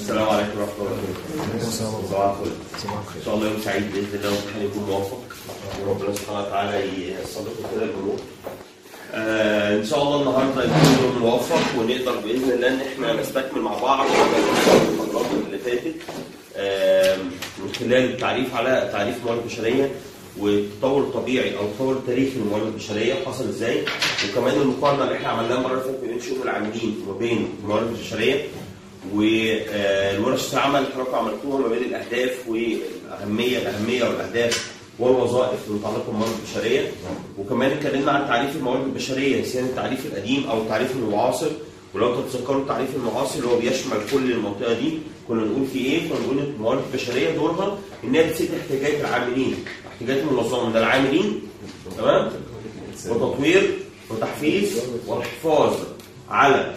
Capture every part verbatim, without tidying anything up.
السلام عليكم ورحمه الله وبركاته. صباح الخير. ان شاء الله يوم سعيد باذن الله والامتحان يكون موفق وربنا سبحانه وتعالى ييسر لكم كده الامور. آه ان شاء الله النهارده يكون يوم موفق ونقدر باذن الله ان احنا نستكمل مع بعض المحاضرات اللي فاتت آه من خلال التعريف على تعريف الموارد البشريه والتطور الطبيعي او التطور التاريخي للموارد البشريه حصل ازاي، وكمان المقارنه اللي احنا عملناها المره اللي فاتت بين شؤون العاملين وما بين الموارد البشريه والورش العمل اللي حضراتكم عملتوها ما بين الاهداف والاهميه الاهميه والاهداف والوظائف المتعلقه بالموارد البشريه. وكمان اتكلمنا عن تعريف الموارد البشريه سواء التعريف القديم او التعريف المعاصر، ولو تتذكروا التعريف المعاصر اللي هو بيشمل كل المنطقه دي كنا نقول في ايه؟ كنا نقول ان الموارد البشريه دورها انها بتسد احتياجات العاملين، احتياجات المنظمه ده العاملين، تمام؟ وتطوير وتحفيز والحفاظ على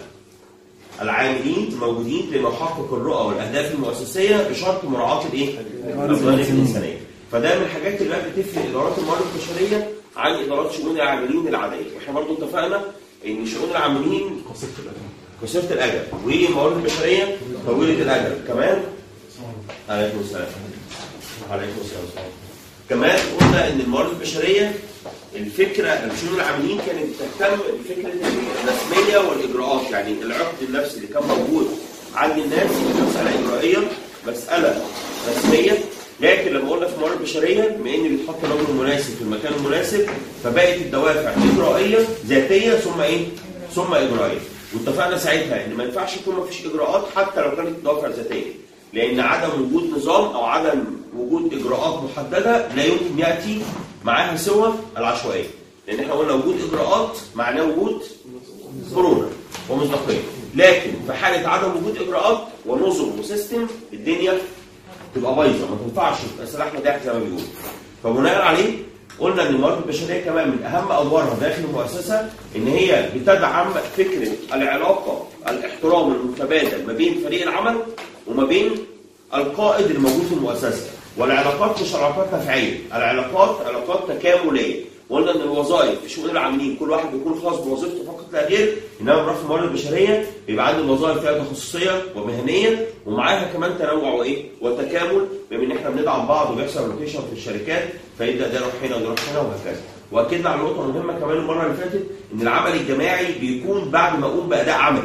العاملين الموجودين لمحقق الرؤى والاهداف المؤسسيه بشرط مراعاه الايه؟ القضايا الانسانيه. فده من الحاجات اللي بقى بتفرق ادارات الموارد البشريه عن ادارات شؤون العاملين العاديه، واحنا برضو اتفقنا ان شؤون العاملين قصيره الاجل والموارد البشريه طويله الاجل. كمان عليكم السلام. عليكم السلام. كمان قلنا ان الموارد البشريه الفكره شؤون العاملين كانت بتهتم بفكره الرسميه والاجراءات، يعني العقد النفسي اللي كان موجود عند الناس مساله اجرائيه مساله رسميه، لكن لما قلنا في الموارد البشريه بما ان بيتحط الرجل المناسب في المكان المناسب فبقت الدوافع اجرائيه ذاتيه ثم ايه؟ ثم اجرائيه. واتفقنا ساعتها ان ما ينفعش يكون ما فيش اجراءات حتى لو كانت الدوافع ذاتيه، لان عدم وجود نظام او عدم وجود اجراءات محدده لا يمكن ياتي معاها سوى العشوائيه، لان احنا قلنا وجود اجراءات معناه وجود مرونه ومصداقيه، لكن في حاله عدم وجود اجراءات ونظم وسيستم الدنيا تبقى بايظه، ما تنفعش تبقى سلاح مداح زي ما بيقولوا. فبناء عليه قلنا ان الموارد البشريه كمان من اهم ادوارها داخل المؤسسه ان هي بتدعم فكره العلاقه الاحترام المتبادل ما بين فريق العمل وما بين القائد الموجود في المؤسسه، والعلاقات مش علاقات نفعيه، العلاقات علاقات تكامليه. وقلنا ان الوظائف في شؤون العاملين كل واحد بيكون خاص بوظيفته فقط لا غير، انما بنروح في الموارد البشريه بيبقى عندي الوظائف فيها تخصصيه ومهنيه ومعاها كمان تنوع وايه؟ وتكامل، بما ان احنا بندعم بعض وبيحصل روتيشن في الشركات فيبدا ده يروح هنا وده يروح هنا وهكذا. واكدنا على نقطه مهمه كمان المره اللي فاتت ان العمل الجماعي بيكون بعد ما اقوم باداء عملي،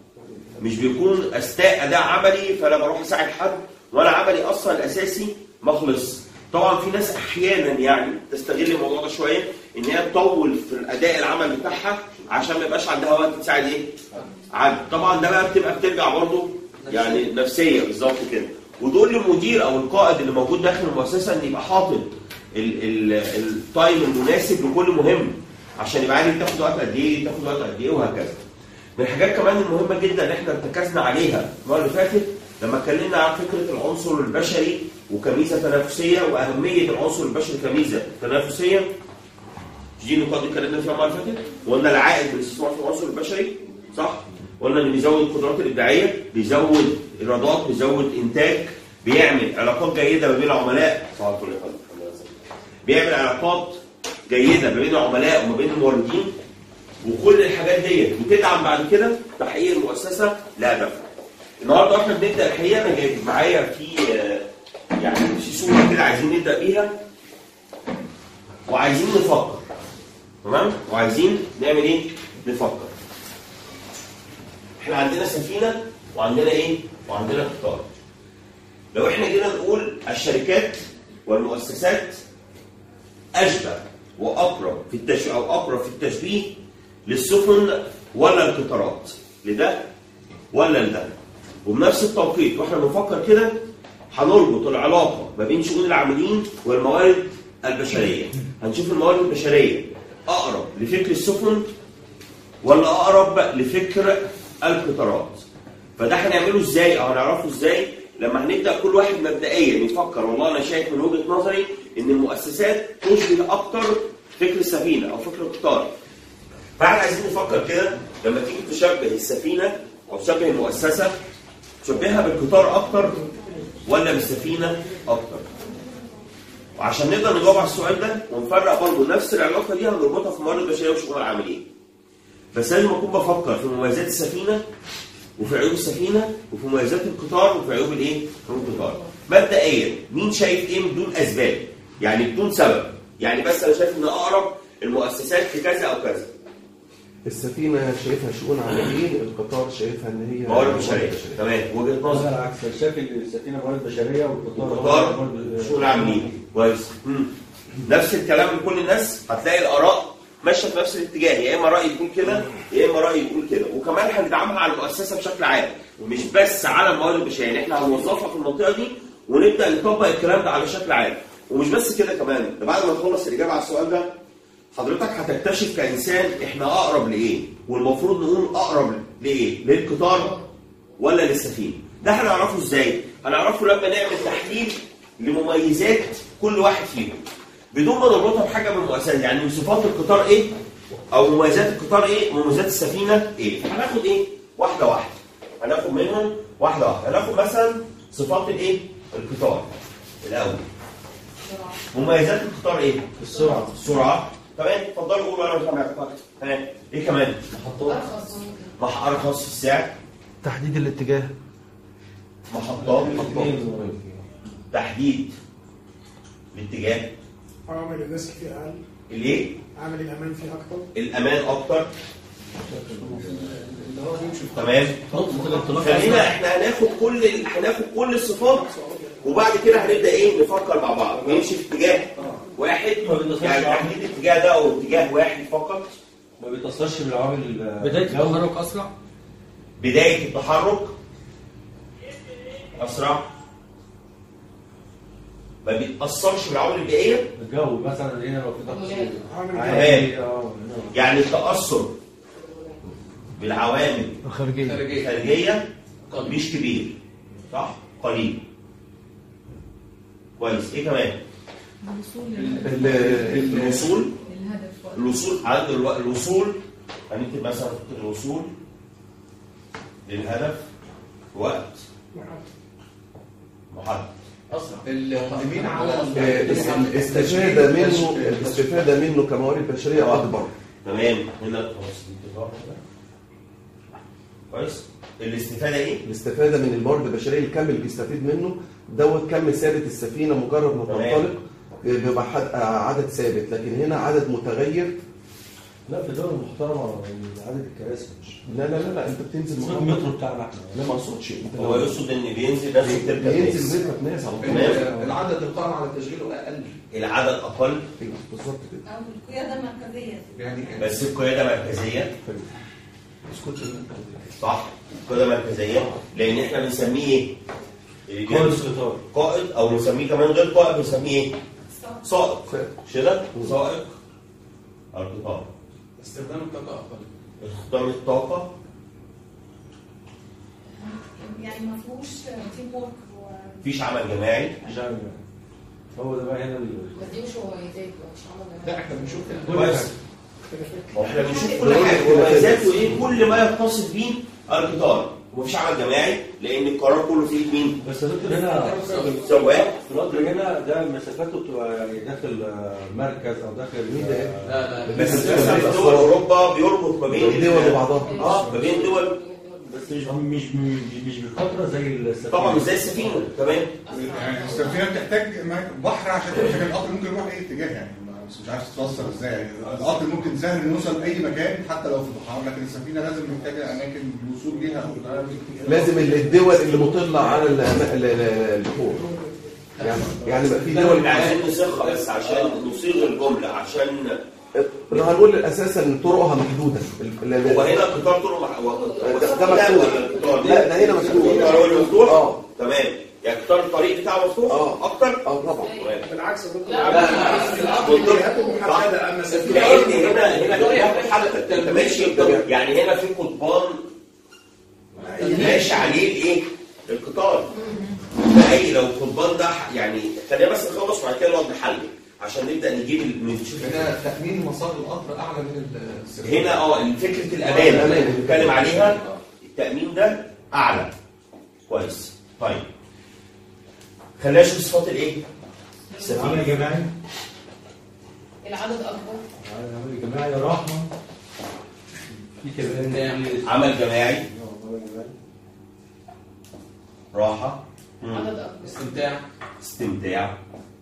مش بيكون استاء اداء عملي فانا بروح اساعد حد وانا عملي اصلا الاساسي ما خلص. طبعا في ناس احيانا يعني تستغل الموضوع ده شويه ان هي تطول في الاداء العمل بتاعها عشان ما يبقاش عندها وقت تساعد ايه؟ عدد. طبعا ده بقى بتبقى بترجع برضه يعني نفسيه بالظبط كده. ودول المدير او القائد اللي موجود داخل المؤسسه ان يبقى حاطط التايم المناسب لكل مهم عشان يبقى عارف تاخد وقت قد ايه تاخد وقت قد ايه وهكذا. من الحاجات كمان المهمه جدا اللي احنا ارتكزنا عليها المره اللي فاتت لما اتكلمنا عن فكره العنصر البشري وكميزه تنافسيه واهميه العنصر البشري كميزه تنافسيه. دي النقاط اللي اتكلمنا فيها المره اللي فاتت، وقلنا العائد من الاستثمار في العنصر البشري صح؟ قلنا انه بيزود القدرات الابداعيه، بيزود ايرادات، بيزود انتاج، بيعمل علاقات جيده ما بين العملاء، بيعمل علاقات جيده ما بين العملاء وما بين الموردين، وكل الحاجات ديت بتدعم بعد كده تحقيق المؤسسه لهدفها. النهارده احنا بنبدا الحقيقه انا جايب معايا في يعني في صوره كده عايزين نبدا بيها وعايزين نفكر، تمام؟ وعايزين نعمل ايه؟ نفكر. احنا عندنا سفينه وعندنا ايه؟ وعندنا قطار. لو احنا جينا نقول الشركات والمؤسسات اشبه واقرب في التشبيه او اقرب في التشبيه للسفن ولا القطارات؟ لده ولا لده؟ وبنفس التوقيت واحنا بنفكر كده هنربط العلاقه ما بين شؤون العاملين والموارد البشريه. هنشوف الموارد البشريه اقرب لفكر السفن ولا اقرب لفكر القطارات. فده هنعمله ازاي او هنعرفه ازاي؟ لما هنبدا كل واحد مبدئيا يفكر والله انا شايف من وجهه نظري ان المؤسسات تشبه اكتر فكر السفينه او فكر القطار. فاحنا عايزين نفكر كده لما تيجي تشبه السفينه او تشبه المؤسسه تشبهها بالقطار اكتر ولا بالسفينه اكتر؟ وعشان نقدر نجاوب على السؤال ده ونفرق برضه نفس العلاقه دي هنربطها في الموارد البشريه وشؤون العاملين. بس لازم اكون بفكر في مميزات السفينه وفي عيوب السفينه وفي مميزات القطار وفي عيوب الايه؟ عيوب القطار. مبدئيا مين شايف ايه بدون اسباب؟ يعني بدون سبب، يعني بس انا شايف ان اقرب المؤسسات في كذا او كذا. السفينه شايفها شؤون عاملين، القطار شايفها ان هي موارد بشريه. تمام، وجهه نظر. العكس، شايف السفينه موارد بشريه والقطار شؤون عاملين. كويس. نفس الكلام لكل الناس، هتلاقي الاراء ماشيه في نفس الاتجاه، يا اما راي يقول كده يا اما راي يقول كده، وكمان هندعمها على المؤسسه بشكل عام مش بس على الموارد البشريه، يعني احنا هنوظفها في المنطقه دي ونبدا نطبق الكلام ده على شكل عام. ومش بس كده كمان، ده بعد ما نخلص الاجابه على السؤال ده حضرتك هتكتشف كانسان احنا اقرب لايه، والمفروض نقول اقرب لايه؟ للقطار ولا للسفينه؟ ده هنعرفه ازاي؟ هنعرفه لما نعمل تحليل لمميزات كل واحد فيهم بدون ما نربطها بحاجه من المؤسسات، يعني من صفات القطار ايه؟ او مميزات القطار ايه؟ ومميزات السفينه ايه؟ هناخد ايه؟ واحده واحده. هناخد منهم واحده واحده، هناخد مثلا صفات الايه؟ القطار الاول. مميزات القطار ايه؟ السرعه. السرعه. تمام، اتفضلوا قولوا انا سامعكم. تمام، ايه كمان؟ محطات. مح ارخص في السعر. تحديد الاتجاه. محطات. تحديد الاتجاه. عامل الريسك فيه اقل. الايه؟ عامل الامان فيه اكتر. الامان اكتر. تمام. خلينا احنا هناخد كل هناخد كل الصفات وبعد كده هنبدا ايه نفكر مع بعض ونمشي في اتجاه واحد، يعني تحديد الاتجاه ده او اتجاه واحد فقط. ما بيتاثرش بالعوامل. بدايه التحرك اسرع. بدايه التحرك اسرع. ما بيتاثرش بالعوامل البيئيه. الجو مثلا هنا لو في تاثير. تمام. يعني التاثر بالعوامل الخارجيه الخارجيه مش كبير، صح؟ قليل. كويس. ايه كمان؟ الوصول. الوصول عند الوصول هنكتب مثلا الوصول للهدف في وقت محدد. اصلا القائمين على الاستفاده منه الاستفاده منه كموارد بشريه اكبر. تمام. هنا كويس. الاستفاده ايه؟ الاستفاده من الموارد البشريه، الكم اللي بيستفيد منه دوت كم ثابت. السفينه مجرد ما تنطلق بيبقى عدد ثابت، لكن هنا عدد متغير. لا في دول محترمه عدد الكراسي مش لا لا لا, لا. انت بتنزل من المترو بتاعنا احنا. لا ما اقصدش. هو يقصد ان بينزل ناس وبتركب ناس. بينزل بيركب ناس على طول. العدد القائم على تشغيله اقل. العدد اقل. بالظبط كده. او القياده مركزيه. يعني بس القياده مركزيه. صح، القياده مركزيه لان احنا بنسميه ايه؟ قائد القطار. قائد، او نسميه كمان غير قائد بنسميه ايه؟ سائق. مش كده؟ سائق القطار. استخدام الطاقه اقل. استخدام الطاقه يعني ما فيهوش تيم وورك. مفيش عمل جماعي. مش عارف هو ده بقى هنا بس دي مش مميزات مش عمل. لا احنا بنشوف كويس. واحنا بنشوف كل حاجه مميزاته ايه، كل ما يتصف بيه القطار. ومفيش عمل جماعي لان القرار كله في ايد مين؟ بس دكتور هنا سواق. في القطر هنا ده مسافاته بتبقى يعني داخل مركز او داخل مين ده؟ لا لا بس مثلا في دول اوروبا بيربط ما بين الدول وبعضها. اه ما بين دول، بس مش مش مش بالفتره زي السفينه. طبعا مش زي السفينه. تمام. يعني السفينه بتحتاج بحر عشان تمشي، القطر ممكن يروح اي اتجاه يعني، بس مش عارف تتوصل ازاي. يعني القطر ممكن سهل نوصل اي مكان حتى لو في البحار، لكن السفينه لازم محتاجه اماكن الوصول ليها. لازم الدول اللي مطله على البحور. يعني يعني بقى في دول عايزين نصيغها بس عشان نصيغ الجمله عشان لو هنقول اساسا ان طرقها محدوده. هو هنا القطار طرق ده مفتوح. لا ده هنا مفتوح. القطار هو اللي مفتوح. اه تمام. يعني القطار الطريق بتاعه مفتوح اه اكتر. اه طبعا. بالعكس لا لا محدده. اما السفينه هنا هنا القطار محدد. انت ماشي يعني هنا في قضبان ماشي عليه الايه؟ القطار. اي لو القضبان ده يعني خلينا بس نخلص وبعد كده نقعد نحلل عشان نبدا نجيب نشوف. هنا تامين مسار القطر اعلى من السفينه. هنا اه فكره الامان اللي بنتكلم عليها التامين ده اعلى. كويس. طيب خلينا نشوف صفات الايه؟ السفينه الجماعي. العدد اكبر. العمل الجماعي رحمه. في كمان عمل جماعي. راحه. مم. عدد اكبر. استمتاع. استمتاع.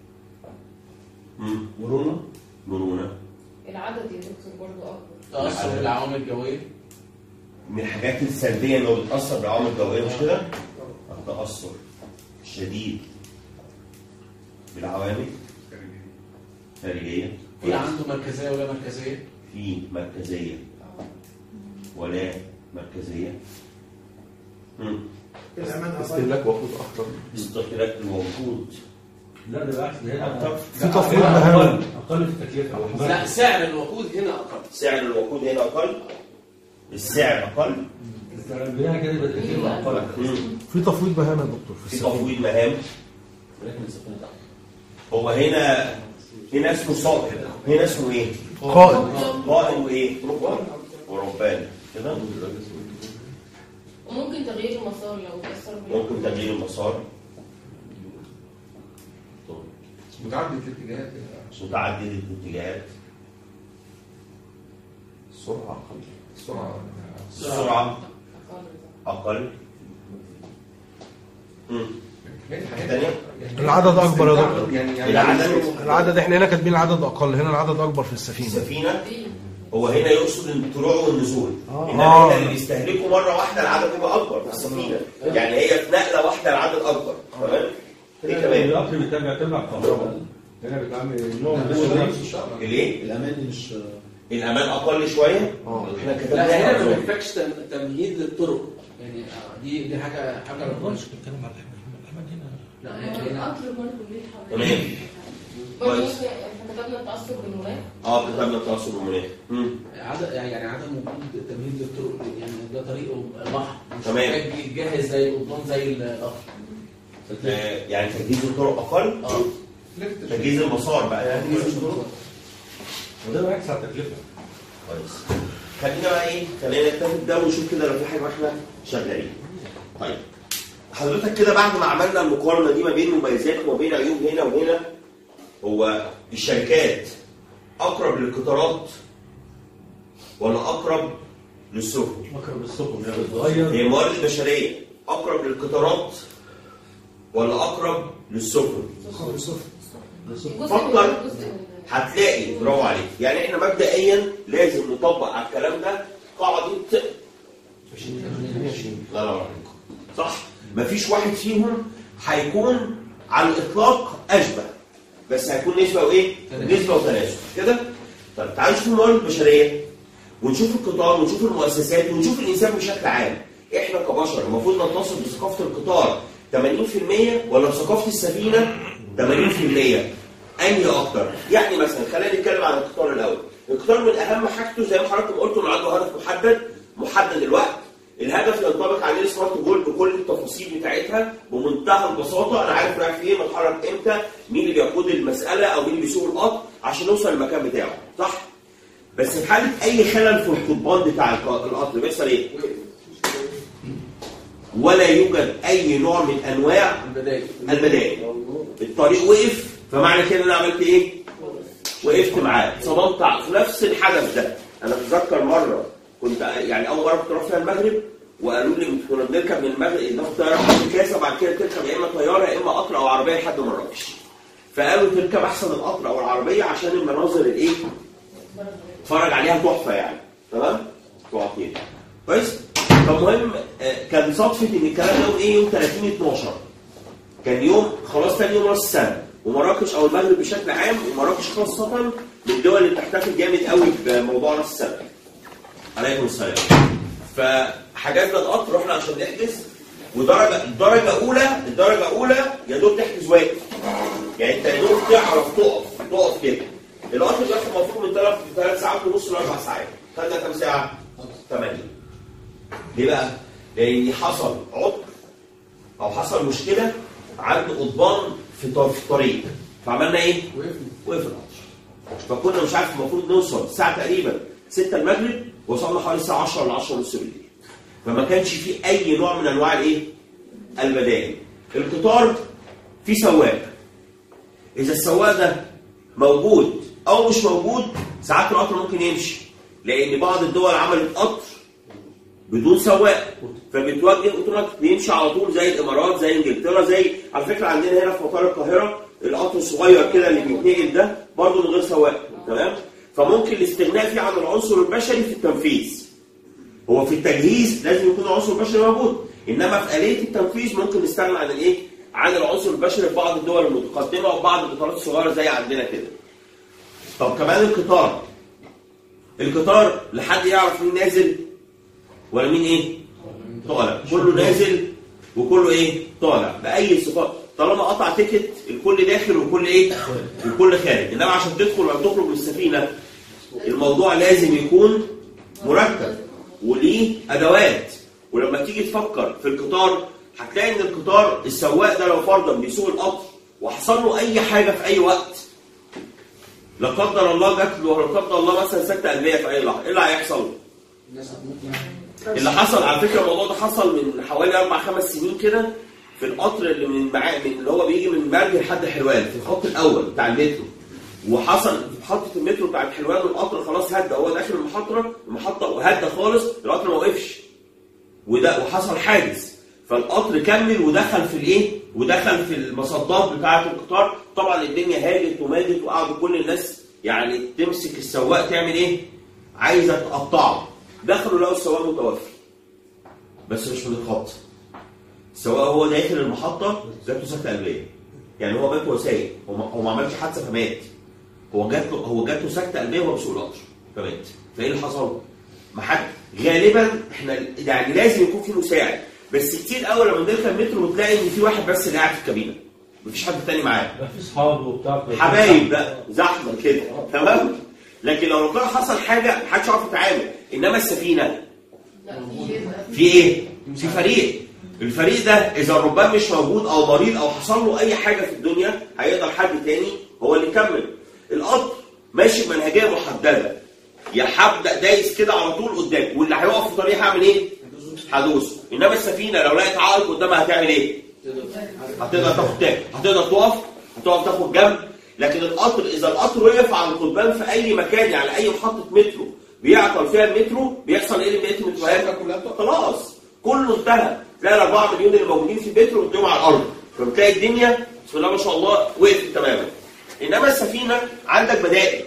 مم. مرونه. مرونه. العدد يا دكتور برضه اكبر. تأثر بالعوامل الجوية. من الحاجات السلبيه اللي بتاثر بالعوامل الجويه مش كده؟ التاثر شديد بالعوامل خارجيه. في عنده مركزية ولا مركزية؟ في مركزيه ولا مركزيه. مم. الامان اقل. استهلاك وقود اكتر. استهلاك الوقود. لا ده بالعكس ده هنا في تفويض مهام. اقل اقل في التكلفه. لا سعر الوقود هنا أقل. سعر الوقود هنا اقل. السعر اقل. بناء كده يبقى التكلفه اقل. في تفويض مهام يا دكتور في في السفينة. تفويض مهام. ولكن السفينه تحت. هو هنا هنا اسمه صائب، هنا اسمه ايه؟ قائد. قائد وايه؟ وربان كده. وممكن تغيير المسار لو تأثر بيه. ممكن تغيير المسار. متعدد الاتجاهات. متعدد الاتجاهات. السرعه اقل. السرعة. السرعه أقل. اقل. امم ثانيه العدد اكبر يا دكتور. يعني يعني العدد العدد احنا هنا كاتبين العدد اقل، هنا العدد اكبر في السفينه. السفينه هو هنا يقصد الطلوع والنزول. آه. انما هنا اللي بيستهلكوا مره واحده العدد يبقى اكبر في السفينه، يعني هي في نقله واحده العدد اكبر. تمام؟ ايه كمان؟ القطر بيتابع تبع الكهرباء. هنا بيتعمل نوع من ليه؟ الامان مش الامان اقل شويه. اه احنا لا كتبناها هنا ما أظن. بيحتاجش تم- تمهيد للطرق يعني آه، دي دي حاجه حاجه مش بنتكلم على الامان هنا. لا هنا القطر برضه ليه تمام. حوالين. برضه كويس. ممكن احنا كتبنا التأثر بالمناخ. اه كتبنا التواصل المناخ. امم عدد يعني عدم وجود تمهيد للطرق يعني ده طريقه بحر مش تمام. محتاج يتجهز زي القضبان زي القطر. آه، يعني تجهيز الطرق اقل. اه تجهيز المسار بقى يعني تجهيز الطرق. وده بيعكس على التكلفه. كويس. خلينا بقى ايه؟ خلينا نكتفي بده ونشوف كده لو في حاجه احنا شغالين. طيب. حضرتك كده بعد ما عملنا المقارنه دي ما بين مميزات وما بين عيوب هنا وهنا، هو الشركات اقرب للقطارات ولا اقرب للسفن؟ اقرب للسفن يعني بتغير. هي الموارد البشريه اقرب للقطارات ولا اقرب للسفن؟ جزء فكر. من جزء من هتلاقي برافو عليك، يعني احنا مبدئيا لازم نطبق على الكلام ده قاعده لا لا صح؟ مفيش واحد فيهم هيكون على الاطلاق اشبه، بس هيكون نسبه وايه؟ نسبه وتناسب كده؟ طب تعالوا نشوف الموارد البشريه ونشوف القطار ونشوف المؤسسات ونشوف الانسان بشكل عام. احنا كبشر المفروض نتصل بثقافه القطار ثمانين بالمية ولا بثقافه السفينه ثمانين بالمية؟ انهي اكتر؟ يعني مثلا خلينا نتكلم عن القطار الاول. القطار من اهم حاجته زي ما حضراتكم قلتوا انه عنده هدف محدد، محدد الوقت. الهدف ينطبق عليه السمارت جول بكل التفاصيل بتاعتها بمنتهى البساطه. انا عارف رايح فين، بتحرك امتى، مين اللي بيقود المساله او مين اللي بيسوق القطر عشان نوصل للمكان بتاعه، صح؟ بس في حاله اي خلل في القضبان بتاع القطر بيحصل ايه؟ ولا يوجد اي نوع من انواع البدائل البدائل. الطريق وقف، فمعنى كده انا عملت ايه؟ وقفت معاه، صدمت في نفس الحدث ده. انا اتذكر مره كنت يعني اول مره كنت اروح فيها المغرب وقالوا لي كنا بنركب من المغرب ناخد طياره في كاسه وبعد كده تركب يا اما طياره يا اما قطر او عربيه لحد مراكش. فقالوا تركب احسن القطر او العربيه عشان المناظر الايه؟ اتفرج عليها تحفه يعني، تمام؟ تعطيني. كويس؟ فالمهم كان صدفه ان الكلام ده يوم ايه؟ يوم ثلاثين اتناشر. كان يوم خلاص ثاني يوم راس السنه، ومراكش او المغرب بشكل عام ومراكش خاصه من الدول اللي بتحتفل جامد قوي بموضوع راس السنه. عليكم السلام. فحجزنا القطر رحنا عشان نحجز، ودرجه الدرجه اولى الدرجه اولى يا دوب تحجز واقف. يعني انت يا دوب تعرف تقف تقف كده. القطر بياخد المفروض من ثلاث ثلاث ساعات ونص لاربع ساعات. خدنا كام ساعه؟ ثمانية. ليه بقى؟ لان حصل عطل او حصل مشكله عند قضبان في الطريق. فعملنا ايه؟ وقف القطر. فكنا مش عارف المفروض نوصل الساعه تقريبا ستة المغرب، وصلنا حوالي الساعه عشرة ولا عشرة ونص بالليل. فما كانش فيه اي نوع من انواع الايه؟ البدائل. القطار فيه سواق. اذا السواق ده موجود او مش موجود ساعات القطر ممكن يمشي، لان بعض الدول عملت قطر بدون سواق، فبتوجه اوتوماتيك بيمشي على طول زي الامارات زي انجلترا زي على فكره عندنا هنا في مطار القاهره القطر الصغير كده اللي بيتنقل ده برضه من غير سواق، تمام؟ فممكن الاستغناء فيه عن العنصر البشري في التنفيذ. هو في التجهيز لازم يكون العنصر البشري موجود، انما في آلية التنفيذ ممكن نستغنى عن الايه؟ عن العنصر البشري في بعض الدول المتقدمه وبعض القطارات الصغيره زي عندنا كده. طب كمان القطار. القطار لحد يعرف مين نازل ولا مين ايه؟ طالع، كله نازل وكله ايه؟ طالع بأي صفات، طالما قطع تيكت الكل داخل والكل ايه؟ والكل خارج، انما عشان تدخل ولا تخرج من السفينه الموضوع لازم يكون مرتب وليه ادوات. ولما تيجي تفكر في القطار هتلاقي ان القطار السواق ده لو فرضا بيسوق القطر وحصل له اي حاجه في اي وقت، لا قدر الله جات له ولا قدر الله مثلا سكته قلبيه في اي لحظه، ايه اللي هيحصل؟ اللي حصل على فكره الموضوع ده حصل من حوالي اربع خمس سنين كده في القطر اللي من معاه من اللي هو بيجي من مرج لحد حلوان في الخط الاول بتاع المترو، وحصل في محطه المترو بتاعت حلوان والقطر خلاص هدى، هو داخل المحطه المحطه وهدى خالص، القطر ما وقفش وده وحصل حادث، فالقطر كمل ودخل في الايه؟ ودخل في المصدات بتاعه القطار، طبعا الدنيا هاجت وماجت وقعدوا كل الناس يعني تمسك السواق تعمل ايه؟ عايزه تقطعه. دخلوا لقوا السواق متوفي بس مش من الخط. السواق هو داخل المحطه جات له سكته قلبيه، يعني هو مات وهو سايق، هو ما عملش حادثه فمات، هو جات له هو جات له سكته قلبيه وهو بيسوق القطر فمات. فايه اللي حصل؟ ما حد غالبا احنا يعني لازم يكون في مساعد، بس كتير قوي لما نركب مترو بتلاقي ان في واحد بس اللي قاعد في الكابينه مفيش حد تاني معاه، في اصحاب وبتاع حبايب بقى زحمه كده، تمام؟ لكن لو ربنا حصل حاجه محدش يعرف يتعامل، انما السفينه في ايه؟ في فريق، الفريق ده اذا الربان مش موجود او مريض او حصل له اي حاجه في الدنيا هيقدر حد تاني هو اللي يكمل. القطر ماشي بمنهجيه محدده، يا هبدا دايس كده على طول قدام واللي هيقف في طريق هعمل ايه؟ هدوس. انما السفينه لو لقيت عائق قدامها هتعمل ايه؟ هتقدر تاخد تاني، هتقدر تقف، هتقف تاخد جنب. لكن القطر اذا القطر وقف على القضبان في اي مكان يعني اي محطه مترو بيعطل فيها المترو بيحصل ايه لبقيه المتروهات؟ خلاص كله انتهى، تلاقي الاربعه مليون اللي موجودين في المترو قدامهم على الارض، فبتلاقي الدنيا بسم الله ما شاء الله وقفت تماما. انما السفينه عندك بدائل،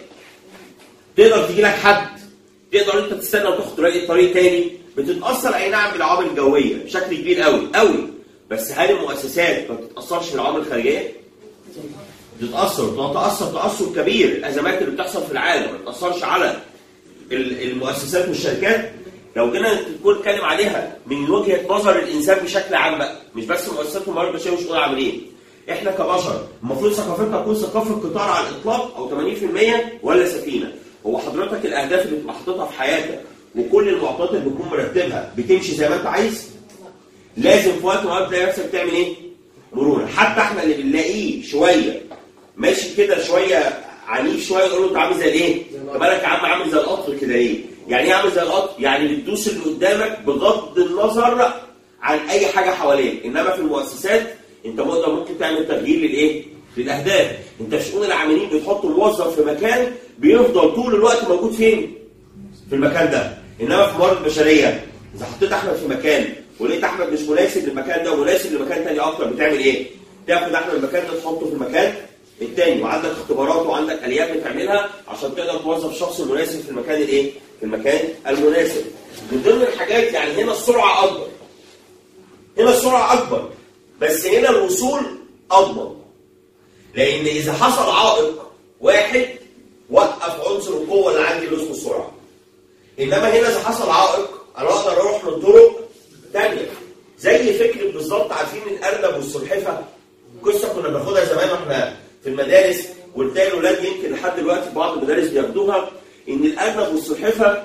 تقدر تيجي لك حد، تقدر انت تستنى وتاخد طريق طريق تاني، بتتاثر اي نعم بالعوامل الجويه بشكل كبير قوي قوي، بس هل المؤسسات ما بتتاثرش بالعوامل الخارجيه؟ بتتاثر، بتتاثر تاثر كبير. الازمات اللي بتحصل في العالم ما بتاثرش على المؤسسات والشركات. لو جينا نتكلم عليها من وجهه نظر الانسان بشكل عام بقى، مش بس مؤسسات الموارد البشريه وشؤون العاملين، احنا كبشر المفروض ثقافتنا تكون ثقافه قطار على الاطلاق او ثمانين في المية ولا سفينه؟ هو حضرتك الاهداف اللي بتبقى حاططها في حياتك وكل المعطيات اللي بتكون مرتبها بتمشي زي ما انت عايز؟ لازم في وقت معين تلاقي نفسك بتعمل ايه؟ مرونه. حتى احنا اللي بنلاقيه شويه ماشي كده شويه عنيف شويه نقول له انت عامل زي الايه؟ انت مالك يا عم عامل زي القطر كده ليه؟ يعني ايه عامل زي القطر؟ يعني بتدوس اللي قدامك بغض النظر عن اي حاجه حواليك. انما في المؤسسات انت مقدر ممكن تعمل تغيير للايه؟ للاهداف. انت في شؤون العاملين بتحط موظف في مكان بيفضل طول الوقت موجود فين؟ في المكان ده. انما في الموارد البشريه اذا حطيت احمد في مكان ولقيت احمد مش مناسب للمكان ده ومناسب لمكان ثاني اكتر بتعمل ايه؟ تاخد احمد المكان ده تحطه في المكان الثاني، وعندك اختبارات وعندك اليات بتعملها عشان تقدر توظف الشخص المناسب في المكان الايه؟ في المكان المناسب. من ضمن الحاجات يعني هنا السرعه اكبر. هنا السرعه اكبر بس هنا الوصول اضمن. لان اذا حصل عائق واحد وقف عنصر القوه اللي عندي اللي اسمه السرعه. انما هنا اذا حصل عائق انا اقدر اروح من طرق ثانيه. زي فكره بالظبط عارفين الارنب والسلحفه، قصه كنا بناخدها زمان واحنا في المدارس وتلاقي الاولاد يمكن لحد دلوقتي في بعض المدارس بياخدوها، ان الارنب والسلحفه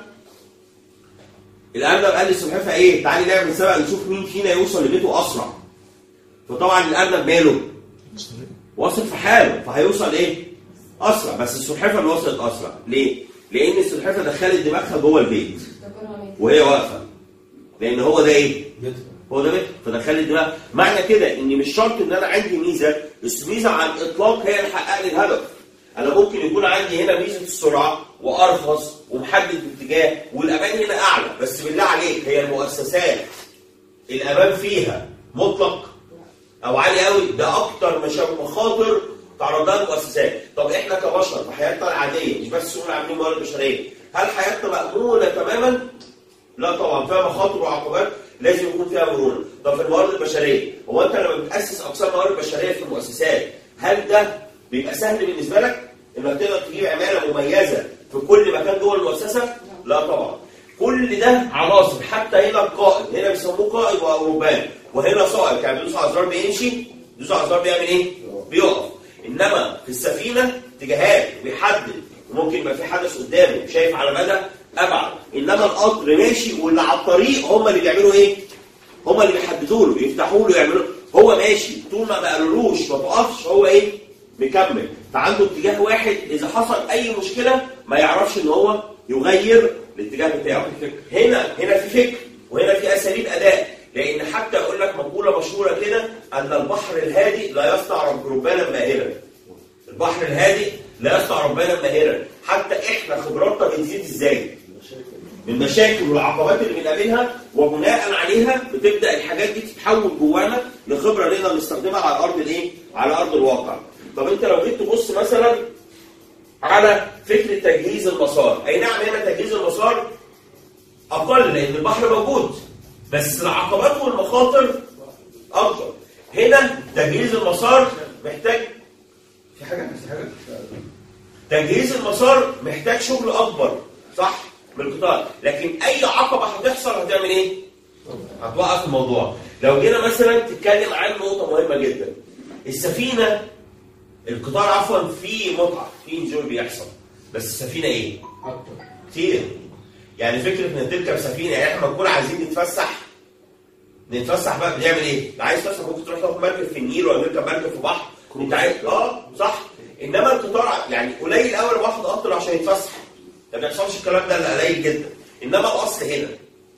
الارنب قال للسلحفه ايه؟ تعالي نعمل سبق نشوف مين فينا يوصل لبيته اسرع. فطبعا الارنب ماله؟ واثق في حاله فهيوصل ايه؟ اسرع، بس السلحفه اللي وصلت اسرع. ليه؟ لان السلحفه دخلت دماغها جوه البيت وهي واقفه. لان هو ده ايه؟ هو ده بيت، فدخلت دماغ. معنى كده ان مش شرط ان انا عندي ميزه، بس ميزه على الاطلاق هي اللي حقق لي الهدف. انا ممكن يكون عندي هنا ميزه السرعه وارخص ومحدد اتجاه، والامان هنا اعلى. بس بالله عليك، هي المؤسسات الامان فيها مطلق او عالي قوي؟ ده اكتر مخاطر تعرض لها المؤسسات. طب احنا كبشر في حياتنا العاديه، مش بس شغل عاملين موارد بشريه، هل حياتنا مأمونه تماما؟ لا طبعا، فيها مخاطر وعقبات لازم يكون فيها مرونه. طب في الموارد البشريه، هو انت لما بتاسس اقسام موارد بشريه في المؤسسات، هل ده بيبقى سهل بالنسبه لك انك تقدر تجيب عماله مميزه في كل مكان جوه المؤسسه؟ لا طبعا. كل ده عناصر، حتى هنا القائد، هنا بيسموه قائد ورهبان، وهنا صائب، يعني بيدوس على الزرار بيمشي، بيدوس على الزرار بيعمل ايه؟ بيقف. انما في السفينه اتجاهات بيحدد، وممكن يبقى في حدث قدامه شايف على مدى ابعد. انما القطر ماشي، واللي على الطريق هم اللي بيعملوا ايه؟ هم اللي بيحددوا له، يفتحوا له، يعملوا. هو ماشي طول ما ما قالولوش ما تقفش، هو ايه؟ مكمل. فعنده اتجاه واحد، اذا حصل اي مشكله ما يعرفش ان هو يغير الاتجاه بتاعه. هنا هنا في فكر، وهنا في اساليب اداء. لان حتى اقول لك مقوله مشهوره كده، ان البحر الهادئ لا يصنع ربانا ماهرا. البحر الهادئ لا يصنع ربانا ماهرا. حتى احنا خبراتنا بتزيد ازاي؟ من المشاكل والعقبات اللي بنقابلها، وبناء عليها بتبدا الحاجات دي تتحول جوانا لخبره نقدر نستخدمها على ارض الايه؟ على ارض الواقع. طب انت لو جيت تبص مثلا على فكره تجهيز المسار، اي نعم هنا تجهيز المسار اقل لان البحر موجود، بس العقبات والمخاطر اكبر. هنا تجهيز المسار محتاج في حاجه في حاجه تجهيز المسار محتاج شغل اكبر، صح؟ من القطاع. لكن اي عقبه هتحصل هتعمل ايه؟ هتوقف الموضوع. لو جينا مثلا تتكلم عن نقطه مهمه جدا، السفينه، القطار عفوا، في متعه، في انجوي بيحصل، بس السفينه ايه؟ كتير. يعني فكره ان تركب سفينه، يعني احنا نكون عايزين نتفسح نتفسح بقى بنعمل ايه؟ انت عايز تفسح ممكن تروح تاخد مركب في النيل ولا تركب مركب في بحر، انت عايز اه صح. انما القطار يعني قليل قوي واحد قطر عشان يتفسح، ما بيحصلش الكلام ده الا قليل جدا. انما الاصل هنا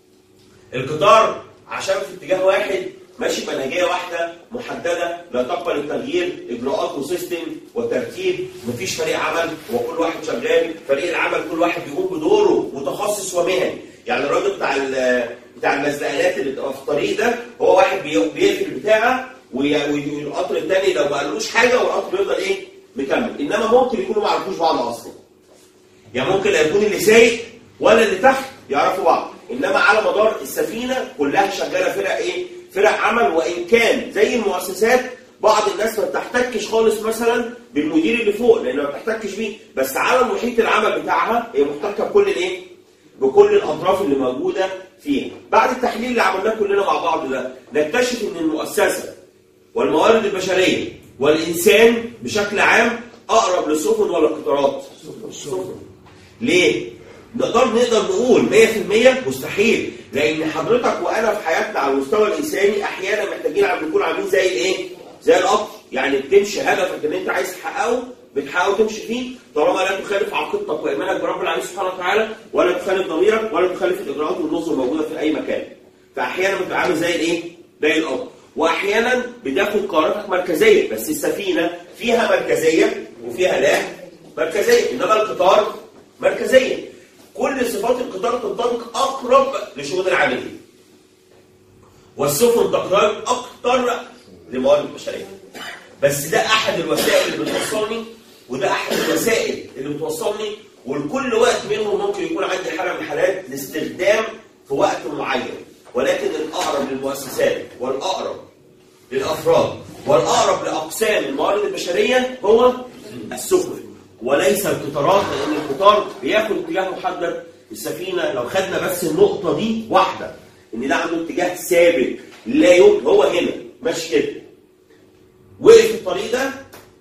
القطار عشان في اتجاه واحد ماشي بمنهجيه واحده محدده لا تقبل التغيير، اجراءات وسيستم وترتيب، مفيش فريق عمل، وكل واحد شغال، فريق العمل كل واحد بيقوم بدوره متخصص ومهني. يعني الراجل بتاع بتاع المزلقانات اللي بتبقى في الطريق ده هو واحد بيقفل البتاعه، والقطر الثاني لو ما قالوش حاجه والقطر بيفضل ايه؟ مكمل. انما ممكن يكونوا ما يعرفوش بعض اصلا. يعني ممكن لا يكون اللي سايق ولا اللي تحت يعرفوا بعض، انما على مدار السفينه كلها شغاله فرق ايه؟ فرق عمل. وان كان زي المؤسسات بعض الناس ما بتحتكش خالص مثلا بالمدير اللي فوق لان ما بتحتكش بيه، بس على محيط العمل بتاعها هي محتكه بكل الايه؟ بكل الاطراف اللي موجوده فيها. بعد التحليل اللي عملناه كلنا مع بعض ده، نكتشف ان المؤسسه والموارد البشريه والانسان بشكل عام اقرب للسفن ولا القطارات؟ السفن. ليه؟ نقدر نقدر نقول مية في المية مستحيل، لان حضرتك وانا في حياتنا على المستوى الانساني احيانا محتاجين نكون عاملين زي الايه؟ زي القطر. يعني بتمشي هدفك اللي انت عايز تحققه بتحاول تمشي فيه طالما لا تخالف عقيدتك وايمانك برب العالمين سبحانه وتعالى، ولا تخالف ضميرك، ولا تخالف الاجراءات والنظم الموجوده في اي مكان. فاحيانا بتبقى عامل زي الايه؟ زي القطر. واحيانا بتاخد قراراتك مركزيه، بس السفينه فيها مركزيه وفيها لا مركزيه، انما القطار مركزيه. كل صفات القطار تنطبق اقرب لشؤون العاملين، والسفن تقرب اكثر للموارد البشريه. بس ده احد الوسائل اللي بتوصلني، وده احد الوسائل اللي بتوصلني، ولكل وقت منهم ممكن يكون عندي حاله من الحالات لاستخدام في وقت معين. ولكن الاقرب للمؤسسات والاقرب للافراد والاقرب لاقسام الموارد البشريه هو السفن وليس القطارات، لان القطار بياخد اتجاه محدد. السفينه لو خدنا بس النقطه دي واحده، ان ده عنده اتجاه ثابت لا يمكن، هو هنا ماشي كده، وقف الطريق ده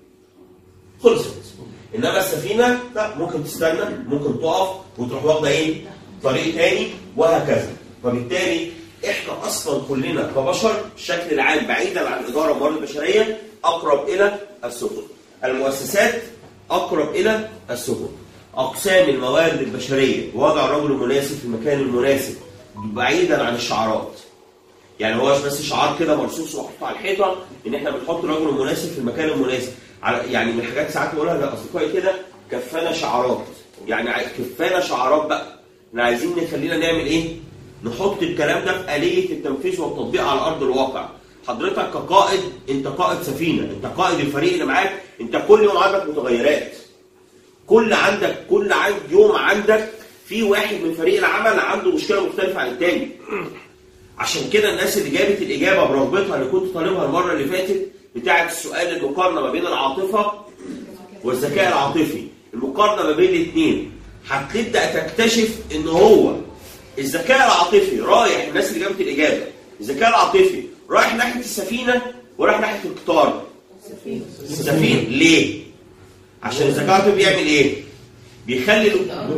خلصت. انما السفينه لا، ممكن تستنى، ممكن تقف وتروح واخده ايه؟ طريق تاني وهكذا. فبالتالي احنا اصلا كلنا كبشر الشكل العام بعيدا عن الاداره والموارد البشريه اقرب الى السفن. المؤسسات اقرب الى السفن. اقسام الموارد البشريه ووضع الرجل المناسب في المكان المناسب بعيدا عن الشعارات. يعني هو مش بس شعار كده مرصوص ومحطوط على الحيطه ان احنا بنحط الرجل المناسب في المكان المناسب. يعني من الحاجات ساعات بقولها لاصدقائي كده، كفانا شعارات يعني كفانا شعارات بقى، احنا عايزين نخلينا نعمل ايه؟ نحط الكلام ده في آلية التنفيذ والتطبيق على ارض الواقع. حضرتك كقائد انت قائد سفينه، انت قائد الفريق اللي معاك، انت كل يوم عندك متغيرات. كل عندك كل عند يوم عندك في واحد من فريق العمل عنده مشكله مختلفه عن الثاني. عشان كده الناس اللي جابت الاجابه برغبتها اللي كنت طالبها المره اللي فاتت بتاعه السؤال المقارنه ما بين العاطفه والذكاء العاطفي، المقارنه ما بين الاثنين، هتبدا تكتشف ان هو الذكاء العاطفي رايح، الناس اللي جابت الاجابه الذكاء العاطفي رايح ناحيه السفينه ورايح ناحيه القطار. السفينه. السفينه ليه؟ عشان الذكاء العاطفي بيعمل ايه؟ بيخلي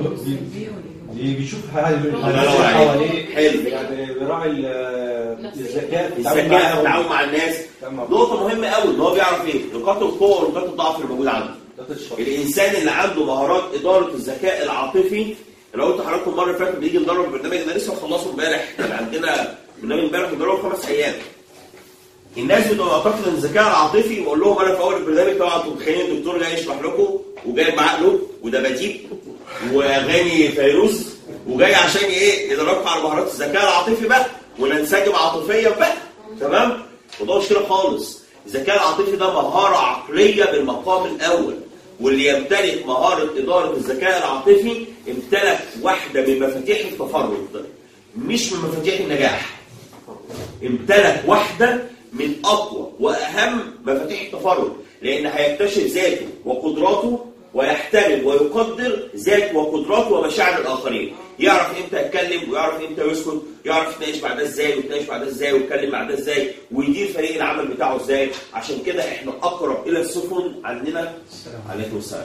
بيشوف حواليه حلو، يعني بيراعي الذكاء الذكاء والتعاون مع الناس. نقطه مهمه قوي ان هو بيعرف ايه؟ نقاط القوه ونقاط الضعف اللي موجوده عنده. الانسان اللي عنده مهارات اداره الذكاء العاطفي، لو قلت لحضراتكم المره اللي فاتت بنيجي ندرب البرنامج ده لسه مخلصه امبارح، كان عندنا برنامج امبارح بندربه خمس ايام. الناس بتبقى معتقده ان الذكاء العاطفي، بقول لهم انا في اول البرنامج طبعا انتوا متخيلين الدكتور جاي يشرح لكم وجاي بعقله ودباديب واغاني فيروز وجاي عشان ايه؟ يدربكم على مهارات الذكاء العاطفي بقى وننسجم عاطفيا بقى، تمام؟ وده مش كده خالص. الذكاء العاطفي ده مهاره عقليه بالمقام الاول، واللي يمتلك مهاره اداره الذكاء العاطفي امتلك واحده من مفاتيح التفرد، مش من مفاتيح النجاح. امتلك واحده من اقوى واهم مفاتيح التفرد، لان هيكتشف ذاته وقدراته ويحترم ويقدر ذات وقدراته ومشاعر الاخرين. يعرف امتى يتكلم ويعرف امتى يسكت، يعرف يتناقش مع ده ازاي ويتناقش مع ده ازاي ويتكلم مع ده ازاي ويدير فريق العمل بتاعه ازاي. عشان كده احنا اقرب الى السفن عننا. عليكم السلام.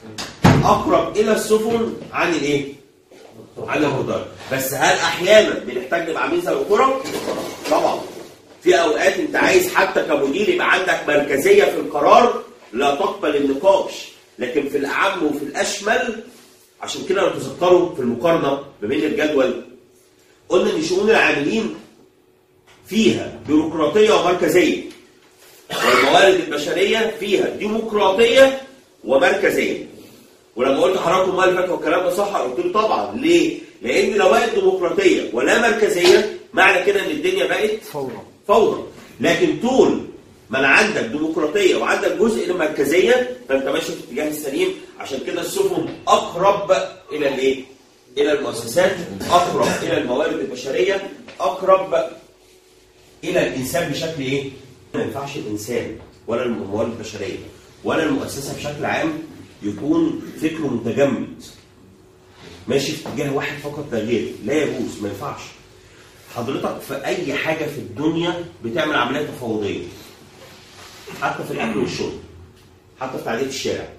اقرب الى السفن عن الايه؟ عن القدرات. بس هل احيانا بنحتاج نبقى عاملين زي الكره؟ طبعا. في اوقات انت عايز حتى كمدير يبقى عندك مركزيه في القرار لا تقبل النقاش، لكن في الاعم وفي الاشمل. عشان كده لو تذكروا في المقارنه ما بين الجدول قلنا ان شؤون العاملين فيها بيروقراطيه ومركزيه، والموارد البشريه فيها ديمقراطيه ومركزيه. ولما قلت لحضراتكم المره اللي فاتت والكلام ده صح، قلت له طبعا. ليه؟ لان لو بقت ديمقراطيه ولا مركزيه معنى كده ان الدنيا بقت فوضى فوضى. لكن طول ما انا عندك ديمقراطيه وعندك جزء من المركزيه فانت ماشي في الاتجاه السليم. عشان كده السفن اقرب الى الايه؟ الى المؤسسات، اقرب الى الموارد البشريه، اقرب الى الانسان بشكل ايه؟ ما ينفعش الانسان ولا الموارد البشريه ولا المؤسسه بشكل عام يكون فكره متجمد ماشي في اتجاه واحد فقط لا غير. لا يجوز، ما ينفعش. حضرتك في اي حاجه في الدنيا بتعمل عمليه تفاوضيه، حتى في الاكل والشرب، حتى في تعديل الشارع،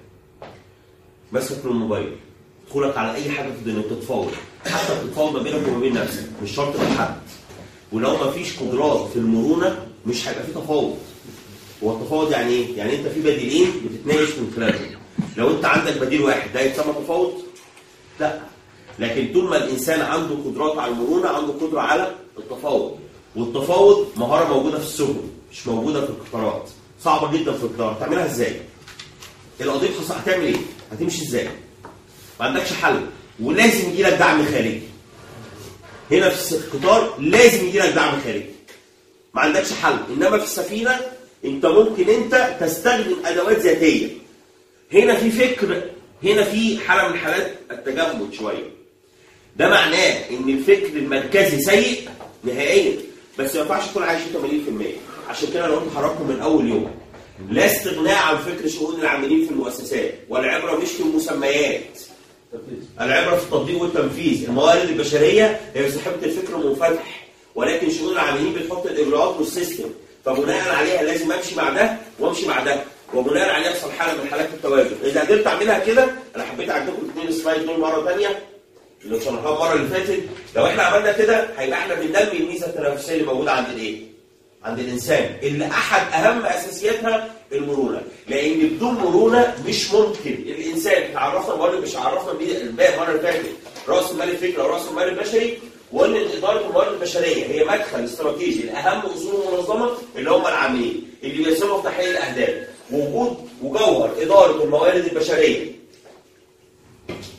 مسكك للموبايل، دخولك على اي حاجه في الدنيا بتتفاوض، حتى بتتفاوض ما بينك وما بين نفسك، مش شرط مع حد. ولو ما فيش قدرات في المرونه مش هيبقى في تفاوض. هو التفاوض يعني ايه؟ يعني انت في بديلين بتتناقش من خلالهم. لو انت عندك بديل واحد ده يتسمى تفاوض؟ لا. لكن طول ما الانسان عنده قدرات على المرونه عنده قدره على التفاوض. والتفاوض مهاره موجوده في السفن مش موجوده في القطارات. صعبه جدا في القطار. تعملها ازاي؟ القضيه هتعمل ايه؟ هتمشي ازاي؟ ما عندكش حل، ولازم يجي لك دعم خارجي. هنا في القطار لازم يجي لك دعم خارجي. ما عندكش حل. انما في السفينه انت ممكن انت تستخدم ادوات ذاتيه. هنا في فكر، هنا في حاله من حالات التجمد شويه. ده معناه ان الفكر المركزي سيء نهائيا، بس ما ينفعش تكون عايش ثمانين بالمية. عشان كده انا قلت لحضراتكم من اول يوم لا استغناء عن فكر شؤون العاملين في المؤسسات، والعبره مش في المسميات، العبره في التطبيق والتنفيذ. الموارد البشريه هي صاحبه الفكر المنفتح، ولكن شؤون العاملين بتحط الاجراءات والسيستم، فبناء عليها لازم امشي مع ده وامشي مع ده، وبناء عليها يحصل حاله من حالات التوازن. اذا قدرت اعملها كده، انا حبيت اعدكم الاثنين سلايد دول مره ثانيه اللي شرحناها المره اللي فاتت. لو احنا عملنا كده هيبقى احنا بننمي الميزه التنافسيه اللي موجوده عند الايه؟ عند الانسان، اللي احد اهم اساسياتها المرونه. لان بدون مرونه مش ممكن الانسان تعرفنا الموارد مش عرفنا الباقي المره اللي فاتت راس المال الفكري او راس المال البشري، وان اداره الموارد البشريه هي مدخل استراتيجي لاهم اصول المنظمه اللي هم العاملين اللي بيساهموا في تحقيق الاهداف. وجود وجوهر اداره الموارد البشريه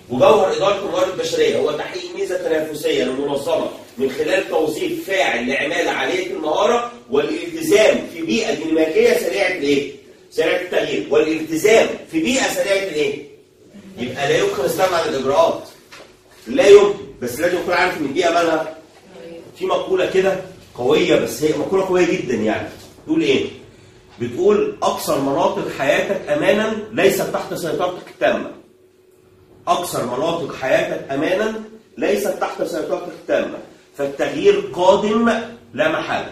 وجوهر اداره الموارد البشريه هو تحقيق ميزه تنافسيه للمنظمه من خلال توظيف فاعل لعماله عاليه المهاره والالتزام في بيئه ديناميكيه سريعه الايه؟ سريعه التغيير، والالتزام في بيئه سريعه الايه؟ يبقى لا يمكن استغنى عن الاجراءات. لا يمكن، بس لازم يكون عارف ان البيئه مالها. في مقوله كده قويه، بس هي مقوله قويه جدا يعني. تقول ايه؟ بتقول اكثر مناطق حياتك امانا ليست تحت سيطرتك التامه. اكثر مناطق حياتك امانا ليست تحت سيطرتك التامه، فالتغيير قادم لا محاله.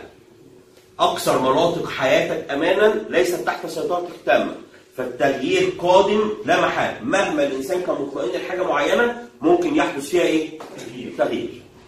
اكثر مناطق حياتك امانا ليست تحت سيطرتك التامه، فالتغيير قادم لا محاله. مهما الانسان كان مطمئن لحاجه معينه ممكن يحدث فيها ايه؟ تغيير.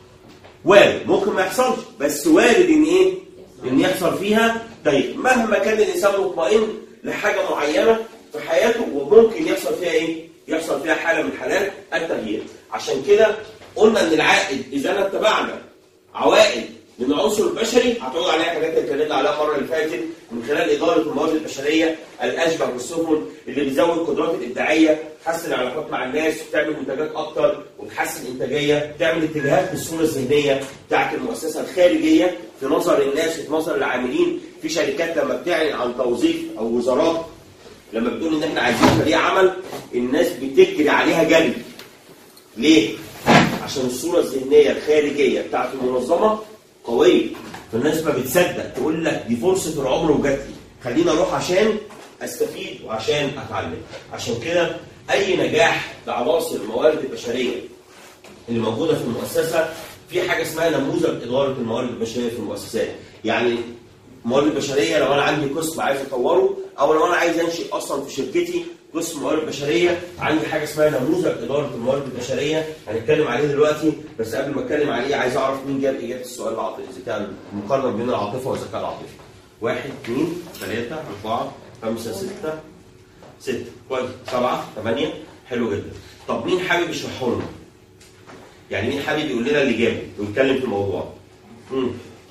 وارد، ممكن ما يحصلش، بس وارد ان ايه؟ ان يحصل فيها تغيير. مهما كان الانسان مطمئن لحاجه معينه في حياته وممكن يحصل فيها ايه؟ يحصل فيها حاله من حالات التغيير. عشان كده قلنا ان العائد اذا اتبعنا عوائد من العنصر البشري هتعود عليها حاجات اللي اتكلمنا عليها المره اللي فاتت من خلال اداره الموارد البشريه الاشبه والسفن اللي بتزود القدرات الابداعيه، تحسن العلاقات مع الناس، وتعمل منتجات اكتر وتحسن الانتاجيه، تعمل اتجاهات في الصوره الذهنيه بتاعت المؤسسه الخارجيه في نظر الناس وفي نظر العاملين. في شركات لما بتعلن عن توظيف او وزارات لما بتقول ان احنا عايزين فريق عمل الناس بتجري عليها جري. ليه؟ عشان الصوره الذهنيه الخارجيه بتاعت المنظمه قويه، فالناس ما بتصدق، تقول لك دي فرصه العمر وجات لي، خليني اروح عشان استفيد وعشان اتعلم. عشان كده اي نجاح لعناصر الموارد البشريه اللي موجوده في المؤسسه في حاجه اسمها نموذج اداره الموارد البشريه في المؤسسات. يعني الموارد البشريه لو انا عندي قسم عايز اطوره، او لو انا عايز انشئ اصلا في شركتي قسم موارد بشريه، عندي حاجه اسمها نموذج اداره الموارد البشريه هنتكلم عليه دلوقتي. بس قبل ما اتكلم عليه عايز اعرف مين جاب اجابه السؤال العاطفي، الذكاء، المقارنه بين العاطفه والذكاء العاطفي. واحد، اثنين، ثلاثه، اربعه، خمسه، سته، سته، كويس، سبعه، ثمانيه، حلو جدا. طب مين حابب يشرحه لنا؟ يعني مين حابب يقول لنا الاجابه ويتكلم في الموضوع؟ امم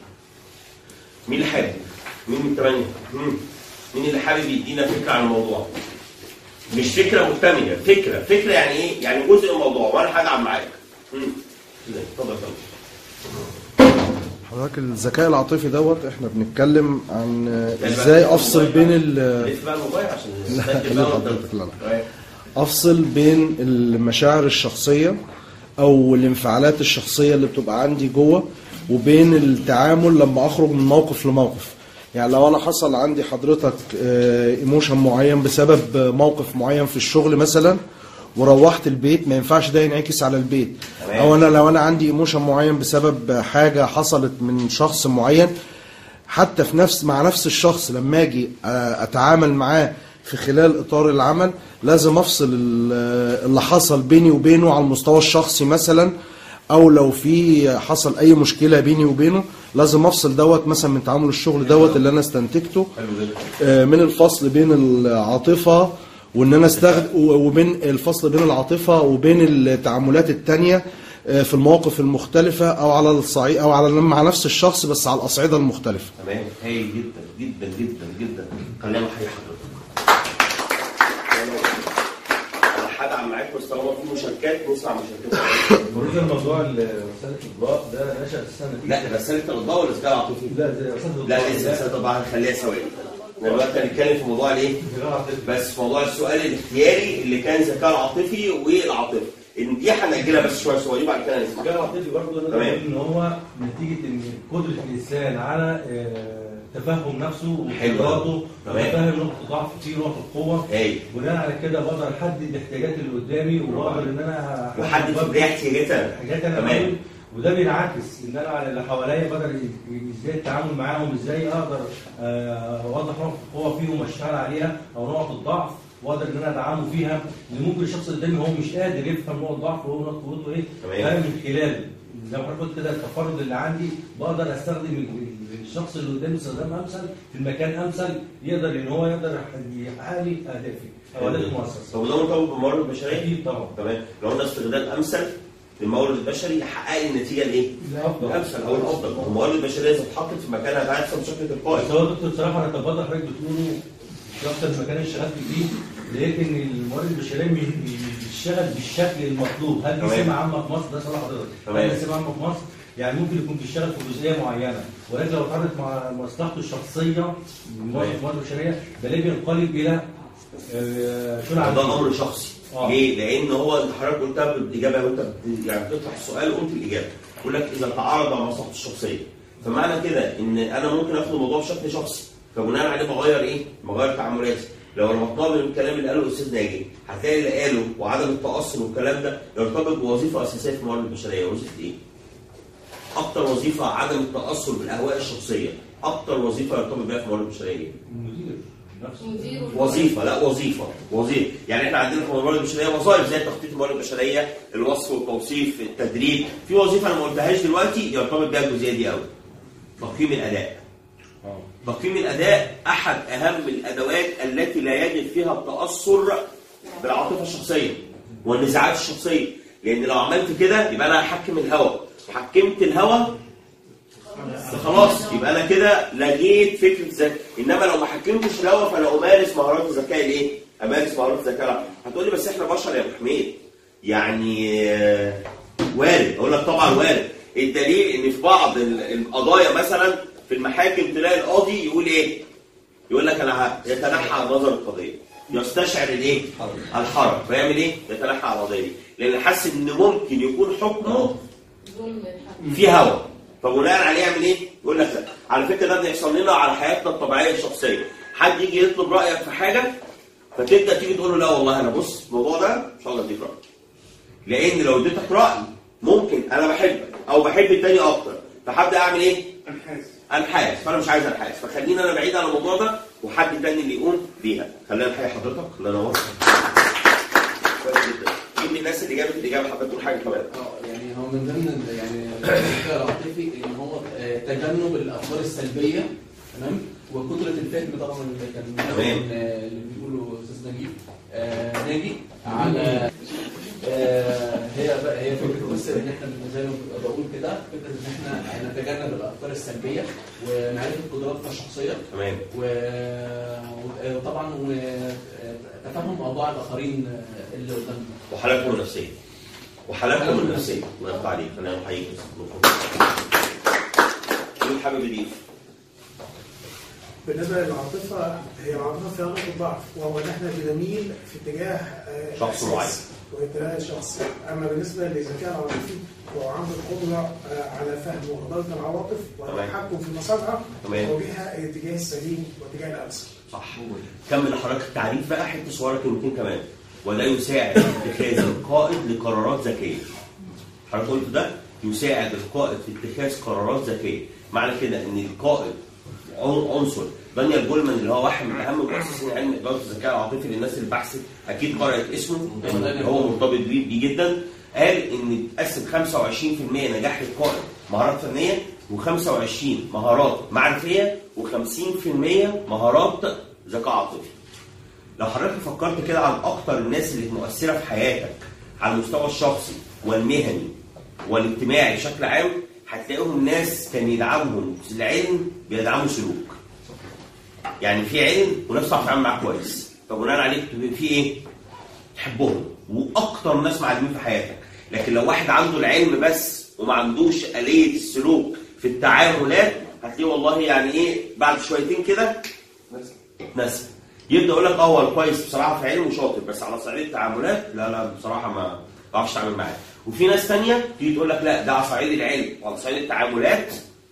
مين اللي حابب؟ مين من الثمانيه؟ امم مين اللي حابب يدينا فكره عن الموضوع؟ مش فكره مكتمله، فكره، فكره يعني ايه؟ يعني جزء من الموضوع وانا هدعم معاك. امم اتفضل اتفضل. حضرتك الذكاء العاطفي دوت احنا بنتكلم عن ازاي افصل بين ال لف بقى الموبايل عشان لا حضرتك لا لا افصل بين المشاعر الشخصيه او الانفعالات الشخصيه اللي بتبقى عندي جوه وبين التعامل لما اخرج من موقف لموقف. يعني لو انا حصل عندي حضرتك ايموشن معين بسبب موقف معين في الشغل مثلا وروحت البيت، ما ينفعش ده ينعكس على البيت. او انا لو انا عندي ايموشن معين بسبب حاجه حصلت من شخص معين، حتى في نفس مع نفس الشخص لما اجي اتعامل معاه في خلال اطار العمل لازم افصل اللي حصل بيني وبينه على المستوى الشخصي مثلا، او لو في حصل اي مشكله بيني وبينه لازم افصل دوت مثلا من تعامل الشغل دوت اللي انا استنتجته من الفصل بين العاطفه وان انا استخدم وبين الفصل بين العاطفه وبين التعاملات الثانيه في المواقف المختلفه او على الصعيد او على مع نفس الشخص بس على الاصعده المختلفه. تمام، هايل جدا جدا جدا جدا. خلينا نحيي حضرتك. هدعم معاك بس طالما في مشاركات نسمع مشاركات. بالنسبه لموضوع رساله الاطباق ده نشا السنه دي. لا رساله الاطباق ولا الذكاء العاطفي؟ لا رساله لا لسه رساله الاطباق هنخليها ثواني. دلوقتي هنتكلم في موضوع الايه؟ بس في موضوع السؤال الاختياري اللي كان الذكاء العاطفي والعاطفي. ان دي هنأجلها بس شويه صغيرين بعد كده نسمع. الذكاء العاطفي برضه انا بقول ان هو نتيجه ان قدره الانسان على تفهم نفسه وقدراته وتفهم نقطه ضعف فيه نقطه قوه. بناء على كده بقدر احدد الاحتياجات اللي قدامي وبقدر ان انا احدد ايه احتياجاتي حاجات انا وده بينعكس ان انا على اللي حواليا بقدر ازاي التعامل معاهم، ازاي اقدر اوضح نقطه القوه فيهم واشتغل عليها او نقطه الضعف واقدر ان انا ادعمه فيها. ان ممكن الشخص اللي قدامي هو مش قادر يفهم نقطه ضعف وهو نقطه قوته ايه، فاهم من خلال زي ما قلت كده التفرد اللي عندي بقدر استخدم الشخص اللي قدامي استخدام امثل في المكان امثل يقدر ان هو يقدر يحقق لي اهدافي او اهداف المؤسسه. طب وده مرتبط بالموارد البشريه؟ اكيد طبعا. تمام، لو قلنا استخدام امثل للمورد البشري يحقق لي النتيجه الايه؟ الامثل او الافضل. الموارد البشريه اذا اتحطت في مكانها هتحصل بشكل تلقائي. بس هو دكتور بصراحه انا بقدر حضرتك بتقوله في اكتر من مكان اشتغلت فيه لقيت ان الموارد البشريه مش مش بتشتغل بالشكل المطلوب. هل دي سمه عامه في مصر؟ ده سؤال حضرتك. هل دي سمه عامه في مصر؟ يعني ممكن يكون بيشتغل في جزئيه معينه ولكن لو اتعرضت مع مصلحته الشخصيه الموارد البشريه ده ليه بينقلب الى ده امر شخصي. آه. ليه؟ لان هو انت حضرتك قلتها بالاجابه وانت يعني بتطرح السؤال وقلت الاجابه. بقول لك اذا تعارض مع مصلحته الشخصيه فمعنى كده ان انا ممكن اخد الموضوع بشكل شخصي فبناء عليه بغير ايه؟ بغير تعاملاتي. لو ربطناه بالكلام اللي قاله الاستاذ ناجي هتلاقي اللي قاله وعدم التاثر والكلام ده يرتبط بوظيفه اساسيه في الموارد البشريه. وظيفه ايه؟ اكتر وظيفه عدم التاثر بالاهواء الشخصيه، اكتر وظيفه يرتبط بها في الموارد البشريه. المدير وظيفه لا وظيفه وظيفه يعني احنا عندنا في الموارد البشريه وظائف زي تخطيط الموارد البشريه، الوصف والتوصيف، التدريب. في وظيفه انا ما قلتهاش دلوقتي يرتبط بها الجزئيه دي قوي. تقييم الاداء. تقييم الاداء احد اهم الادوات التي لا يجب فيها التاثر بالعاطفه الشخصيه والنزاعات الشخصيه، لان لو عملت كده يبقى انا هحكم الهوى، حكمت الهوى خلاص يبقى انا كده لغيت فكره الذكاء. انما لو ما حكمتش الهوى فانا امارس مهارات الذكاء الايه؟ امارس مهارات الذكاء. هتقول لي بس احنا بشر يا ابو حميد يعني وارد. اقول لك طبعا وارد. الدليل ان في بعض القضايا مثلا في المحاكم تلاقي القاضي يقول ايه؟ يقول لك انا يتنحى عن نظر القضيه، يستشعر الايه؟ الحرج، فيعمل ايه؟ يتنحى عن القضيه لان حاسس ان ممكن يكون حكمه في هوى فبناء عليه يعمل ايه؟ يقول لك لا. على فكره ده بيحصل لنا على حياتنا الطبيعيه الشخصيه. حد يجي يطلب رايك في حاجه فتبدا تيجي تقول له لا والله انا بص الموضوع ده مش هقدر اديك راي. لان لو اديتك راي ممكن انا بحبك او بحب التاني اكتر فهبدا اعمل ايه؟ انحاز. انحاز فانا مش عايز انحاز فخليني انا بعيد عن الموضوع ده وحد تاني اللي يقوم بيها. خلينا نحيي حضرتك. الله ينور. كويس جدا. مين من الناس اللي جابت الاجابه حضرتك تقول حاجه كمان؟ اه يعني هو من ضمن يعني الذكاء العاطفي ان هو تجنب الافكار السلبيه تمام وكثره الفهم طبعا اللي كان اللي بيقوله استاذ نجيب آه ناجي على آه هي بقى هي فكره بس ان احنا زي ما بقول كده فكره ان احنا نتجنب الافكار السلبيه ومعرفه قدراتنا الشخصيه تمام وطبعا تفهم اوضاع الاخرين اللي قدامنا وحالاتهم النفسيه وحالاتهم النفسيه. الله يرضى عليك. انا بحييك. مين حابب يضيف؟ بالنسبه للعاطفه هي العاطفه فيها نقطه ضعف وهو ان احنا بنميل في اتجاه شخص معين واتجاه شخص. اما بالنسبه للذكاء العاطفي هو عنده القدره على فهم واداره العواطف والتحكم في مصادرها وبها الاتجاه السليم والاتجاه الامثل. صح. كمل لحضرتك التعريف بقى حته صغيره كلمتين كمان. ولا يساعد اتخاذ القائد لقرارات ذكيه. حضرتك قلت ده يساعد القائد في اتخاذ قرارات ذكيه. معنى كده ان القائد عنصر. دانيال جولمان اللي هو واحد من اهم مؤسسين علم اداره الذكاء العاطفي للناس اللي بحثت اكيد قرات اسمه اللي هو مرتبط بيه جدا. قال ان تقسم خمسة وعشرين بالمئة نجاح القائد مهارات فنيه وخمسة وعشرين مهارات معرفيه وخمسين بالمئة مهارات ذكاء عاطفي. لو حضرتك فكرت كده عن اكتر الناس اللي مؤثره في حياتك على المستوى الشخصي والمهني والاجتماعي بشكل عام هتلاقيهم ناس كان يدعمهم العلم بيدعموا سلوك. يعني في علم وناس تعرف تتعامل معاه كويس فبناء عليك في ايه؟ تحبهم واكتر ناس معلمين في حياتك. لكن لو واحد عنده العلم بس وما عندوش آلية السلوك في التعاملات هتلاقيه والله يعني ايه بعد شويتين كده ناس يبدا يقول لك اه هو كويس بصراحه في علم وشاطر بس على صعيد التعاملات لا لا بصراحه ما بعرفش اتعامل معاه. وفي ناس ثانيه تيجي تقول لك لا ده على صعيد العلم وعلى صعيد التعاملات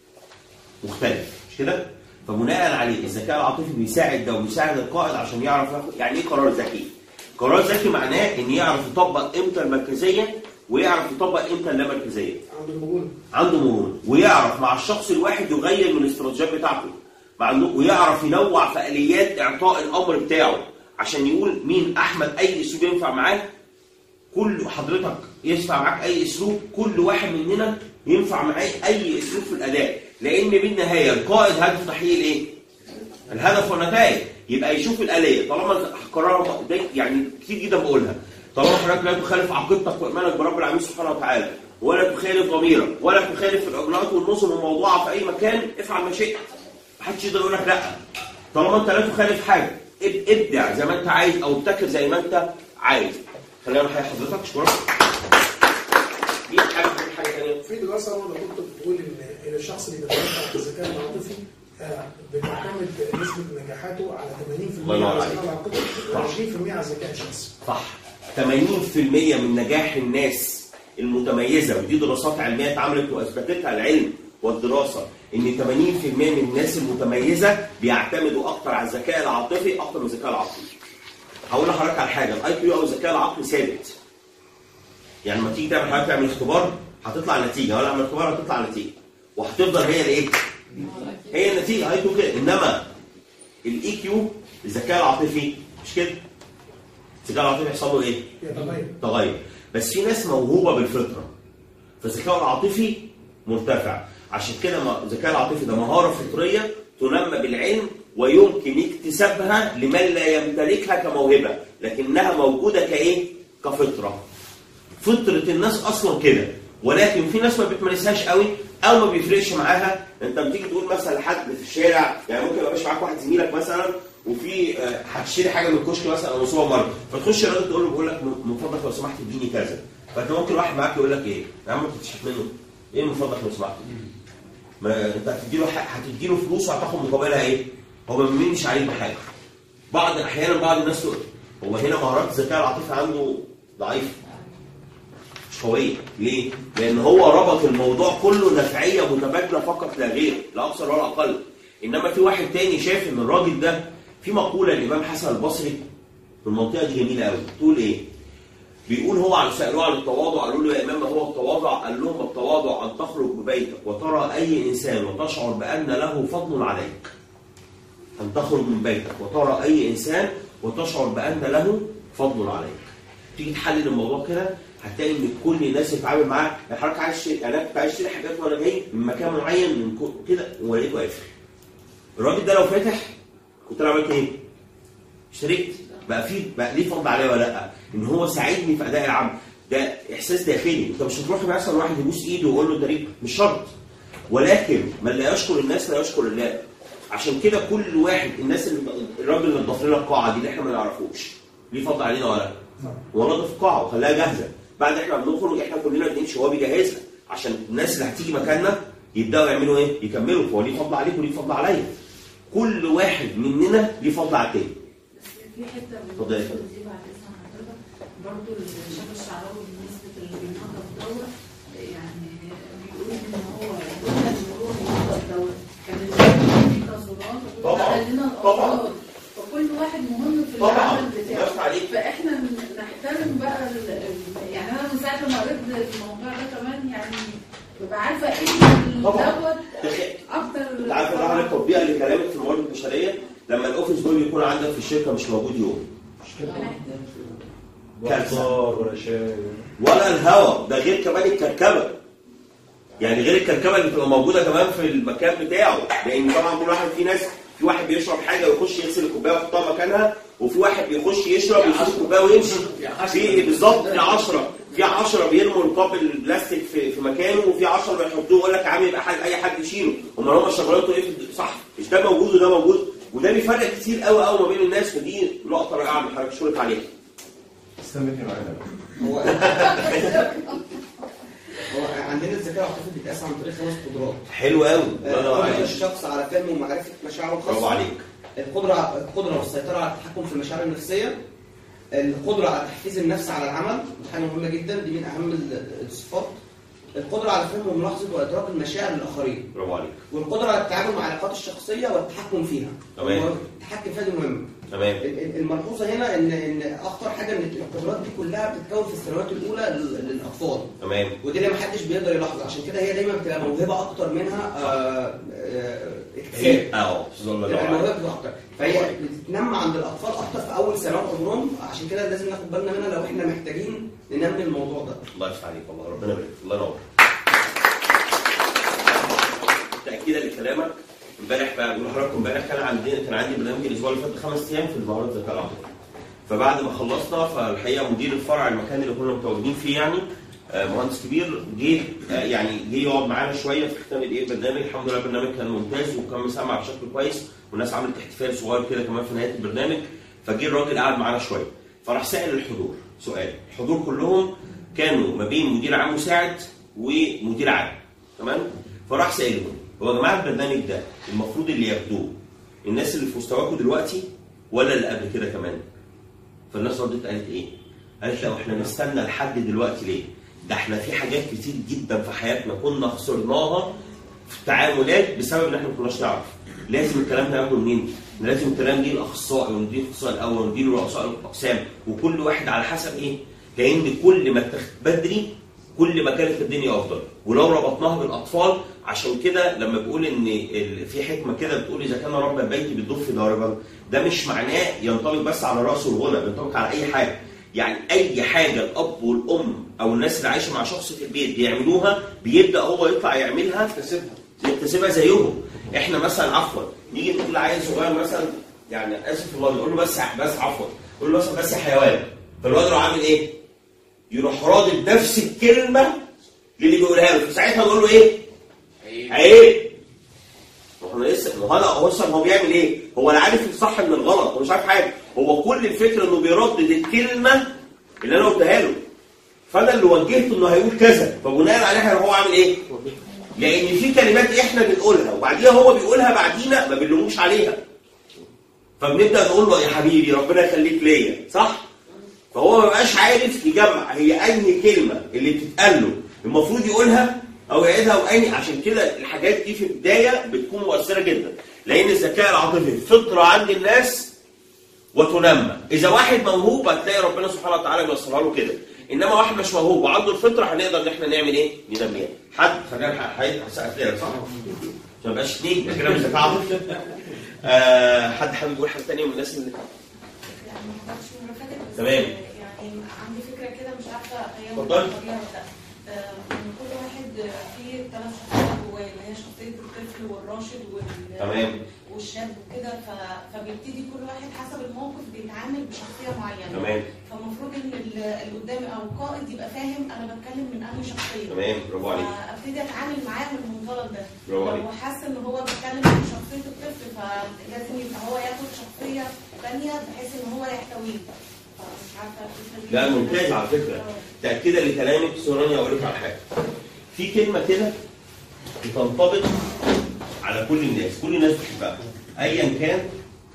مختلف مش كده؟ فبناء عليه الذكاء العاطفي بيساعد ده وبيساعد القائد عشان يعرف ياخد يعني ايه قرار ذكي. قرار ذكي معناه ان يعرف يطبق امتى المركزيه ويعرف يطبق امتى اللامركزيه. عنده مرونه. عنده مرونه ويعرف مع الشخص الواحد يغير من الاستراتيجيات بتاعته. ويعرف ينوع في اليات اعطاء الامر بتاعه عشان يقول مين احمد اي اسلوب ينفع معاه. كل حضرتك ينفع معاك اي اسلوب. كل واحد مننا ينفع معاه اي اسلوب في الاداء لان بالنهايه القائد هدفه تحقيق ايه؟ الهدف والنتائج. يبقى يشوف الاليه طالما قرار يعني كتير جدا بقولها طالما حضرتك لا تخالف عقيدتك وايمانك برب العالمين سبحانه وتعالى ولا تخالف ضميرك ولا تخالف الاجراءات والنظم الموضوعه في اي مكان افعل ما شئت. محدش يقدر يقول لك لا. طالما انت لا تخالف حاجه ابدع زي ما انت عايز او ابتكر زي ما انت عايز. خلينا نحيي حضرتك. شكرا. دي حاجه حاجه ثانيه. في دراسه برضه كنت بتقول ان الشخص اللي بيتنبأ بالذكاء العاطفي بتعتمد نسبه نجاحاته على ثمانين بالمية على الذكاء العاطفي وعشرين بالمية على الذكاء الشخصي. صح. ثمانين بالمية من نجاح الناس المتميزه، ودي دراسات علميه اتعملت واثبتتها العلم والدراسه، ان ثمانين بالمية من الناس المتميزه بيعتمدوا اكتر على الذكاء العاطفي اكتر من الذكاء العقلي. هقول لحضرتك على حاجه، الاي كيو او الذكاء العقلي ثابت. يعني لما تيجي تعمل حضرتك تعمل اختبار هتطلع النتيجه، ولا اعمل اختبار هتطلع النتيجه، وهتفضل هي الايه؟ هي النتيجه اي كيو كده. انما الاي كيو الذكاء العاطفي مش كده. الذكاء العاطفي يحصل له ايه؟ تغير. تغير. بس في ناس موهوبه بالفطره، فالذكاء العاطفي مرتفع. عشان كده الذكاء العاطفي ده مهاره فطريه تنمى بالعلم ويمكن اكتسابها لمن لا يمتلكها كموهبه، لكنها موجوده كايه؟ كفطره. فطره الناس اصلا كده، ولكن في ناس ما بتمارسهاش قوي او ما بيفرقش معاها. انت بتيجي تقول مثلا لحد في الشارع، يعني ممكن يبقى ماشي معاك واحد زميلك مثلا وفي هتشتري حاجه من الكشك مثلا او سوبر ماركت، فتخش الراجل تقول له بقول لك من فضلك لو سمحت اديني كذا، فانت ممكن واحد معاك يقول لك ايه؟ يا عم انت بتشحت منه ايه من فضلك لو سمحت؟ ما انت هتدي له هتدي له فلوس وهتاخد مقابلها ايه؟ هو ما بيمنش عليك بحاجه. بعض احيانا بعض الناس تقول هو هنا مهارات الذكاء العاطفي عنده ضعيفه مش قويه. ليه؟ لان هو ربط الموضوع كله نفعيه متبادله فقط لا غير، لا اكثر ولا اقل. انما في واحد تاني شايف ان الراجل ده، في مقوله الامام حسن البصري في المنطقه دي جميله قوي، تقول ايه؟ بيقول هو على سالوه عن التواضع، قالوا له يا امام ما هو التواضع؟ قال لهم التواضع ان تخرج ببيتك وترى اي انسان وتشعر بان له فضل عليك. ان تخرج من بيتك وترى اي انسان وتشعر بان له فضل عليك. تيجي تحلل الموضوع كده هتلاقي ان كل الناس بتتعامل معاه، يعني حضرتك عايز تشتري، انا كنت عايز اشتري حاجات وانا جاي من مكان معين من كده ولقيته قافل. الراجل ده لو فاتح كنت انا عملت ايه؟ اشتريت. بقى في بقى ليه فضل عليا ولا لا؟ ان هو ساعدني في اداء العمل. ده احساس داخلي، انت مش هتروح مثلا واحد يبوس ايده ويقول له ده مش شرط. ولكن من لا يشكر الناس لا يشكر الله. عشان كده كل واحد، الناس اللي الراجل اللي ضاف لنا القاعه دي اللي احنا ما نعرفوش ليه فضل علينا ولا لا؟ هو نضف القاعه وخلاها جاهزه، بعد احنا بنخرج احنا كلنا بنمشي وهو بيجهزها عشان الناس اللي هتيجي مكاننا يبداوا يعملوا ايه؟ يكملوا. فهو ليه فضل عليك وليه فضل عليا. كل واحد مننا ليه فضل على التاني. في حته اتفضل يا فندم. دي بعد اذن حضرتك برضه الشاب الشعراوي بالنسبه للنهضه دوت، يعني بيقول ان هو لولا ان هو بينهض دوت كان في تصورات طبعا لنا طبعا الافراد، فكل واحد مهم في طبعا العمل بتاعه. فاحنا نحترم بقى يعني انا من ساعه ما قريت الموضوع ده كمان يعني ببقى عارفه ايه دوت اكتر. انت عارفه ده على التطبيق اللي كلامك في الموارد البشريه، لما الاوفيس بوي يكون عندك في الشركه مش موجود يوم مش كده؟ كارثه ولا شاي ولا الهوا ده، غير كمان الكركبه. يعني غير الكركبه اللي بتبقى موجوده كمان في المكان بتاعه، لان طبعا كل واحد في ناس، في واحد بيشرب حاجه ويخش يغسل الكوبايه ويحطها مكانها، وفي واحد بيخش يشرب ويشيل الكوبايه ويمشي. في بالظبط في عشرة في عشرة بيرموا القاب البلاستيك في في مكانه، وفي عشرة بيحطوه يقول لك يا عم يبقى حد اي حد يشيله. امال هم شغلانته ايه؟ صح مش ده موجود وده موجود، وده بيفرق كتير قوي قوي ما بين الناس. ودي لقطه رائعه من حضرتك اشكرك عليها. استمتعي معانا. هو هو عندنا الذكاء العاطفي بيتقاس عن طريق خمس قدرات. حلو قوي. قدرة الشخص على فهم ومعرفة مشاعره الخاصة. برافو عليك. القدرة القدرة والسيطرة على التحكم في المشاعر النفسية. القدرة على تحفيز النفس على العمل، دي حاجة مهمة جدا، دي من أهم الصفات. القدرة على فهم وملاحظة وإدراك المشاعر للآخرين. برافو عليك. والقدرة على التعامل مع العلاقات الشخصية والتحكم فيها. تمام. التحكم فيها دي مهمة. تمام. الملحوظة هنا إن إن أخطر حاجة إن القدرات دي كلها بتتكون في السنوات الأولى للأطفال. تمام. ودي اللي محدش بيقدر يلاحظ، عشان كده هي دايما بتبقى موهبة أكتر منها اكتساب. اه بتبقى الموهبة بتبقى أكتر، فهي بتتنمى عند الأطفال أكتر في أول سنوات عمرهم، عشان كده لازم ناخد بالنا منها لو إحنا محتاجين ننمي الموضوع ده. الله يفتح عليك والله، ربنا يبارك. الله ينور. تأكيدا لكلامك، امبارح بقى بقول لحضرتك امبارح كان عندي كان عندي برنامج الاسبوع اللي فات خمس ايام في المهارات الذكاء العاطفي. فبعد ما خلصنا فالحقيقه مدير الفرع المكان اللي كنا متواجدين فيه يعني مهندس كبير جه يعني جه يقعد معانا شويه في ختام الايه البرنامج. الحمد لله البرنامج كان ممتاز وكان مسمع بشكل كويس والناس عملت احتفال صغير كده كمان في نهايه البرنامج. فجه الراجل قعد معانا شويه، فراح سال الحضور سؤال، الحضور كلهم كانوا ما بين مدير عام مساعد ومدير عام، تمام؟ فراح سالهم هو يا جماعه البرنامج ده المفروض اللي ياخدوه الناس اللي في مستواكم دلوقتي ولا اللي قبل كده كمان؟ فالناس ردت قالت ايه؟ قالت لا احنا نستنى لحد دلوقتي ليه؟ ده احنا في حاجات كتير جدا في حياتنا كنا خسرناها في التعاملات بسبب ان احنا ما كناش نعرف. لازم الكلام ده ناخده منين؟ لازم الكلام دي الاخصائي وندير الاخصائي الاول وندير رؤساء الاقسام وكل واحد على حسب ايه؟ لان كل ما اتخذت بدري كل ما كانت الدنيا افضل. ولو ربطناها بالاطفال عشان كده لما بقول ان في حكمه كده بتقول اذا كان رب البيت بالضف ضاربا، ده مش معناه ينطبق بس على الراس والغنى، بينطبق على اي حاجه. يعني اي حاجه الاب والام او الناس اللي عايشه مع شخص في البيت بيعملوها بيبدا هو يطلع يعملها يكتسبها يكتسبها زيهم. احنا مثلا عفوا نيجي نقول لعيل صغير مثلا يعني اسف الله نقول له بس بس عفوا نقول له مثلا بس يا حيوان، فالواد يروح عامل ايه؟ يروح رادد نفس الكلمه اللي بيقولها له، فساعتها نقول له ايه؟ عيب. احنا لسه ما هو اصلا هو بيعمل ايه؟ هو لا عارف الصح من الغلط، هو مش عارف حاجه، هو كل الفكره انه بيردد الكلمه اللي انا قلتها له. فانا اللي وجهته انه هيقول كذا، فبناء عليها هو عامل ايه؟ لان في كلمات احنا بنقولها وبعديها هو بيقولها بعدينا ما بنلوموش عليها. فبنبدا نقول له يا حبيبي ربنا يخليك ليا، صح؟ فهو ما بقاش عارف يجمع هي انهي كلمه اللي بتتقال له المفروض يقولها او يعيدها او انهي. عشان كده الحاجات دي في البدايه بتكون مؤثره جدا، لان الذكاء العاطفي فطره عند الناس وتنمى. اذا واحد موهوب هتلاقي ربنا سبحانه وتعالى بيوصلها له كده، انما واحد مش موهوب وعنده الفطره هنقدر ان احنا نعمل ايه؟ ننميها. حد خلينا هسقف صح؟ عشان ما يبقاش اثنين ده كده مش ذكاء عاطفي. آه حد حابب يقول حاجه ثانيه من الناس اللي يعني ما حضرتش المره اللي فاتت تمام. يعني عندي فكره كده مش عارفه هي اتفضلي. ان كل واحد فيه ثلاث شخصيات جواه اللي هي شخصيه الطفل والراشد وال تمام والشاب وكده، فبيبتدي كل واحد حسب الموقف بيتعامل بشخصيه معينه. تمام. فالمفروض ان اللي قدامي او القائد يبقى فاهم انا بتكلم من انهي شخصيه. تمام برافو عليك. فابتدي اتعامل معاه من المنطلق ده. برافو عليك. لو حاسس ان هو بيتكلم من شخصيه الطفل فلازم يبقى هو ياخد شخصيه ثانيه بحيث ان هو يحتويه. فمش عارفه لا ممتاز على فكره. تاكيدا لكلامك سوراني اقول لك على حاجه. في كلمه كده بتنطبق على كل الناس، كل الناس بتحبها ايا كان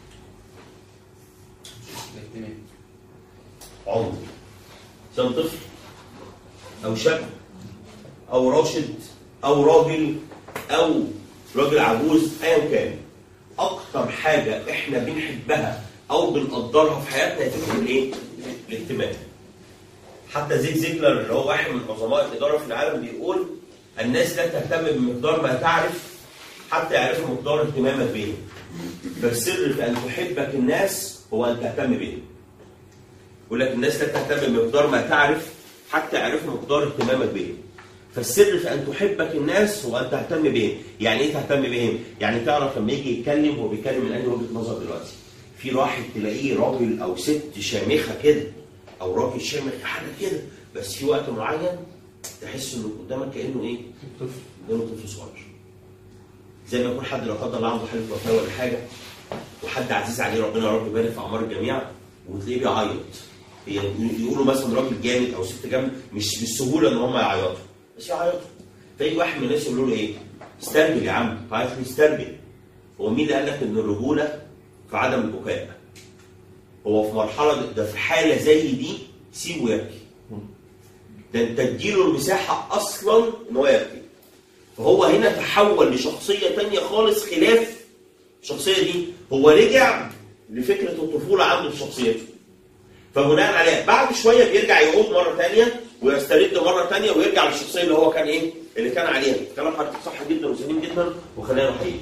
عمر، سواء طفل او شاب او راشد او راجل او راجل عجوز ايا كان. اكتر حاجه احنا بنحبها او بنقدرها في حياتنا هي فكره الايه؟ الاهتمام. حتى زيك زيجلر اللي هو واحد من عظماء الاداره في العالم بيقول الناس لا تهتم بمقدار ما تعرف حتى يعرفوا مقدار اهتمامك بهم. فالسر في ان تحبك الناس هو ان تهتم بهم. يقول لك الناس لا تهتم بمقدار ما تعرف حتى يعرفوا مقدار اهتمامك بهم. فالسر في ان تحبك الناس هو ان تهتم بهم. يعني ايه تهتم بهم؟ يعني تعرف لما يجي يتكلم هو بيتكلم من انهي وجهه نظر دلوقتي. في واحد تلاقيه راجل او ست شامخه كده او راجل شامخ حاجه كده، بس في وقت معين تحس انه قدامك كانه ايه؟ طفل، قدامه طفل صغير. زي ما يكون حد لا قدر الله عنده حاله وفاه ولا حاجه وحد عزيز عليه ربنا يا رب يبارك في اعمار الجميع وتلاقيه بيعيط. يقولوا مثلا راجل جامد او ست جامد مش بالسهوله ان هم يعيطوا، بس يعيطوا. فيجي واحد من الناس يقول له ايه؟ استرجل يا عم، تعيط ليه؟ استرجل. هو مين اللي قال لك ان الرجوله في عدم البكاء؟ هو في مرحله ده في حاله زي دي سيبه يبكي. ده انت تديله المساحه اصلا ان هو يبكي. فهو هنا تحول لشخصيه ثانيه خالص خلاف الشخصيه دي. هو رجع لفكره الطفوله عنده في شخصيته. فبناء عليها بعد شويه بيرجع يعود مره ثانيه ويسترد مره ثانيه ويرجع للشخصيه اللي هو كان ايه؟ اللي كان عليها. كلام حضرتك صح جدا وسليم جدا وخلينا نحييك.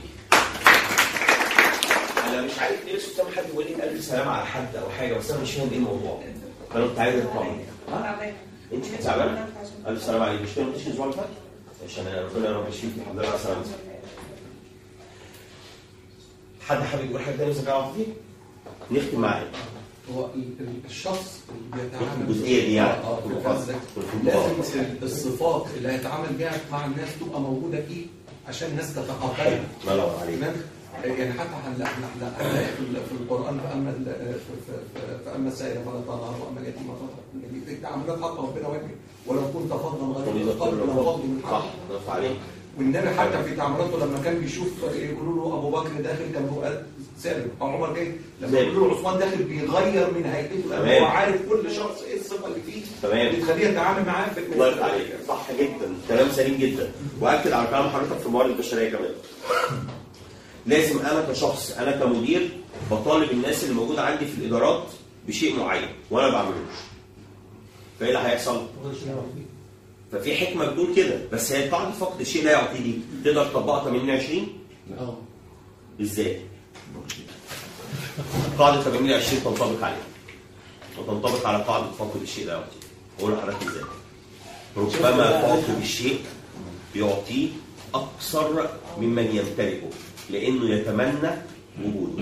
انا مش عارف ليه بس قدام حد بيقول لي الف سلام على حد او حاجه بس انا مش فاهم ايه الموضوع. فانا كنت عايز اطمن. انت كنت تعبانه؟ الف سلام عليك. مش كده مفيش الاسبوع اللي فات؟ عشان ربنا يا رب يشفيك الحمد لله على سلامتك. حد حابب يقول حاجه ثانيه ذكاء عاطفي؟ نختم معاه. هو الشخص اللي بيتعامل الجزئيه دي يعني اه لازم الصفات اللي هيتعامل بيها مع الناس تبقى موجوده فيه عشان الناس تتقبلها. الله ينور عليك. يعني حتى هنلاقي هنلاقي في القران فاما فاما السائل فلا تنهر واما اليتيم فلا تقهر. تعاملات حق ربنا وجهه ولو كنت فظا غليظ القلب لانفضوا من حولك. صح عليك. والنبي حتى في تعاملاته لما كان بيشوف يقولوا له ابو بكر داخل كان هو سالم او عمر جاي لما يقولوا له عثمان داخل بيغير من هيئته لانه هو عارف كل شخص ايه الصفه اللي فيه تمام اللي تخليه يتعامل معاه في الله يرضى عليك. صح جدا كلام سليم جدا. واكد على كلام حضرتك في الموارد البشريه كمان. لازم انا كشخص انا كمدير بطالب الناس اللي موجوده عندي في الادارات بشيء معين وانا ما بعملوش. فايه اللي هيحصل؟ ففي حكمه بدون كده. بس هي قاعده فقد الشيء لا يعطيه دي تقدر تطبقها ثمانين عشرين؟ اه ازاي؟ قاعده ثمانين عشرين تنطبق عليها وتنطبق على قاعده فقد الشيء لا يعطيه. اقول لحضرتك ازاي؟ ربما فاقد الشيء يعطيه اكثر ممن يمتلكه لانه يتمنى وجوده.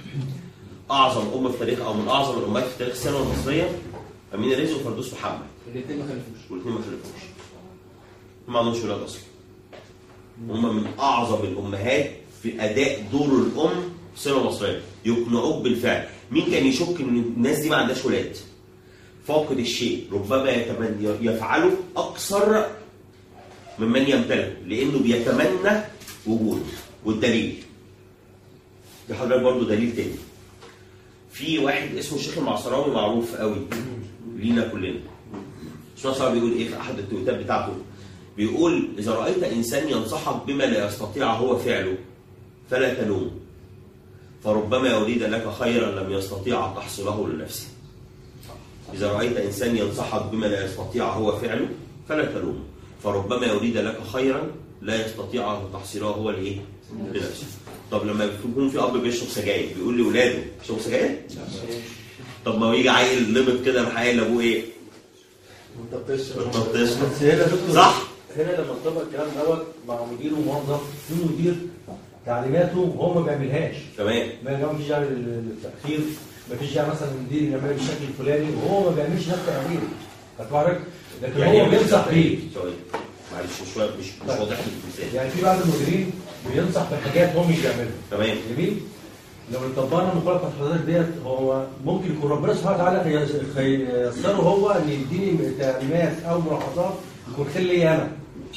اعظم ام في تاريخ او من اعظم الامهات في تاريخ السينما المصريه امينه رزق وفردوس محمد. الاثنين ما خلفوش. والاثنين ما خلفوش. ما عندهمش ولاد اصلا. هم من اعظم الامهات في اداء دور الام في السينما المصريه. يقنعوك بالفعل. مين كان يشك ان الناس دي ما عندهاش ولاد؟ فاقد الشيء ربما يتمنى يفعله اكثر ممن يمتلكه لانه بيتمنى وجوده. والدليل دي حضرتك برضه دليل تاني. في واحد اسمه الشيخ المعصراوي معروف قوي لينا كلنا. الشيخ المعصراوي بيقول ايه في احد التويتات بتاعته؟ بيقول اذا رايت انسان ينصحك بما لا يستطيع هو فعله فلا تلومه فربما يريد لك خيرا لم يستطيع تحصيله لنفسه. اذا رايت انسان ينصحك بما لا يستطيع هو فعله فلا تلومه فربما يريد لك خيرا لا يستطيع تحصيله هو لايه؟ لنفسه. طب لما يكون في اب بيشرب سجاير بيقول لاولاده اشربوا سجاير؟ طب ما يجي عيل لبط كده راح قايل لابوه ايه؟ انت بتشرب انت بتشرب بس هنا دكتور صح؟ هنا لما طبق الكلام دوت مع مدير وموظف في مدير تعليماته وهو ما بيعملهاش. تمام. ما فيش داعي للتاخير، ما فيش داعي مثلا المدير يعمل بالشكل الفلاني وهو ما بيعملش نفس تعليمه. هتعرف لكن يعني هو بينصح بيه. معلش مش مش مش واضح لي المثال. يعني في بعض المديرين بينصح بحاجات هو مش بيعملها. تمام. جميل؟ لو طبقنا المخالفه حضرتك ديت هو ممكن يكون ربنا سبحانه وتعالى ييسره هو ان يديني تعليمات او ملاحظات يكون خير ليا انا.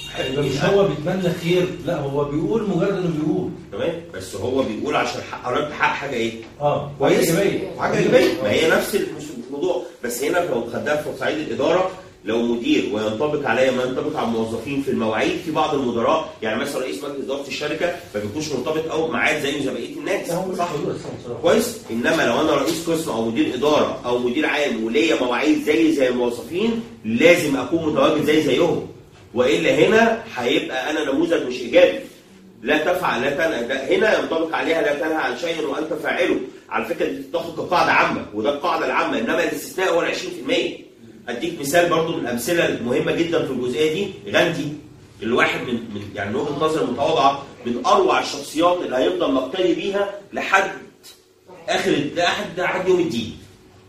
مش هو بيتمنى خير، لا هو بيقول مجرد انه بيقول. تمام، بس هو بيقول عشان قررت تحقق حاجه ايه؟ اه كويس؟ حاجه ايجابيه. حاجه ايجابيه، ما هي نفس الموضوع، بس هنا لو خدناها في صعيد الاداره لو مدير وينطبق عليا ما ينطبق على الموظفين في المواعيد، في بعض المدراء يعني مثلا رئيس مجلس اداره الشركه ما بيكونش مرتبط او ميعاد زيه زي بقيه الناس، صح؟ كويس؟ انما لو انا رئيس قسم او مدير اداره او مدير عام وليا مواعيد زي زي الموظفين لازم اكون متواجد زي زيهم، والا هنا هيبقى انا نموذج مش ايجابي. لا تفعل لا تنهى، هنا ينطبق عليها لا تنهى عن شيء وانت فاعله. على فكره دي تاخد كقاعده عامه وده القاعده العامه، انما الاستثناء هو ال عشرين في المية. اديك مثال برضو من الامثله المهمه جدا في الجزئيه دي، غاندي الواحد من من يعني وجهه نظر المتواضعه من اروع الشخصيات اللي هيفضل مقتدي بيها لحد اخر لحد لحد يوم الدين.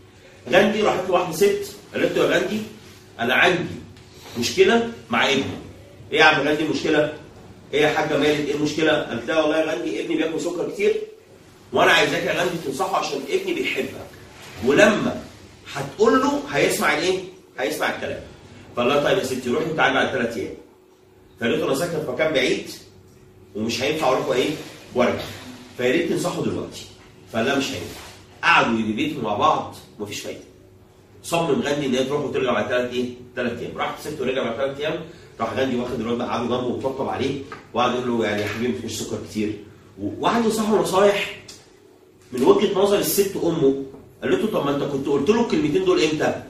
غاندي راحت له واحده ست قالت له يا غاندي انا عندي مشكله مع ابني. ايه يا عم غاندي المشكله؟ ايه يا حاجه مالك ايه المشكله؟ قالت لها والله يا غاندي ابني بياكل سكر كتير وانا عايزاك يا غاندي تنصحه عشان ابني بيحبك، ولما هتقول له هيسمع الايه؟ هيسمع الكلام. فقال لها طيب يا ستي روحي وتعالي بعد ثلاث ايام. فقالت له انا ساكن في مكان بعيد ومش هينفع اروح ايه؟ وارجع. فيا ريت تنصحه دلوقتي. فقال لها مش هينفع. قعدوا يبيتوا مع بعض ومفيش فايده. صمم غاندي ان هي تروح وترجع بعد ثلاث ايه؟ ثلاث ايام. راحت الست ورجع بعد ثلاث ايام، راح غاندي واخد الواد قعده جنبه وطبطب عليه وقعد يقول له يعني يا حبيبي ما فيش سكر كتير. وقعد ينصحه نصايح من وجهه نظر الست امه. قالت له طب ما انت كنت قلت له الكلمتين دول امتى؟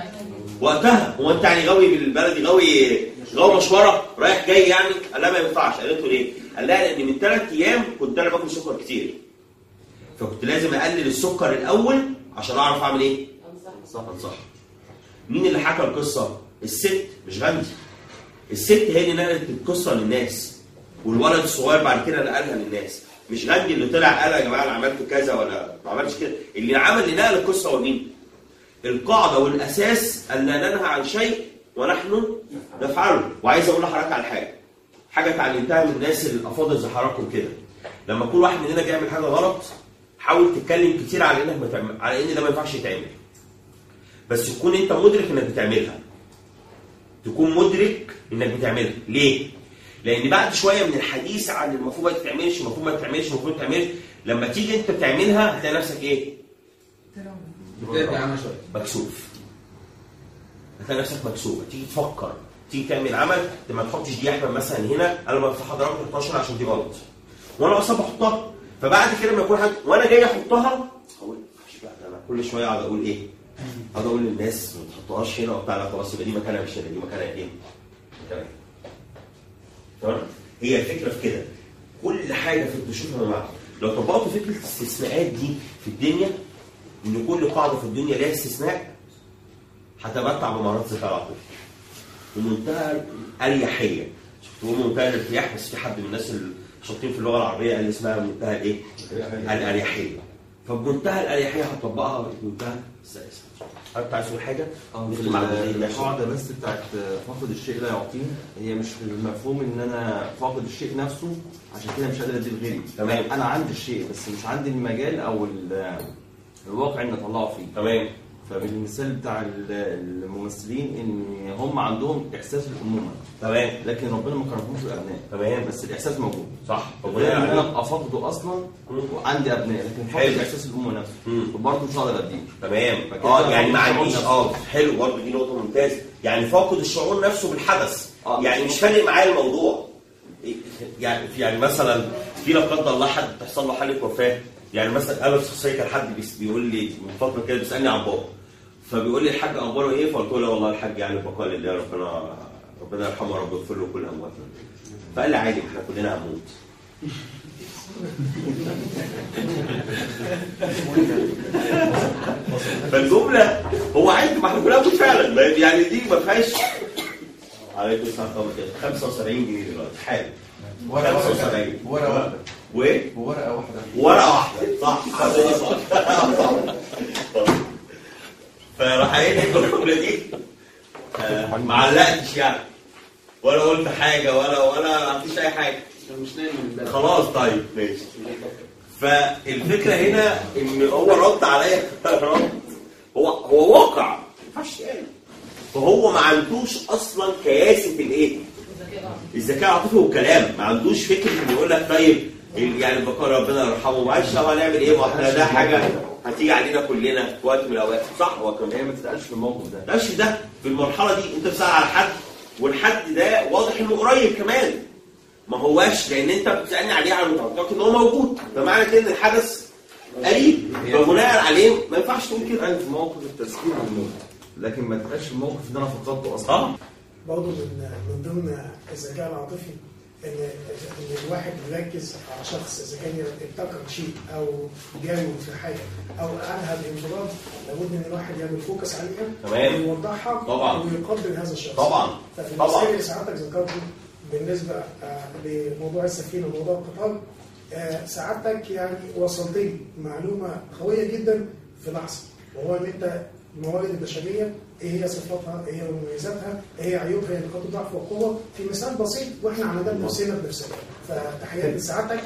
وقتها. هو انت يعني غاوي بالبلدي غاوي غاوي مشوره رايح جاي يعني؟ قال لها ما ينفعش. قالت له ليه؟ قال لها لان من ثلاث ايام كنت انا باكل سكر كتير فكنت لازم اقلل السكر الاول عشان اعرف اعمل ايه؟ انصح انصح. مين اللي حكى القصه؟ الست مش غاندي. الست هي اللي نقلت القصه للناس والولد الصغير بعد كده نقلها للناس، مش غاندي اللي طلع قال يا جماعه انا عملت كذا ولا ما عملتش كده. اللي عمل اللي نقل القصه هو مين؟ القاعده والاساس ان لا ننهى عن شيء ونحن نفعله. وعايز اقول لحضرتك على حاجه حاجه اتعلمتها من الناس الافاضل زي حضراتكم كده. لما كل واحد مننا بيعمل حاجه غلط حاول تتكلم كتير على انك بتعمل، على ان ده ما ينفعش يتعمل، بس تكون انت مدرك انك بتعملها، تكون مدرك انك بتعملها. ليه؟ لان بعد شويه من الحديث عن المفروض ما تتعملش المفروض ما تتعملش المفروض ما تتعملش، لما تيجي انت بتعملها هتلاقي نفسك ايه؟ مكسوف. هتلاقي نفسك مكسوف، تيجي تفكر تيجي تعمل عمل ما تحطش دي يا احمد مثلا هنا، انا ما حضرتك ما تحطهاش عشان دي غلط وانا اصلا بحطها، فبعد كده لما يكون حد وانا جاي احطها اقول انا كل شويه اقعد اقول ايه؟ اقعد اقول للناس ما تحطهاش هنا وبتاع، لا خلاص يبقى دي مكانها مش هنا، دي مكانها ايه؟ مكانها تمام؟ هي الفكره في كده، كل حاجه في الدشور يا جماعه لو طبقتوا فكره الاستثناءات دي في الدنيا، ان كل قاعده في الدنيا لها استثناء، هتمتع بمهارات الذكاء العاطفي بمنتهى الاريحيه. شفتوا منتهى الارتياح، بس في حد من الناس الشاطرين في اللغه العربيه قال اسمها منتهى الايه؟ الاريحيه. فبمنتهى الاريحيه هتطبقها بمنتهى السلاسه. انت عايز تقول حاجه؟ اه في القاعده بس بتاعت فاقد الشيء لا يعطيه، هي مش المفهوم ان انا فاقد الشيء نفسه عشان كده مش قادر اديه لغيري. تمام. انا عندي الشيء بس مش عندي المجال او الواقع ان اطلعه فيه. تمام. فبالمثال بتاع الممثلين ان هم عندهم احساس الامومه. تمام. لكن ربنا ما كرمهمش بابناء. تمام. بس الاحساس موجود. صح. ربنا انا ابقى فاقده اصلا وعندي ابناء، لكن فاقد احساس الامومه نفسه وبرضه مش هقدر اديه. تمام. اه يعني ما عنديش اه حلو برضه، دي نقطه ممتازه. يعني فاقد الشعور نفسه بالحدث. آه. يعني مش فارق معايا الموضوع. يعني يعني مثلا في لا قدر الله حد تحصل له حاله وفاه، يعني مثلا انا شخصيا كان حد بيقول لي من فتره كده بيسالني عن بابا، فبيقول لي الحاج اخباره ايه؟ فقلت له والله الحاج يعني بقاء لله، ربنا ربنا يرحمه ورب يغفر له كل امواتنا. فقال لي عادي احنا كلنا هنموت. فالجمله هو عادي، ما احنا كلنا هنموت فعلا، يعني دي ما فيهاش. عليكم السلام ورحمه الله. خمسة وسبعين جنيه دلوقتي حالا. خمسة وسبعين ورقه واحده. وايه؟ ورقه واحده. ورقه واحده صح. فراح قايل لي الجمله دي آه ما علقتش يعني ولا قلت حاجه ولا ولا ما فيش اي حاجه، مش نايم من امبارح خلاص. طيب ماشي. فالفكره هنا ان هو رد عليا رد هو هو واقع ما ينفعش يعني، فهو ما عندوش اصلا كياسه الايه؟ الذكاء العاطفي والكلام، ما عندوش فكره انه يقول لك طيب يعني بقى ربنا يرحمه معلش هو هنعمل ايه؟ ما احنا ده حاجه هتيجي علينا كلنا في وقت من الاوقات، صح؟ هو كمان هي ما تتقالش في الموقف ده. ما تتقالش ده في المرحله دي، انت بتسال على حد والحد ده واضح انه قريب كمان، ما هواش لان انت بتسالني عليه على متوقعك ان هو موجود، فمعنى كده ان الحدث قريب، فبناء عليه ما ينفعش تقول كده. في موقف التذكير بالموت، لكن ما تبقاش في الموقف ده انا فقدته اصلا. اه برضه من من ضمن الذكاء العاطفي ان ان الواحد يركز على شخص اذا كان ابتكر شيء او جاوب في حاجه او انهى الانفراد، لابد ان الواحد يعمل فوكس عليها تمام ويوضحها طبعا ويقدر هذا الشخص طبعا ففي طبعا. المثال اللي ساعتك ذكرته بالنسبه لموضوع السفينه وموضوع القطار، سعادتك يعني وصلتني معلومه قويه جدا في لحظه، وهو ان انت الموارد البشريه ايه هي صفاتها؟ ايه هي مميزاتها؟ ايه هي عيوبها؟ هي نقاط الضعف والقوه في مثال بسيط واحنا عملناه بنفسنا بنفسنا. فتحياتي لسعادتك.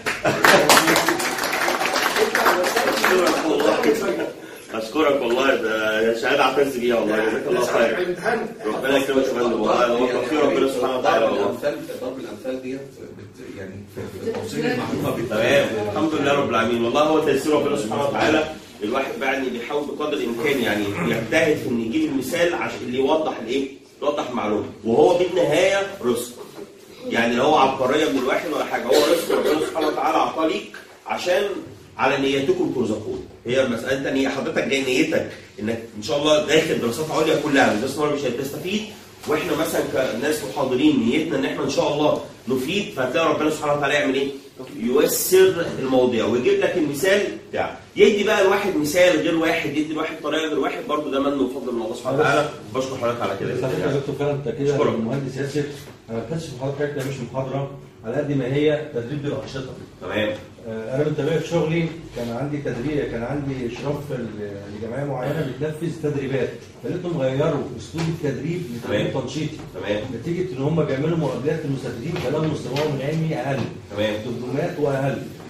اشكرك والله، ده شهاده اعتز بيها والله، جزاك الله خير. ربنا يكرمك يا فندم والله، هو توفيق ربنا سبحانه وتعالى والله. الامثال ضرب الامثال ديت يعني في توصيل المعلومه. تمام الحمد لله رب العالمين، والله هو تيسير ربنا سبحانه وتعالى. الواحد يعني بيحاول بقدر الامكان يعني يجتهد في ان يجيب المثال عشان اللي يوضح الايه؟ يوضح المعلومه، وهو بالنهايه رزق. يعني لو هو عبقريه من الواحد ولا حاجه، هو رزق ربنا سبحانه وتعالى اعطاه ليك عشان على نيتكم ترزقون. هي مساله ان هي حضرتك جاي نيتك انك ان شاء الله داخل دراسات عليا كلها الناس مش هتستفيد، واحنا مثلا كناس محاضرين نيتنا ان احنا ان شاء الله نفيد، فهتلاقي ربنا سبحانه وتعالى يعمل ايه؟ ييسر المواضيع ويجيب لك المثال بتاعه. يدي بقى الواحد مثال غير واحد، يدي الواحد طريقه غير واحد، برضه ده من وفضل من الله سبحانه وتعالى. بشكر حضرتك على كده. يا دكتور فعلا انت كده المهندس ياسر، انا ما كانتش محاضره بتاعتنا مش محاضره على قد ما هي تدريب للانشطه. تمام. انا بالطبيعه في شغلي كان عندي تدريب، كان عندي اشراف لجمعيه معينه بتنفذ تدريبات، فلقيتهم غيروا اسلوب التدريب لتدريب تنشيطي. تمام. نتيجه ان هم بيعملوا مقابلات للمستفيدين فلهم مستواهم العلمي اقل. تمام. دبلومات واقل،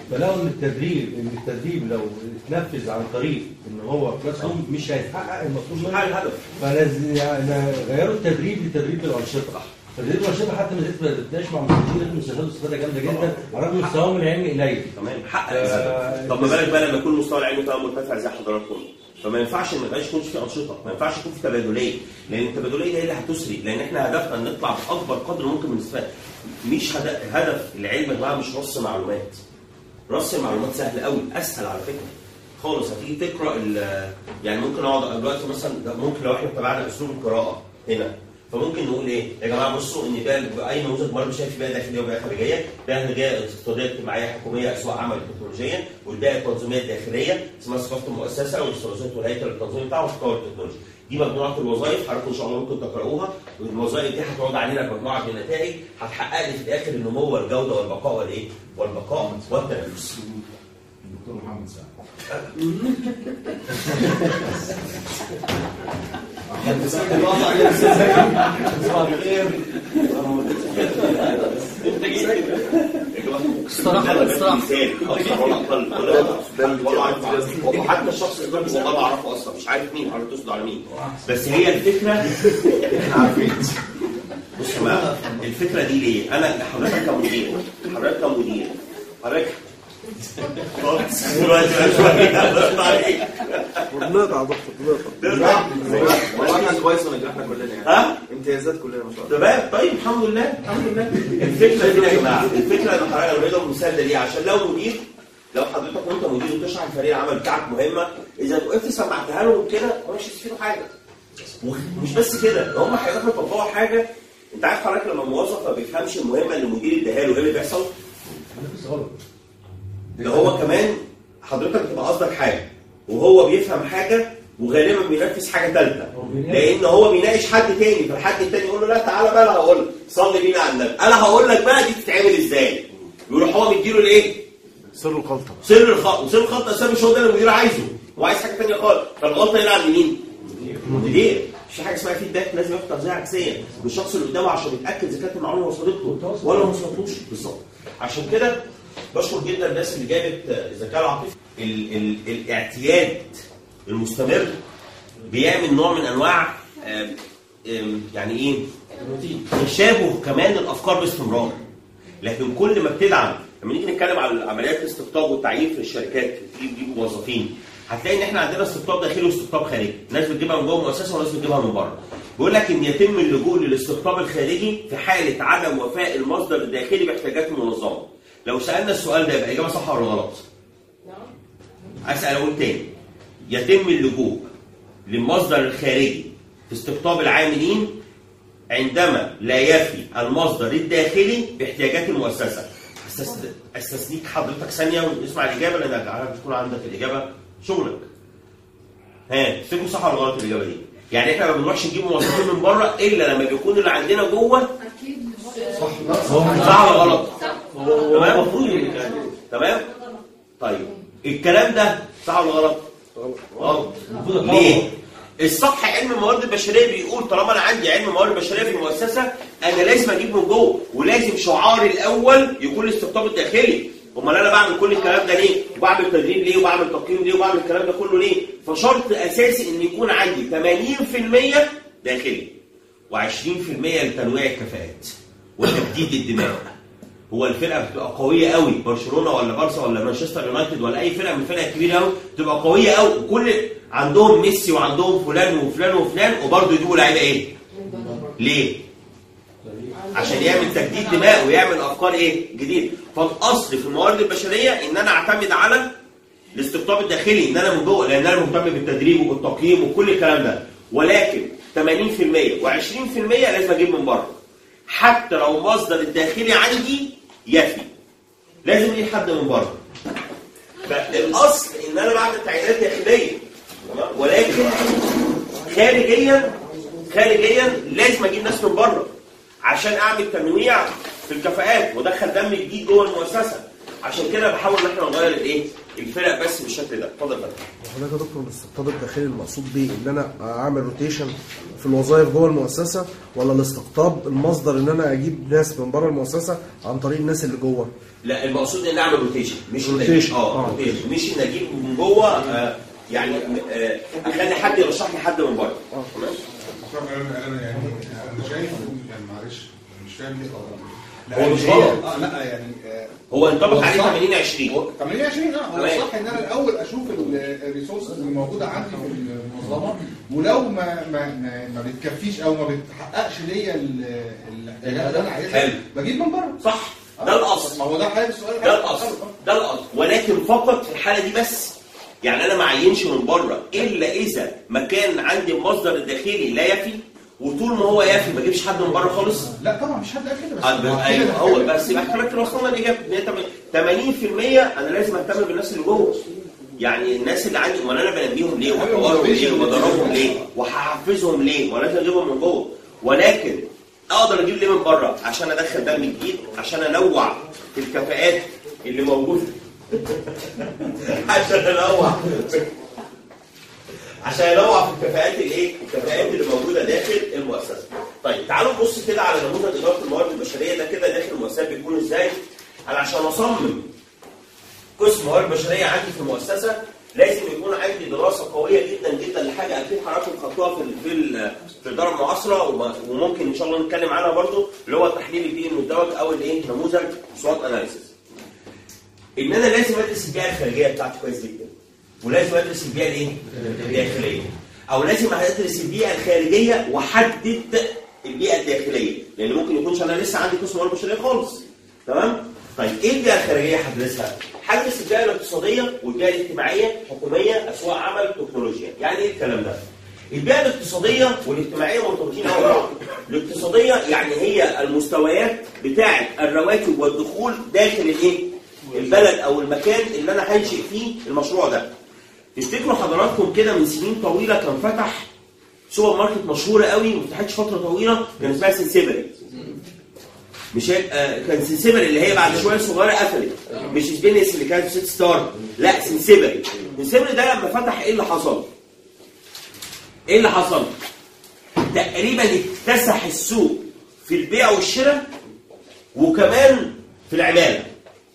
فلو ان التدريب ان التدريب لو اتنفذ عن طريق ان هو كلاس روم مش هيتحقق المطلوب منه الهدف. فلازم يعني غيروا التدريب لتدريب الانشطه. تدريب الانشطه حتى ما بتبقاش مع مدربين لازم يستفادوا استفاده جامده جدا رغم مستواهم العلمي قليل. تمام حقق الهدف. طب ما بالك بقى لما يكون المستوى العلمي بتاعه مرتفع زي حضراتكم، فما ينفعش ما يبقاش يكونش في انشطه، ما ينفعش يكون في تبادليه، لان التبادليه دي هي اللي هتسري، لان احنا هدفنا ان نطلع باكبر قدر ممكن من الاستفاده. مش هدف, هدف العلم يا جماعه مش رص معلومات. رص المعلومات سهل قوي، اسهل على فكره خالص. هتيجي تقرا يعني ممكن اقعد دلوقتي مثلا، ممكن لو احنا اتبعنا اسلوب القراءه هنا فممكن نقول ايه يا جماعه بصوا ان ده اي نموذج مرضي شايف بيئه داخليه وبيئه خارجيه، بيئه خارجيه اقتصاديه اجتماعيه حكوميه اسواق عمل تكنولوجيا، والبيئه التنظيميه الداخليه اسمها ثقافه المؤسسه والاستراتيجيات والهيكل التنظيمي بتاعها وتطور التكنولوجيا. دي مجموعه الوظائف حضرتك ان شاء الله ممكن تقراوها، والوظائف دي هتقعد علينا مجموعه من النتائج هتحقق لي في الاخر النمو والجوده والبقاء والايه؟ والبقاء والتنافس. الدكتور محمد سعد. استراحه استراحه وحتى الشخص اللي والله ما اعرفه اصلا، مش عارف مين، عارف تصدق على مين، بس هي الفكره احنا عارفين. بص بقى الفكره دي ليه؟ انا حضرتك كمدير حضرتك كمدير حضرتك بنقطع ضغط بنقطع والله كويس ونجحنا كلنا يعني. ها؟ امتيازات كلنا ما شاء الله. تمام طيب الحمد لله الحمد لله. الفكره دي يا جماعه الفكره ان حضرتك لو نقدر مثال ده ليه؟ عشان لو مدير لو حضرتك وانت مدير وتشرح الفريق العمل بتاعك مهمه، اذا وقفت سمعتها لهم كده مش هيستفيدوا حاجه. ومش بس كده، هم هيروحوا يطبقوا حاجه. انت عارف حضرتك لما الموظف ما بيفهمش المهمه اللي المدير اداها له ايه اللي بيحصل؟ ده هو كمان حضرتك بتبقى قصدك حاجه وهو بيفهم حاجه وغالبا بينفذ حاجه ثالثه، لان هو بيناقش حد تاني، فالحد التاني يقول له لا تعالى بقى انا هقول لك صلي بينا على النبي، انا هقول لك بقى دي بتتعمل ازاي. يروح هو مديله الايه؟ سر الخلطه. سر الخلطه، وسر الخلطه اساسا مش هو ده اللي المدير عايزه، هو عايز حاجه ثانيه خالص، فالغلطه هنا عند مين؟ المدير. مش حاجه اسمها فيدباك، لازم ياخد تغذيه عكسيه بالشخص اللي قدامه عشان يتاكد اذا كانت المعلومه وصلت له ولا ما وصلتوش بالظبط. عشان كده بشكر جدا الناس اللي جابت الذكاء العاطفي. ال ال الاعتياد المستمر بيعمل نوع من انواع آم آم يعني ايه؟ تشابه كمان الافكار باستمرار. لكن كل ما بتدعم، لما نيجي نتكلم على عمليات الاستقطاب والتعيين في الشركات تجيب موظفين، هتلاقي ان احنا عندنا استقطاب داخلي واستقطاب خارجي، ناس بتجيبها من جوه المؤسسه وناس بتجيبها من بره. بيقول لك ان يتم اللجوء للاستقطاب الخارجي في حاله عدم وفاء المصدر الداخلي باحتياجات المنظمه. لو سالنا السؤال ده يبقى اجابه صح ولا غلط؟ اسال اقول تاني. يتم اللجوء للمصدر الخارجي في استقطاب العاملين عندما لا يفي المصدر الداخلي باحتياجات المؤسسه. استثنيك حضرتك ثانيه ونسمع الاجابه لان عارف تكون عندك الاجابه شغلك. ها تفتكروا صح ولا غلط الاجابه دي؟ يعني احنا ما بنروحش نجيب موظفين من بره الا لما بيكون اللي عندنا جوه اكيد صح صح ولا غلط؟ تمام المفروض تمام. طيب الكلام ده صح ولا غلط؟ غلط. ليه؟ الصح علم الموارد البشريه بيقول طالما انا عندي علم موارد بشريه في المؤسسه انا لازم اجيب من جوه، ولازم شعاري الاول يكون الاستقطاب الداخلي. امال انا بعمل كل الكلام ده ليه؟ وبعمل تدريب ليه؟ وبعمل تقييم ليه؟ وبعمل الكلام ده كله ليه؟ فشرط اساسي ان يكون عندي ثمانين في المية داخلي وعشرين في المية لتنويع الكفاءات وتجديد الدماغ. هو الفرقه بتبقى قويه قوي، برشلونه ولا بارسا ولا مانشستر يونايتد ولا اي فرقه من الفرق الكبيره قوي تبقى قويه قوي، وكل عندهم ميسي وعندهم فلان وفلان وفلان وبرضه يجيبوا لعيبه ايه؟ ليه؟ عشان يعمل تجديد دماغ ويعمل افكار ايه؟ جديده. فالاصل في الموارد البشريه ان انا اعتمد على الاستقطاب الداخلي، ان انا من جوه، لان انا مهتم بالتدريب وبالتقييم وكل الكلام ده، ولكن ثمانين في المية وعشرين في المية لازم اجيب من بره. حتى لو مصدر الداخلي عندي يفي لازم يجي حد من بره. فالاصل ان انا بعمل تعيينات داخليه ولكن خارجيا خارجيا لازم اجيب ناس من بره عشان اعمل تنويع في الكفاءات وادخل دم جديد جوه المؤسسه، عشان كده بحاول ان احنا نغير الايه؟ الفرق بس بالشكل ده. اتفضل بقى. وحضرتك يا دكتور الاستقطاب الداخلي المقصود بيه ان انا اعمل روتيشن في الوظائف جوه المؤسسه، ولا الاستقطاب المصدر ان انا اجيب ناس من بره المؤسسه عن طريق الناس اللي جوه؟ لا المقصود ان اعمل روتيشن، مش ان روتيشن. اجيب اه روتيشن، مش ان اجيب من جوه آه يعني آه اخلي حد يرشح لي حد من بره. اه تمام. انا يعني انا شايف يعني معلش مش فاهم ليه غلط. هو مش غلط. اه لا يعني آه هو ينطبق عليه ثمانين عشرين. ثمانين عشرين اه هو صح ان انا الاول اشوف الريسورسز اللي موجوده عندي في المنظمه، ولو ما ما ما, ما بتكفيش او ما بتحققش ليا الاحتياجات اللي انا عايزها بجيب من بره. صح ده الاصل. ما هو ده حل السؤال. ده الاصل ده الاصل ولكن فقط في الحاله دي بس. يعني انا ما اعينش من بره الا اذا ما كان عندي المصدر الداخلي لا يفي، وطول ما هو يافي ما اجيبش حد من بره خالص. لا طبعا مش حد قال كده بس ايوه هو بس يبقى احنا كده وصلنا لاجابه ثمانين في المية. انا لازم اهتم بالناس اللي جوه، يعني الناس اللي عندي وانا انا بنبيهم ليه وبطورهم ليه وبدربهم ليه وهحفزهم ليه ولازم اجيبهم من جوه. ولكن اقدر اجيب ليه من بره عشان ادخل دم جديد، عشان انوع في الكفاءات اللي موجوده عشان انوع عشان انوع في الكفاءات الايه؟ الكفاءات اللي موجوده داخل المؤسسه. طيب تعالوا نبص كده على نموذج اداره الموارد البشريه ده كده داخل المؤسسه بيكون ازاي؟ انا عشان اصمم قسم موارد بشريه عندي في المؤسسه لازم يكون عندي دراسه قويه جدا جدا لحاجه اكيد حضراتكم خدتوها في في في الاداره المعاصره وممكن ان شاء الله نتكلم عنها برضو، اللي هو التحليل البيئي المزدوج او الايه؟ نموذج سوات اناليسيس. ان انا لازم ادرس البيئه الخارجيه بتاعتي كويس جدا. ولازم ادرس البيئه الايه؟ الداخليه. او لازم ادرس البيئه الخارجيه واحدد البيئه الداخليه، لان ممكن يكونش انا لسه عندي قسم موارد بشريه خالص. تمام؟ طيب ايه البيئه الخارجيه هدرسها؟ هدرس البيئه الاقتصاديه والبيئه الاجتماعيه، حكوميه، اسواق عمل، تكنولوجيا. يعني ايه الكلام ده؟ البيئه الاقتصاديه والاجتماعيه مرتبطين قوي ببعض. الاقتصاديه يعني هي المستويات بتاعه الرواتب والدخول داخل الايه؟ البلد او المكان اللي انا هنشئ فيه المشروع ده. تفتكروا حضراتكم كده من سنين طويله كان فتح سوبر ماركت مشهوره قوي ما فتحتش فتره طويله كان اسمها سنسيبري. مش آه كان سنسيبري اللي هي بعد شويه صغيره قفلت، مش سبينس اللي كانت ست ستار، لا سنسيبري. سنسيبري ده لما فتح ايه اللي حصل؟ ايه اللي حصل؟ تقريبا اكتسح السوق في البيع والشراء وكمان في العماله.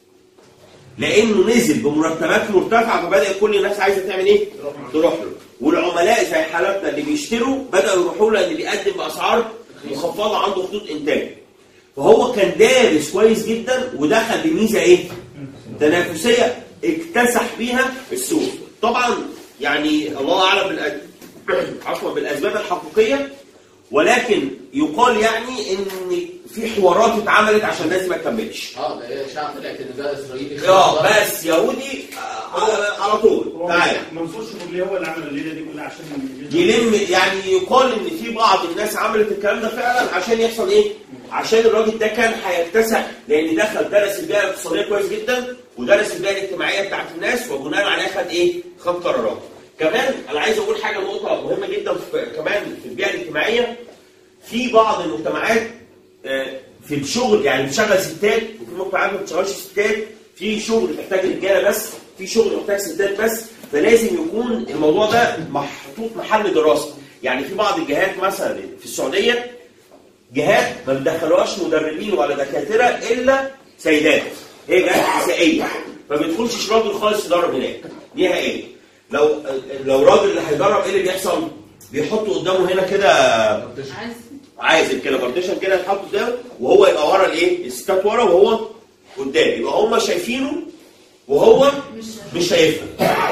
لانه نزل بمرتبات مرتفعه فبدا كل الناس عايزه تعمل ايه؟ تروح له. والعملاء زي حالاتنا اللي بيشتروا بداوا يروحوا له اللي بيقدم باسعار مخفضه عنده خطوط انتاج. فهو كان دارس كويس جدا ودخل بميزه ايه؟ تنافسيه اكتسح بيها السوق. طبعا يعني الله اعلم بالأد... عفوا بالاسباب الحقيقيه، ولكن يقال يعني ان في حوارات اتعملت عشان الناس ما تكملش. اه ده شعب طلعت ان ده اسرائيلي اه بس يهودي آه على طول. تعالى منصور شغل هو اللي عمل الليله دي كلها عشان يلم. يعني يقال ان في بعض الناس عملت الكلام ده فعلا عشان يحصل ايه؟ عشان الراجل ده كان هيكتسح، لان دخل درس البيئه الاقتصاديه كويس جدا ودرس البيئه الاجتماعيه بتاعت الناس وبناء عليها خد ايه؟ خد قرارات. كمان انا عايز اقول حاجه نقطه مهمه جدا في كمان في البيئه الاجتماعيه. في بعض المجتمعات في الشغل يعني بتشغل ستات وفي مجتمعات ما بتشغلش ستات، في شغل محتاج رجاله بس، في شغل محتاج ستات بس، فلازم يكون الموضوع ده محطوط محل دراسه. يعني في بعض الجهات مثلا في السعوديه جهات ما بتدخلوهاش مدربين ولا دكاتره الا سيدات، هي جهات نسائيه ما بيدخلش راجل خالص يدرب هناك نهائيا. لو لو راجل اللي هيدرب ايه اللي بيحصل؟ بيحطوا قدامه هنا كده عايزل كده بارتيشن كده يتحط قدامه وهو يبقى ورا الايه؟ الستات ورا وهو قدام، يبقى هم شايفينه وهو مش شايفها.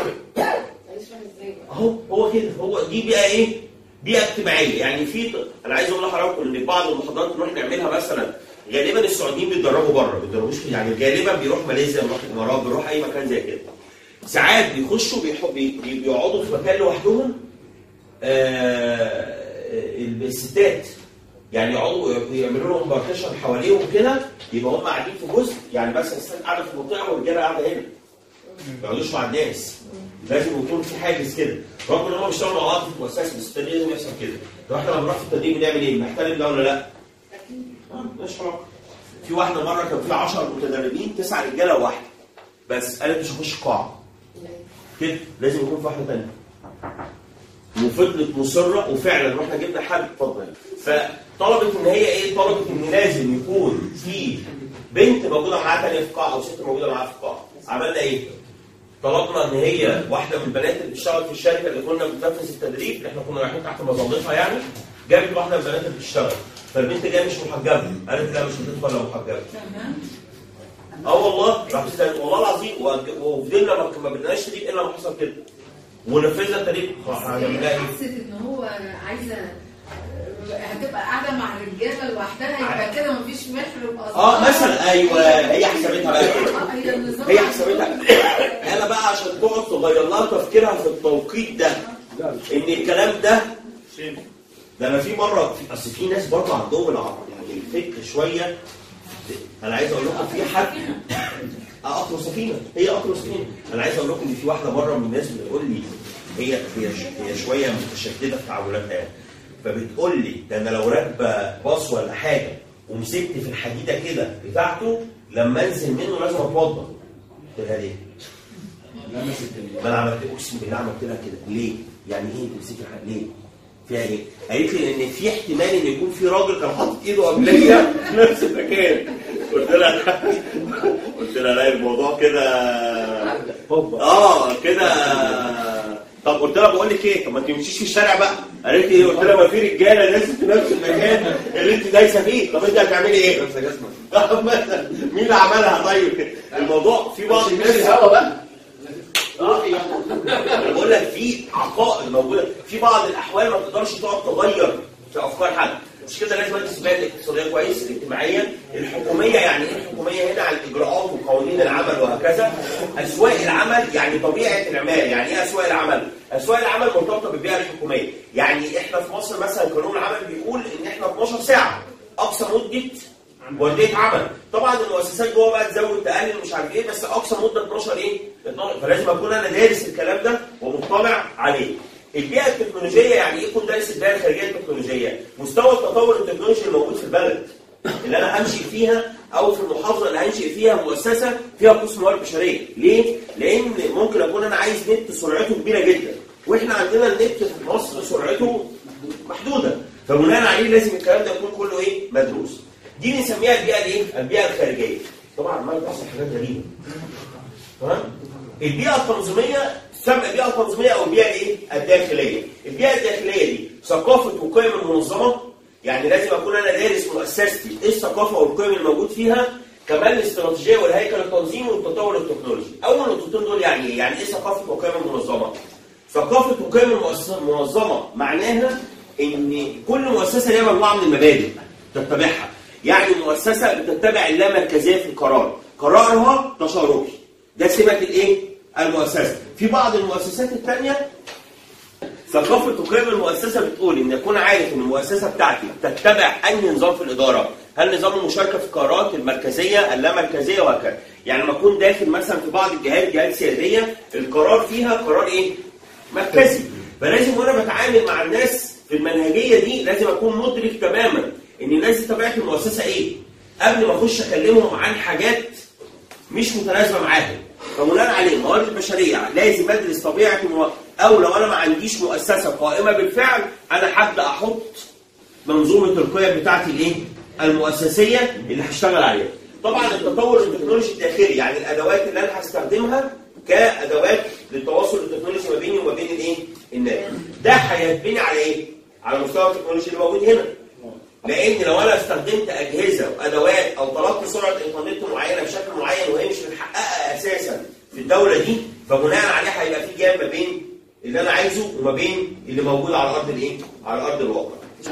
اهو هو كده، هو دي بقى ايه؟ بيئه اجتماعيه. يعني في انا عايز اقول لحضراتكم ان بعض المحاضرات نروح نعملها مثلا غالبا السعوديين بيتدربوا بره، ما بيتدربوش يعني غالبا بيروح ماليزيا، بيروح الامارات، بيروح اي مكان زي كده. ساعات بيخشوا بيقعدوا في مكان لوحدهم آه الستات، يعني يقعدوا يعملوا لهم بارتيشن حواليهم كده، يبقى هم قاعدين في جزء، يعني بس الستات قاعده في منطقه والرجاله قاعده هنا. ما يقعدوش مع الناس، لازم يكون في حاجز كده، رغم ان هم بيشتغلوا مع بعض في المؤسسه بس التدريب لازم يحصل كده. طب احنا لما بنروح في التدريب بنعمل ايه؟ بنحترم ده ولا لا؟ اكيد. اه مش علاقه. في واحده مره كان في عشرة متدربين، تسعه رجاله وواحده. بس قالت مش هخش قاعه كده، لازم يكون في واحده ثانيه. وفضلت مصره وفعلا رحنا جبنا حد اتفضل. فطلبت ان هي ايه؟ طلبت ان لازم يكون في بنت موجوده معاها ثانيه في قاعه او ست موجوده معاها في قاعه. عملنا ايه؟ طلبنا ان هي واحده من البنات اللي بتشتغل في الشركه اللي كنا بننفذ التدريب، احنا كنا رايحين تحت مظلتها يعني، جابت واحده من البنات اللي بتشتغل. فالبنت جايه مش محجبه، قالت لا مش هتدخل لو محجبه. اه والله راح والله العظيم، وفضلنا ما بدناش تدريب الا ما حصل كده. ونفذنا التدريب. هنعملها ايه؟ حسيت ان هو عايزه هتبقى قاعده مع الرجاله لوحدها، يبقى كده مفيش محرم اصلا. اه مثلا ايوه هي حسبتها بقى كده. هي حسبتها. انا بقى عشان تقعد تغير لها تفكيرها في التوقيت ده ان الكلام ده ده انا في مره في اصل في ناس برضه عندهم يعني الفكر شويه. انا عايز اقول لكم في حد اقرا سفينه، هي اقرا سفينه. انا عايز اقول لكم ان في واحده مره من الناس بتقول لي هي هي هي شويه متشدده في تعاملاتها يعني، فبتقول لي ده انا لو راكبه باص ولا حاجه ومسكت في الحديده كده بتاعته لما انزل منه لازم اتوضى. قلت لها ليه؟ ما انا عملت اقسم بالله عملت لها كده. ليه؟ يعني ايه تمسكي ليه؟ فيها ايه؟ قالت لي ان في احتمال ان يكون في راجل كان حاطط ايده قبليه في نفس المكان. قلت لها قلت لها لا الموضوع كده اه كده. طب قلت لها بقول لك ايه؟ طب ما تمشيش في الشارع بقى. قالت لي ايه؟ قلت لها ما في رجاله ناس في نفس المكان اللي انت دايسه فيه، طب انت هتعملي ايه؟ طب مثلا مين اللي عملها؟ طيب الموضوع في بعض الناس الهوا بقى. اه انا بقول لك في عقائد موجوده، في بعض الاحوال ما تقدرش تقعد تغير في افكار حد. مش كده لازم ادرس بقى الاقتصاديه كويس، الاجتماعيه، الحكوميه. يعني ايه الحكوميه هنا؟ على الاجراءات وقوانين العمل وهكذا. اسواق العمل يعني طبيعه العمال. يعني ايه اسواق العمل؟ اسواق العمل مرتبطه بالبيئه الحكوميه. يعني احنا في مصر مثلا قانون العمل بيقول ان احنا اتناشر ساعه اقصى مده ورديه عمل. طبعا المؤسسات جوه بقى تزود تقلل مش عارف ايه، بس اقصى مده اتناشر ايه؟ اتناشر. فلازم اكون انا دارس الكلام ده ومطلع عليه. البيئه التكنولوجيه يعني ايه؟ يكون دارس البيئه الخارجيه التكنولوجيه، مستوى التطور التكنولوجي الموجود في البلد اللي انا همشي فيها او في المحافظه اللي هنشئ فيها مؤسسه فيها قسم موارد بشريه. ليه؟ لان ممكن اكون انا عايز نت سرعته كبيره جدا، واحنا عندنا النت في مصر سرعته محدوده، فبناء عليه لازم الكلام ده يكون كله ايه؟ مدروس. دي بنسميها البيئه الايه؟ البيئه الخارجيه. طبعا ما بتحصل حاجات غريبه. تمام؟ البيئه التنظيميه تسمى البيئه التنظيميه او البيئه الايه؟ الداخليه. البيئه الداخليه دي ثقافه وقيم المنظمه، يعني لازم اكون انا دارس مؤسستي ايه الثقافه والقيم الموجود فيها، كمان الاستراتيجيه والهيكل التنظيمي والتطور التكنولوجي. اول نقطتين دول يعني ايه؟ يعني ايه ثقافه وقيم المنظمه؟ ثقافه وقيم المنظمه معناها ان كل مؤسسه ليها مجموعه من المبادئ تتبعها. يعني المؤسسه بتتبع اللامركزيه في القرار، قرارها تشاركي، ده سمه الايه؟ المؤسسه. في بعض المؤسسات الثانيه ثقافه وقيم المؤسسه بتقول ان اكون عارف ان المؤسسه بتاعتي تتبع انهي نظام في الاداره، هل نظام المشاركه في القرارات، المركزيه، اللامركزيه وهكذا. يعني لما اكون داخل مثلا في بعض الجهات جهات سياديه القرار فيها قرار ايه؟ مركزي. فلازم وانا بتعامل مع الناس في المنهجيه دي لازم اكون مدرك تماما ان الناس دي طبيعه المؤسسه ايه؟ قبل ما اخش اكلمهم عن حاجات مش متناسبه معاهم. فبناء عليه الموارد البشريه لازم ادرس طبيعه المو... او لو انا ما عنديش مؤسسه قائمه بالفعل انا هبدا احط منظومه القيم بتاعتي الايه؟ المؤسسيه اللي هشتغل عليها. طبعا التطور التكنولوجي الداخلي يعني الادوات اللي انا هستخدمها كادوات للتواصل التكنولوجي ما بيني وما بين الايه؟ الناس. ده هيتبني على ايه؟ على مستوى التكنولوجي اللي موجود هنا. لان لو انا استخدمت اجهزه وادوات او طلبت سرعه انترنت معينه بشكل معين وهي مش متحققه اساسا في الدوله دي، فبناء عليها هيبقى في جاب ما بين اللي انا عايزه وما بين اللي موجود على ارض الايه؟ على ارض الواقع.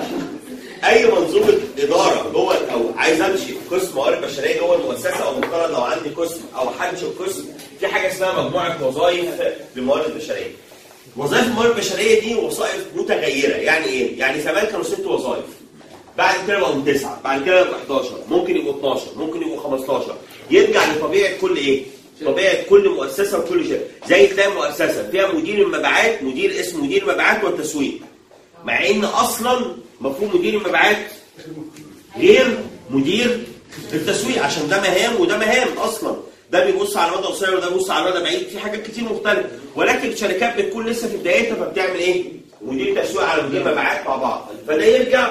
اي منظومه اداره جوه او عايز امشي في قسم موارد بشريه جوه المؤسسه، او مفترض لو عندي قسم او هنشئ قسم، في حاجه اسمها مجموعه وظائف للموارد البشريه. وظائف الموارد البشريه دي وظائف متغيره. يعني ايه؟ يعني زمان كانوا ست وظائف، بعد كده بقوا تسعه، بعد كده بقوا احداشر، ممكن يبقوا اتناشر، ممكن يبقوا خمستاشر. يرجع لطبيعه كل ايه؟ طبيعه كل مؤسسه وكل شيء. زي تلاقي مؤسسه فيها مدير المبيعات، مدير اسمه مدير المبيعات والتسويق، مع ان اصلا مفهوم مدير المبيعات غير مدير التسويق، عشان ده مهام وده مهام اصلا. ده بيبص على مدى قصير وده بيبص على مدى بعيد، في حاجات كتير مختلفه، ولكن الشركات بتكون لسه في بدايتها فبتعمل ايه؟ مدير تسويق على مدير مبيعات مع بعض، فده يرجع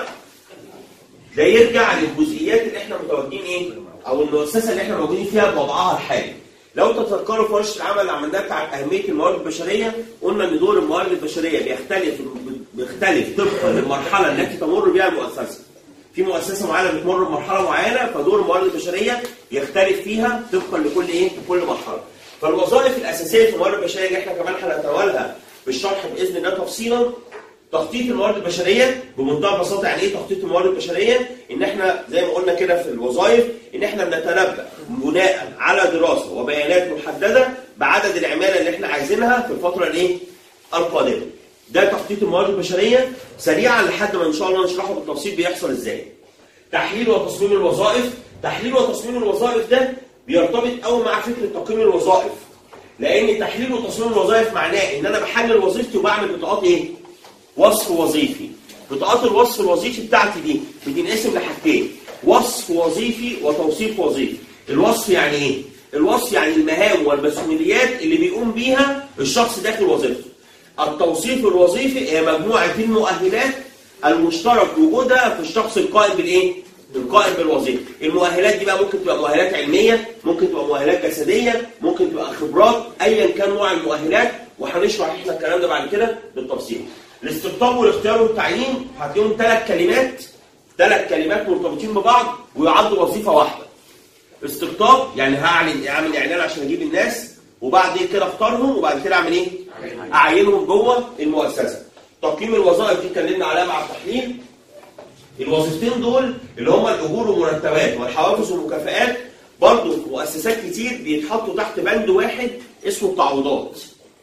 ده يرجع للجزئيات اللي احنا متواجدين ايه؟ او المؤسسه اللي احنا موجودين فيها بوضعها الحالي. لو تتذكروا في ورشه العمل اللي عملناها بتاع اهميه الموارد البشريه، قلنا ان دور الموارد البشريه بيختلف بيختلف طبقا للمرحله التي تمر بها المؤسسه. في مؤسسه معينه بتمر بمرحله معينه، فدور الموارد البشريه يختلف فيها طبقا لكل ايه؟ لكل مرحله. فالوظائف الاساسيه في الموارد البشريه اللي احنا كمان هنتناولها بالشرح باذن الله تفصيلا، تخطيط الموارد البشريه. بمنتهى البساطه يعني ايه تخطيط الموارد البشريه؟ ان احنا زي ما قلنا كده في الوظائف ان احنا بنتنبأ بناء على دراسه وبيانات محدده بعدد العماله اللي احنا عايزينها في الفتره الايه؟ القادمه. ده تخطيط الموارد البشريه سريعا لحد ما ان شاء الله نشرحه بالتفصيل بيحصل ازاي. تحليل وتصميم الوظائف، تحليل وتصميم الوظائف ده بيرتبط قوي مع فكره تقييم الوظائف. لان تحليل وتصميم الوظائف معناه ان انا بحلل وظيفتي وبعمل بطاقات ايه؟ وصف وظيفي. بطاقات الوصف الوظيفي بتاعتي دي بتنقسم لحاجتين، وصف وظيفي وتوصيف وظيفي. الوصف يعني ايه؟ الوصف يعني المهام والمسؤوليات اللي بيقوم بيها الشخص داخل وظيفته. التوصيف الوظيفي هي مجموعه المؤهلات المشترك وجودها في الشخص القائم بالايه؟ القائم بالوظيفه. المؤهلات دي بقى ممكن تبقى مؤهلات علميه، ممكن تبقى مؤهلات جسديه، ممكن تبقى خبرات، ايا كان نوع المؤهلات، وهنشرح احنا الكلام ده بعد كده بالتفصيل. الاستقطاب والاختيار والتعيين هتلاقيهم ثلاث كلمات، ثلاث كلمات مرتبطين ببعض ويعدوا وظيفه واحده. استقطاب يعني هعلن اعمل اعلان عشان اجيب الناس، وبعد كده اختارهم، وبعد كده اعمل ايه؟ اعينهم جوه المؤسسه. تقييم الوظائف دي اتكلمنا عليها مع التحليل. الوظيفتين دول اللي هم الاجور والمرتبات والحوافز والمكافآت، برضه في مؤسسات كتير بيتحطوا تحت بند واحد اسمه التعويضات.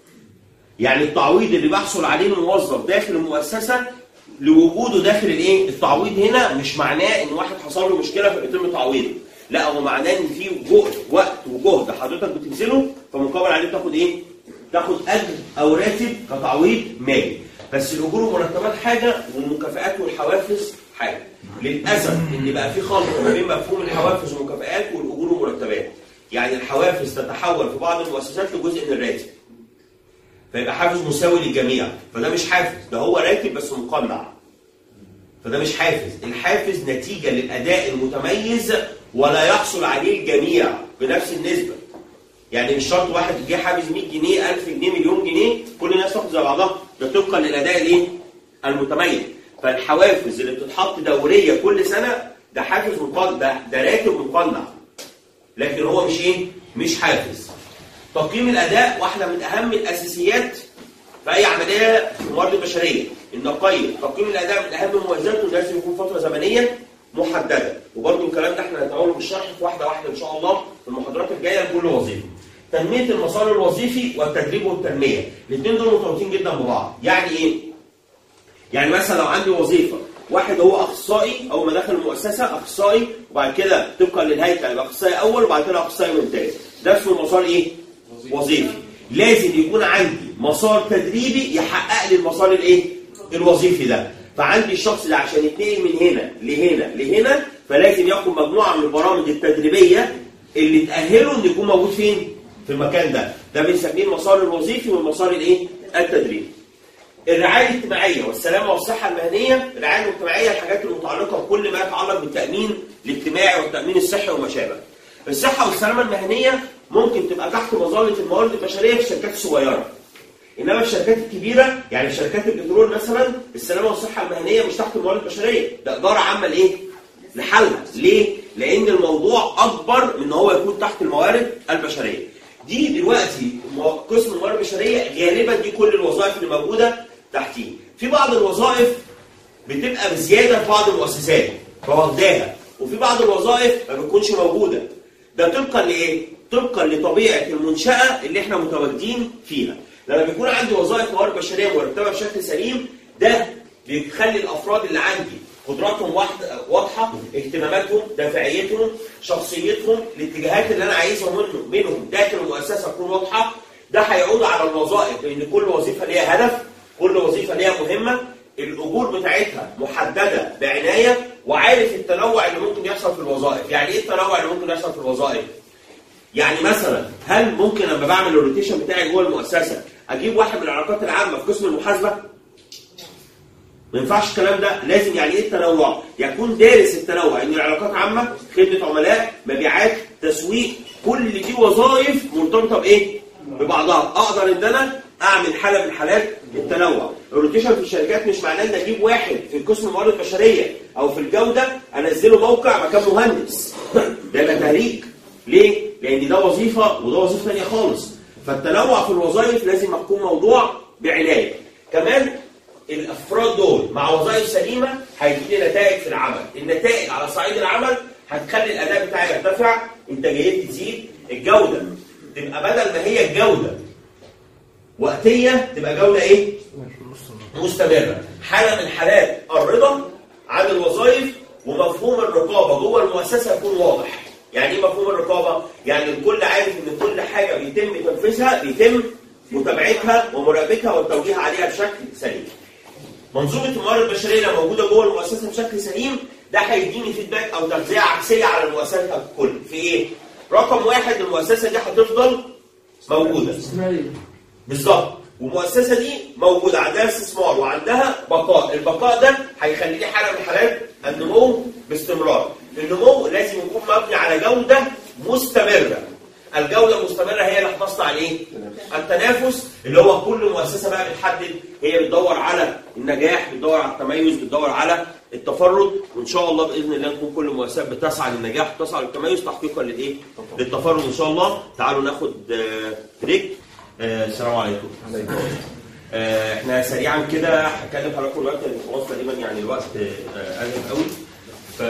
يعني التعويض اللي بيحصل عليه الموظف داخل المؤسسه لوجوده داخل الايه؟ التعويض هنا مش معناه ان واحد حصل له مشكله فبيتم تعويضه، لا، هو معناه ان في جهد وقت وجهد حضرتك بتبذله فمقابل عليه بتاخد ايه؟ تاخد اجر او راتب كتعويض مالي. بس الاجور والمرتبات حاجه والمكافآت والحوافز حاجه. للاسف ان بقى في خلط ما بين مفهوم الحوافز والمكافآت والاجور والمرتبات. يعني الحوافز تتحول في بعض المؤسسات لجزء من الراتب. فيبقى حافز مساوي للجميع، فده مش حافز، ده هو راتب بس مقنع. فده مش حافز، الحافز نتيجه للاداء المتميز ولا يحصل عليه الجميع بنفس النسبه. يعني مش شرط واحد يجي حافز مية جنيه، ألف جنيه، مليون جنيه، كل الناس تاخد زي بعضها، ده طبقا للاداء الايه؟ المتميز. فالحوافز اللي بتتحط دوريه كل سنه ده حافز مقنع، ده, ده راتب مقنع. لكن هو مش ايه؟ مش حافز. تقييم الاداء واحده من اهم الاساسيات في اي عمليه في الموارد البشريه، ان نقيم تقييم الاداء من اهم مميزاته لازم يكون فتره زمنيه محدده، وبرده الكلام ده احنا هنتعامل بالشرح في واحده واحده ان شاء الله في المحاضرات الجايه لكل وظيفه. تنميه المسار الوظيفي والتدريب والتنميه، الاثنين دول مرتبطين جدا ببعض. يعني ايه؟ يعني مثلا لو عندي وظيفه، واحد هو اخصائي اول ما دخل المؤسسه اخصائي، وبعد كده طبقا للهيكل يبقى اخصائي اول وبعد كده اخصائي ممتاز، ده اسمه مسار ايه؟ وظيفي. لازم يكون عندي مسار تدريبي يحقق لي المسار الايه؟ الوظيفي ده. فعندي الشخص ده عشان يتنقل من هنا لهنا لهنا فلازم ياخد مجموعه من البرامج التدريبيه اللي تاهله انه يكون موجود فين؟ في المكان ده. ده بنسميه المسار الوظيفي والمسار الايه؟ التدريبي. الرعايه الاجتماعيه والسلامه والصحه المهنيه، الرعايه الاجتماعيه الحاجات المتعلقه بكل ما يتعلق بالتامين الاجتماعي والتامين الصحي وما شابه. الصحه والسلامه المهنيه ممكن تبقى تحت مظله الموارد البشريه في الشركات الصغيره. انما في الشركات الكبيره يعني في شركات البترول مثلا السلامه والصحه المهنيه مش تحت الموارد البشريه، ده اداره عامه لايه؟ لحلها. ليه؟ لان الموضوع اكبر من ان هو يكون تحت الموارد البشريه. دي دلوقتي قسم الموارد البشريه غالبا دي كل الوظائف اللي موجوده تحتيه. في بعض الوظائف بتبقى بزياده في بعض المؤسسات فواخداها، وفي بعض الوظائف ما بتكونش موجوده. ده طبقا لايه؟ طبقا لطبيعه المنشاه اللي احنا متواجدين فيها. لما بيكون عندي وظائف موارد بشريه مرتبه بشكل سليم، ده بيخلي الافراد اللي عندي قدراتهم واضحه، اهتماماتهم، دافعيتهم، شخصيتهم، الاتجاهات اللي انا عايزها منهم منهم داخل المؤسسه تكون واضحه. ده هيعود على الوظائف، لان كل وظيفه ليها هدف، كل وظيفه ليها مهمه، الاجور بتاعتها محدده بعنايه، وعارف التنوع اللي ممكن يحصل في الوظائف. يعني ايه التنوع اللي ممكن يحصل في الوظائف؟ يعني مثلا هل ممكن لما بعمل الروتيشن بتاعي جوه المؤسسه اجيب واحد من العلاقات العامه في قسم المحاسبه؟ ما ينفعش الكلام ده. لازم يعني ايه التنوع؟ يكون دارس التنوع، ان العلاقات عامه، خدمه عملاء، مبيعات، تسويق، كل دي وظائف مرتبطه بايه؟ ببعضها. اقدر ان انا اعمل حاله من حالات التنوع. الروتيشن في الشركات مش معناه ان اجيب واحد في قسم الموارد البشريه او في الجوده انزله موقع مكان مهندس. ده يبقى تهريج. ليه؟ لان ده وظيفه وده وظيفه ثانيه خالص. فالتنوع في الوظائف لازم يكون موضوع بعنايه. كمان الافراد دول مع وظائف سليمه هيجي لي نتائج في العمل. النتائج على صعيد العمل هتخلي الاداء بتاعي يرتفع، انتاجيتي تزيد، الجوده تبقى بدل ما هي الجوده وقتيه تبقى جوده ايه؟ مستمره. حاله من حالات الرضا عن الوظائف ومفهوم الرقابه جوه المؤسسه يكون واضح. يعني ايه مفهوم الرقابه؟ يعني الكل عارف ان كل حاجه بيتم تنفيذها بيتم متابعتها ومراقبتها والتوجيه عليها بشكل سليم. منظومه الموارد البشريه لو موجوده جوه المؤسسه بشكل سليم ده هيديني فيدباك او تغذيه عكسيه على المؤسسه ككل. في ايه؟ رقم واحد، المؤسسه دي هتفضل موجوده. بالظبط. والمؤسسه دي موجوده عندها استثمار وعندها بقاء، البقاء ده هيخلي لي حاله من حالات النمو باستمرار. النمو لازم يكون مبني على جوده مستمره. الجوده المستمره هي اللي هتصنع الايه؟ التنافس، اللي هو كل مؤسسه بقى بتحدد هي بتدور على النجاح، بتدور على التميز، بتدور على التفرد. وان شاء الله باذن الله تكون كل المؤسسات بتسعى للنجاح وتسعى للتميز تحقيقا للايه؟ للتفرد ان شاء الله. تعالوا ناخد بريك. آه السلام عليكم. آه احنا سريعا كده هتكلم حضراتكم دلوقتي لان خلاص تقريبا يعني الوقت آه قليل قوي. ف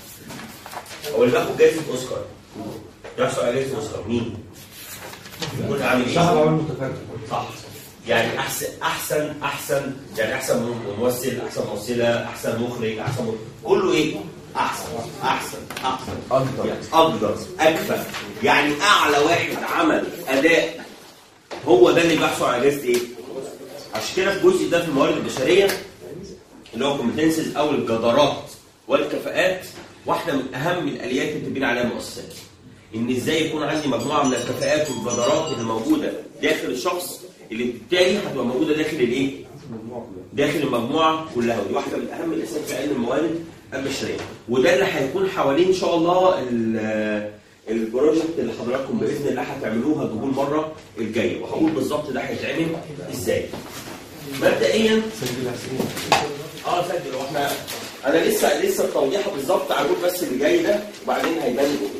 هو اللي باخد جائزه اوسكار يحصل على جائزه اوسكار مين؟ يكون عامل ايه؟ صاحب عمل متفرد. صح. يعني احسن احسن احسن يعني احسن ممثل، احسن ممثله، احسن مخرج، احسن مخرج. كله ايه؟ احسن احسن احسن اقدر يعني اقدر اكفى. يعني اعلى واحد عمل اداء هو ده اللي بيحصل على جائزه ايه؟ عشان كده في الجزء ده في الموارد البشريه اللي هو كومبتنسز او الجدارات والكفاءات، واحده من اهم الاليات اللي بتبني عليها المؤسسات. ان ازاي يكون عندي مجموعه من الكفاءات والجدارات اللي موجوده داخل الشخص اللي بالتالي هتبقى موجوده داخل الايه؟ داخل المجموعه كلها. ودي واحده من اهم الاساسيات في علم الموارد البشريه. وده اللي هيكون حوالين ان شاء الله البروجكت اللي حضراتكم باذن الله هتعملوه هتجيبوه المره الجايه، وهقول بالظبط ده هيتعمل ازاي. مبدئيا اه سجل. واحنا انا لسه لسه التوضيح بالظبط هقول بس اللي جاي ده وبعدين هيبان ايه.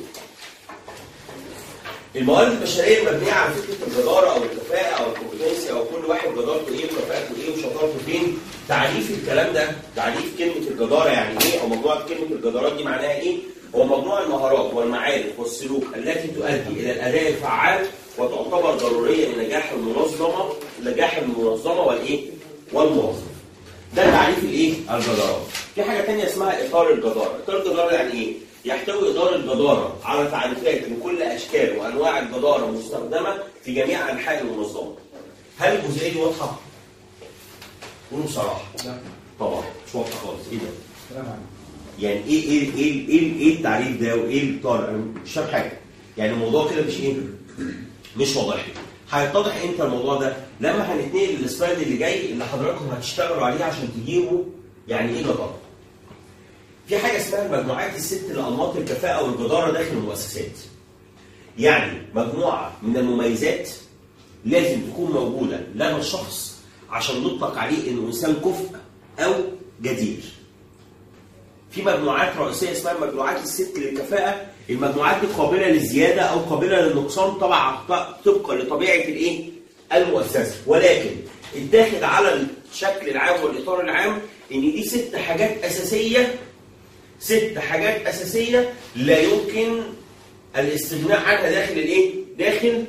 الموارد البشريه المبنيه على فكره الجداره او الكفاءه او الكومبتنسي او كل واحد جدارته ايه وكفاءته ايه وشطارته فين. تعريف الكلام ده، تعريف كلمه الجداره يعني ايه، او مجموعه كلمه الجدارات دي معناها ايه؟ هو مجموع المهارات والمعارف والسلوك التي تؤدي الى الاداء الفعال وتعتبر ضروريه لنجاح المنظمه نجاح المنظمه والايه؟ والموظف. ده تعريف الايه؟ الجدارات. في حاجه ثانيه اسمها اطار الجداره. اطار الجداره يعني ايه؟ يحتوي إدارة الجدارة على تعريفات لكل أشكال وأنواع الجدارة المستخدمة في جميع أنحاء المنظمة. هل الجزئية دي واضحة؟ قولوا بصراحة. طبعا مش واضحة خالص. إيه ده؟ يعني إيه إيه إيه إيه إيه التعريف ده وإيه الإطار؟ أنا مش فاهم حاجة. يعني الموضوع كده مش إيه؟ مش واضح. هيتضح إمتى الموضوع ده؟ لما هنتنقل للسلايد اللي جاي اللي حضراتكم هتشتغلوا عليه عشان تجيبوا يعني إيه جدارة. في حاجة اسمها المجموعات الست لأنماط الكفاءة والجدارة داخل المؤسسات. يعني مجموعة من المميزات لازم تكون موجودة لدى الشخص عشان نطلق عليه إنه إنسان كفء أو جدير. في مجموعات رئيسية اسمها المجموعات الست للكفاءة. المجموعات دي قابلة للزيادة أو قابلة للنقصان طبعا طبقا لطبيعة الإيه؟ المؤسسة. ولكن اتاخد على الشكل العام والإطار العام إن دي ست حاجات أساسية ست حاجات أساسية لا يمكن الاستغناء عنها داخل الإيه؟ داخل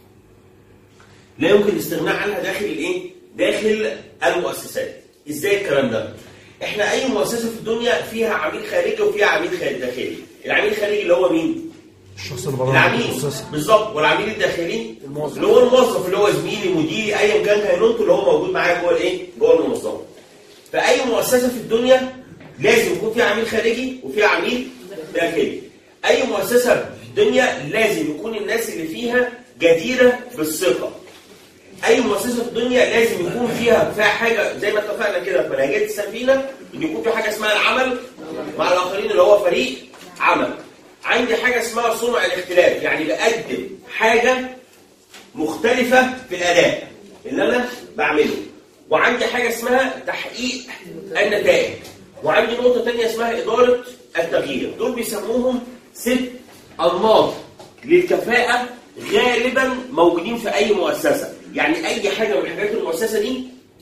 لا يمكن الاستغناء عنها داخل الإيه؟ داخل المؤسسات. إزاي الكلام ده؟ إحنا أي مؤسسة في الدنيا فيها عميل خارجي وفيها عميل داخلي. العميل الخارجي اللي هو مين؟ الشخص اللي بره العميل بالظبط. والعميل الداخلي اللي هو الموظف اللي هو زميلي مديري أيا كان كينونته اللي هو موجود معايا جوه الإيه؟ جوه المنظمة. فأي مؤسسة في الدنيا لازم يكون فيها عميل خارجي وفيها عميل داخلي. اي مؤسسه الدنيا لازم يكون الناس اللي فيها جديره بالثقه. اي مؤسسه في الدنيا لازم يكون فيها فيها حاجه زي ما اتفقنا كده في منهجيه السفينه، ان يكون في حاجه اسمها العمل مع الاخرين اللي هو فريق عمل. عندي حاجه اسمها صنع الاختلاف، يعني بقدم حاجه مختلفه في الاداء اللي انا بعمله. وعندي حاجه اسمها تحقيق النتائج. وعندي نقطه ثانيه اسمها اداره التغيير. دول بيسموهم ست انماط للكفاءه غالبا موجودين في اي مؤسسه. يعني اي حاجه من حاجات المؤسسه دي،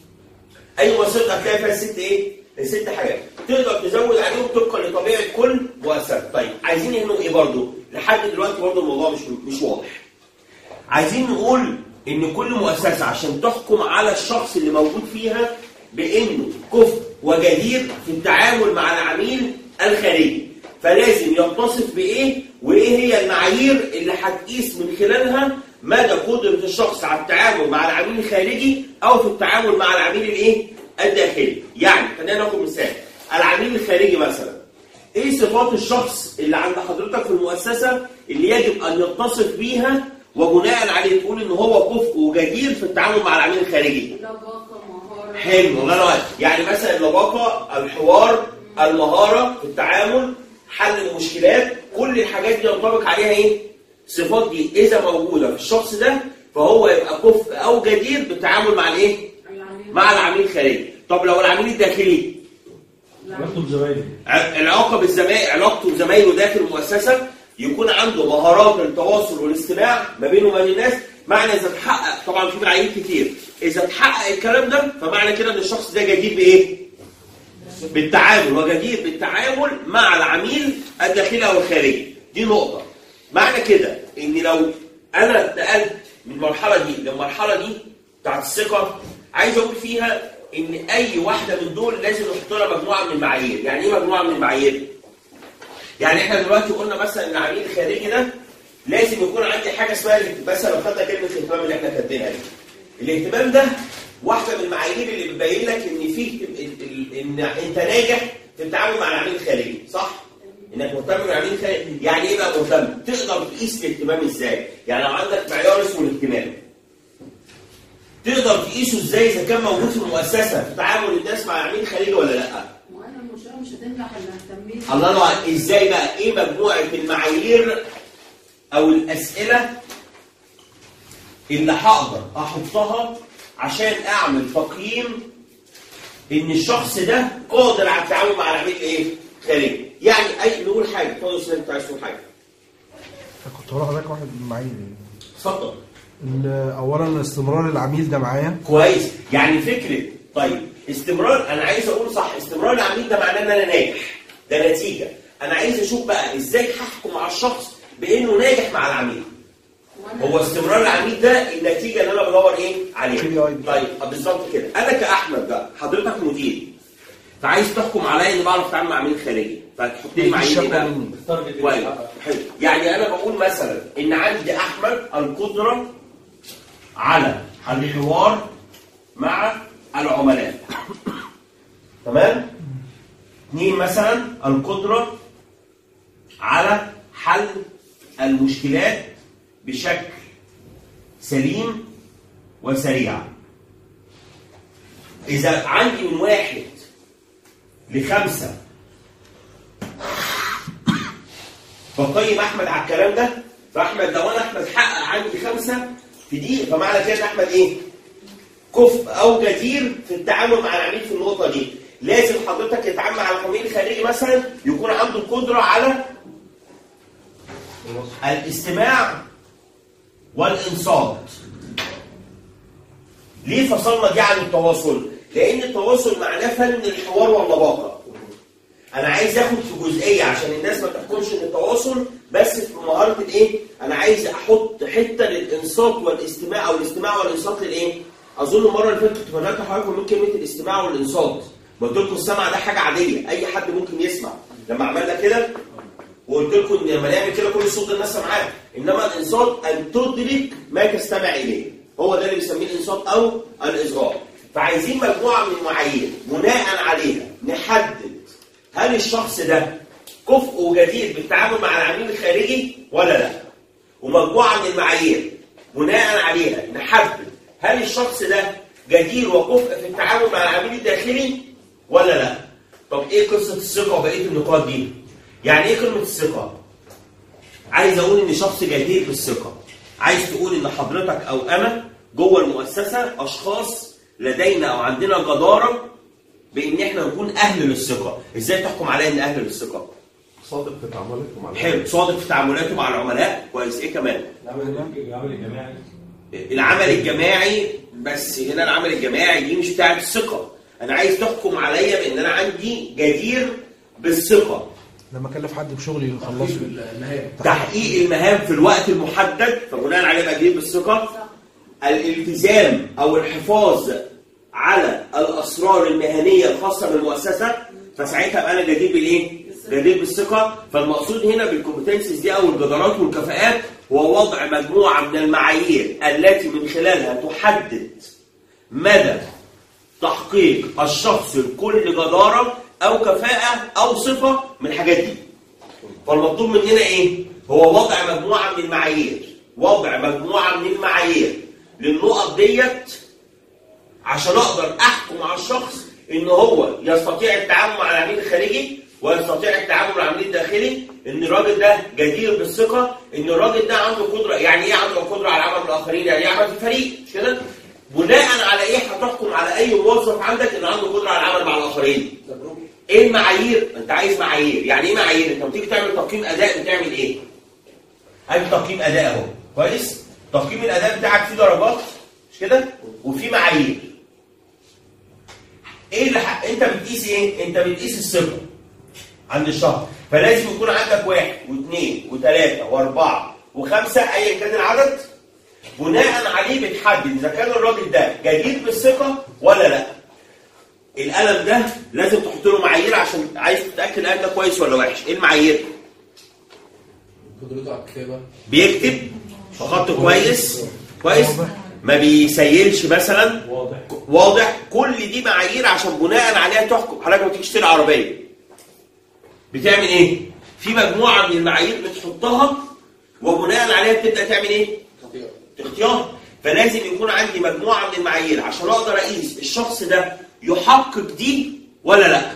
اي مؤسسه هتلاقي فيها ست ايه؟ ست حاجات تقدر تزود عليهم طبقا لطبيعه كل مؤسسه. طيب عايزين نقول ايه برضه؟ لحد دلوقتي برضه الموضوع مش مش واضح. عايزين نقول ان كل مؤسسه عشان تحكم على الشخص اللي موجود فيها بانه كفء وجدير في التعامل مع العميل الخارجي، فلازم يتصف بايه؟ وايه هي المعايير اللي هتقيس من خلالها مدى قدره الشخص على التعامل مع العميل الخارجي او في التعامل مع العميل الايه؟ الداخلي. يعني خلينا ناخد مثال. العميل الخارجي مثلا، ايه صفات الشخص اللي عند حضرتك في المؤسسه اللي يجب ان يتصف بيها وبناء عليه تقول ان هو كفء وجدير في التعامل مع العميل الخارجي؟ لباقه، مهاره. حلو، الله ينور. يعني مثلا اللباقه، الحوار، المهاره في التعامل، حل المشكلات، كل الحاجات دي ينطبق عليها ايه؟ الصفات دي اذا موجوده في الشخص ده فهو يبقى كفء او جدير بالتعامل مع الايه؟ مع العميل الخارجي. طب لو العميل الداخلي؟ علاقته بزمايله. العلاقه بالزمايل، علاقته بزمايله داخل المؤسسه، يكون عنده مهارات التواصل والاستماع ما بينه وبين الناس. معنى اذا اتحقق، طبعا في معايير كتير، اذا اتحقق الكلام ده فمعنى كده ان الشخص ده جدير بايه؟ بالتعامل، وجدير بالتعامل مع العميل الداخلي او الخارجي. دي نقطه. معنى كده ان لو انا اتنقلت من المرحله دي للمرحله دي بتاعت الثقه، عايز اقول فيها ان اي واحده من دول لازم نحط لها مجموعه من المعايير. يعني ايه مجموعه من المعايير؟ يعني احنا دلوقتي قلنا مثلا ان العميل الخارجي ده لازم يكون عندي حاجه اسمها مثلا لو خدنا كلمه الاهتمام اللي احنا كاتبينها دي. الاهتمام ده واحده من المعايير اللي بتبين لك ان في ان انت ناجح في التعامل مع العميل الخارجي، صح؟ انك مهتم بالعميل الخارجي. يعني ايه بقى مهتم؟ تقدر تقيس الاهتمام ازاي؟ يعني لو عندك معيار اسمه الاهتمام، تقدر تقيسه ازاي اذا كان موجود في المؤسسه في تعامل الناس مع العميل الخارجي ولا لا؟ وانا المشكله مش هتنجح الا اهتميت. الله ينور. ازاي بقى؟ ايه مجموعه المعايير او الاسئله اللي هقدر احطها عشان اعمل تقييم ان الشخص ده قادر على التعامل مع العميل ايه؟ خارجي. يعني اي نقول حاجه، اتفضل يا استاذ انت عايز تقول حاجه. كنت هقول لحضرتك واحد من المعايير. اتفضل. اولا استمرار العميل ده معايا. كويس. يعني فكره طيب استمرار، انا عايز اقول صح، استمرار العميل ده معناه ان انا ناجح، ده نتيجه. انا عايز اشوف بقى ازاي هحكم على الشخص بانه ناجح مع العميل. هو استمرار العميل ده النتيجه اللي انا بدور ايه عليها. طيب بالظبط كده. انا كاحمد بقى، حضرتك مدير، فعايز تحكم عليا اني بعرف اتعامل مع عميل خارجي، فتحط لي معايير ايه بقى؟ كويس. حلو. يعني انا بقول مثلا ان عندي احمد القدره على الحوار مع العملاء. تمام؟ اثنين مثلا القدره على حل المشكلات بشكل سليم وسريع. إذا عندي من واحد لخمسة بقيم أحمد على الكلام ده، فأحمد لو أنا أحمد حقق عندي خمسة في دي، فمعنى كده إن أحمد إيه؟ كفء أو جدير في التعامل مع العميل في النقطة دي. لازم حضرتك يتعامل مع العميل الخارجي مثلا يكون عنده القدرة على الاستماع والإنصات. ليه فصلنا دي عن التواصل؟ لأن التواصل معناه فن الحوار واللباقة. أنا عايز آخد في جزئية عشان الناس ما تحكمش إن التواصل بس في مهارة الإيه؟ أنا عايز أحط حتة للإنصات والاستماع أو الاستماع والإنصات للإيه؟ أظن المرة اللي فاتت كنت فرجت حضراتكم من كلمة الاستماع والإنصات. قلت لكم السمع ده حاجة عادية، أي حد ممكن يسمع. لما عملنا كده وقلت لكم إن لما نعمل كده كل صوت الناس سمعاه، إنما الإنصات أن تدرك ما تستمع إليه. هو ده اللي بيسميه الإنصات أو الإصغاء. فعايزين مجموعة من المعايير بناء عليها نحدد هل الشخص ده كفء وجدير بالتعامل مع العميل الخارجي ولا لا؟ ومجموعه من المعايير بناء عليها نحدد هل الشخص ده جدير وكفء في التعامل مع العميل الداخلي ولا لا؟ طب ايه قصه الثقه وبقيه النقاط دي؟ يعني ايه كلمه الثقه؟ عايز اقول ان شخص جدير بالثقه. عايز تقول ان حضرتك او انا جوه المؤسسه اشخاص لدينا او عندنا جداره بان احنا نكون اهل للثقه. ازاي تحكم عليا ان اهل للثقه؟ صادق في تعاملاته مع العملاء. حلو، صادق في تعاملاته مع العملاء. كويس. ايه كمان؟ العمل الجماعي. العمل الجماعي. بس هنا العمل الجماعي دي مش بتاعت الثقه. انا عايز تحكم عليا بان انا عندي جدير بالثقه. لما اكلف حد بشغل يخلصه. تحقيق المهام في الوقت المحدد فبناء عليه بقى جدير بالثقه. الالتزام او الحفاظ على الاسرار المهنيه الخاصه بالمؤسسه فساعتها بقى انا جدير بالايه؟ جدير بالثقه. فالمقصود هنا بالكومبتنسز دي او الجدارات والكفاءات هو وضع مجموعه من المعايير التي من خلالها تحدد مدى تحقيق الشخص لكل جداره او كفاءه او صفه من الحاجات دي. فالمطلوب مننا ايه؟ هو وضع مجموعه من المعايير، وضع مجموعه من المعايير للنقط ديت عشان اقدر احكم على الشخص ان هو يستطيع التعامل مع العميل الخارجي ويستطيع التعامل مع العميل الداخلي، ان الراجل ده جدير بالثقه، ان الراجل ده عنده قدره. يعني ايه عنده قدره على العمل بالاخرين؟ يعني يعمل في فريق، مش كده؟ بناء على ايه هتحكم على اي موظف عندك ان عنده قدره على العمل مع الاخرين؟ ايه المعايير؟ انت عايز معايير. يعني ايه معايير؟ انت لما تيجي تعمل تقييم اداء بتعمل ايه؟ ادي تقييم اداء اهو، كويس؟ تقييم الاداء بتاعك فيه درجات، مش كده؟ وفي معايير. ايه اللي ح... انت بتقيس ايه؟ انت بتقيس الثقه عند الشخص، فلازم يكون عندك واحد واثنين وثلاثه واربعه وخمسه ايا كان العدد. بناء عليه بتحدد اذا كان الراجل ده جدير بالثقه ولا لا. القلم ده لازم تحط له معايير عشان عايز تتاكد القلم ده كويس ولا وحش. ايه المعايير؟ قدرته على الكتابه، بيكتب خط كويس كويس، ما بيسيلش مثلا، واضح واضح. كل دي معايير عشان بناء عليها تحكم. حضرتك لما تيجي تشتري عربيه بتعمل ايه؟ في مجموعه من المعايير بتحطها وبناء عليها بتبدا تعمل ايه؟ اختيار. فلازم يكون عندي مجموعه من المعايير عشان اقدر اقيس الشخص ده يحقق دي ولا لا.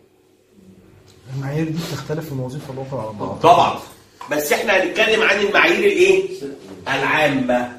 المعايير دي بتختلف من وظيفه لاخرى على بعض طبعا، بس احنا هنتكلم عن المعايير الايه؟ العامه.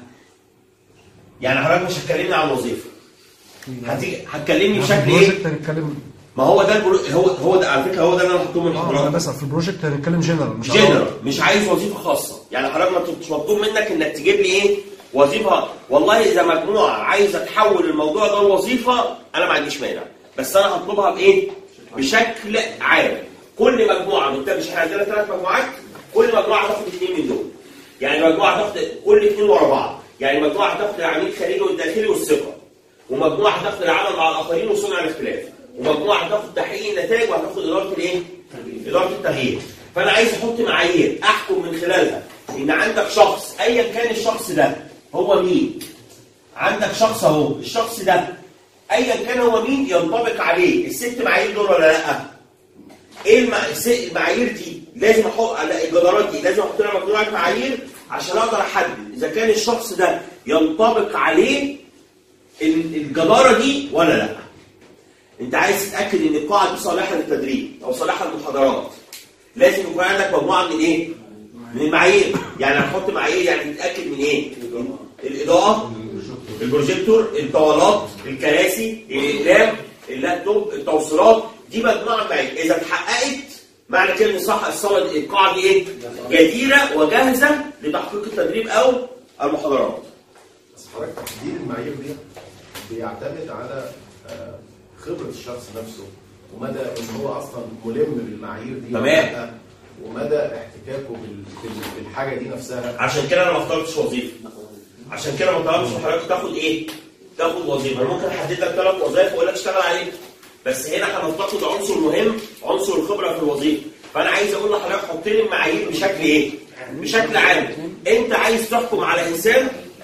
يعني حضرتك مش هتكلمني عن الوظيفه، هتيجي هتكلمني بشكل ايه؟ هنتكلم. ما هو ده البرو... هو هو ده على فكره هو ده اللي انا حاطه من حضرتك. انا بس في البروجكت هنتكلم جنرال مش جنرال، مش عايز وظيفه خاصه. يعني حضرتك مش مطلوب منك انك تجيب لي ايه؟ وظيفه. والله اذا مجموعه عايزه تحول الموضوع ده لوظيفه انا ما عنديش مانع، بس انا هطلبها بايه؟ بشكل عام. كل مجموعه من مش احنا عندنا ثلاث مجموعات، كل مجموعه هتاخد اثنين من دول. يعني مجموعه هتاخد كل اثنين ورا بعض. يعني مجموعه هتاخد العميل الخارجي والداخلي والثقه، ومجموعه هتاخد العمل مع الاخرين وصنع الاختلاف، ومجموعه هتاخد تحقيق النتائج وهتاخد اداره الايه؟ اداره التغيير. فانا عايز احط معايير احكم من خلالها ان عندك شخص ايا كان الشخص ده هو مين. عندك شخص اهو، الشخص ده ايا كان هو مين ينطبق عليه الست معايير دول ولا لا؟ ايه المعايير دي؟ لازم احط الجدارات دي، لازم احط لها مجموعه معايير عشان اقدر احدد اذا كان الشخص ده ينطبق عليه الجداره دي ولا لا. انت عايز تتاكد ان القاعه دي صالحه للتدريب او صالحه للمحاضرات، لازم يكون عندك مجموعه من ايه؟ من المعايير. يعني هنحط معايير يعني تتاكد من ايه؟ الاضاءه، البروجيكتور، الطاولات، الكراسي، الاقلام، اللابتوب، التوصيلات. دي مجموعه معايير اذا اتحققت معنى كده ان صح الصاله القاعه دي ايه؟ جديره وجاهزه لتحقيق التدريب او المحاضرات. بس حضرتك تحديد المعايير دي بيعتمد على خبره الشخص نفسه ومدى ان هو اصلا ملم بالمعايير دي تمام، ومدى احتكاكه بالحاجه دي نفسها. عشان كده انا ما اخترتش وظيفه، عشان كده ما طلبتش من حضرتك تاخد ايه؟ تاخد وظيفه. انا ممكن احدد لك ثلاث وظائف واقول لك اشتغل عليهم، بس هنا هنفتقد عنصر مهم، عنصر الخبره في الوظيفه. فانا عايز اقول لحضرتك حط لي المعايير بشكل ايه؟ بشكل عام. انت عايز تحكم على انسان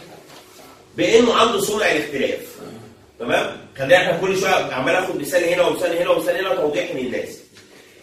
بانه عنده صنع الاختلاف، تمام؟ خلينا احنا كل شويه عمال اخد مثال هنا ومثال هنا ومثال هنا توضيح للناس.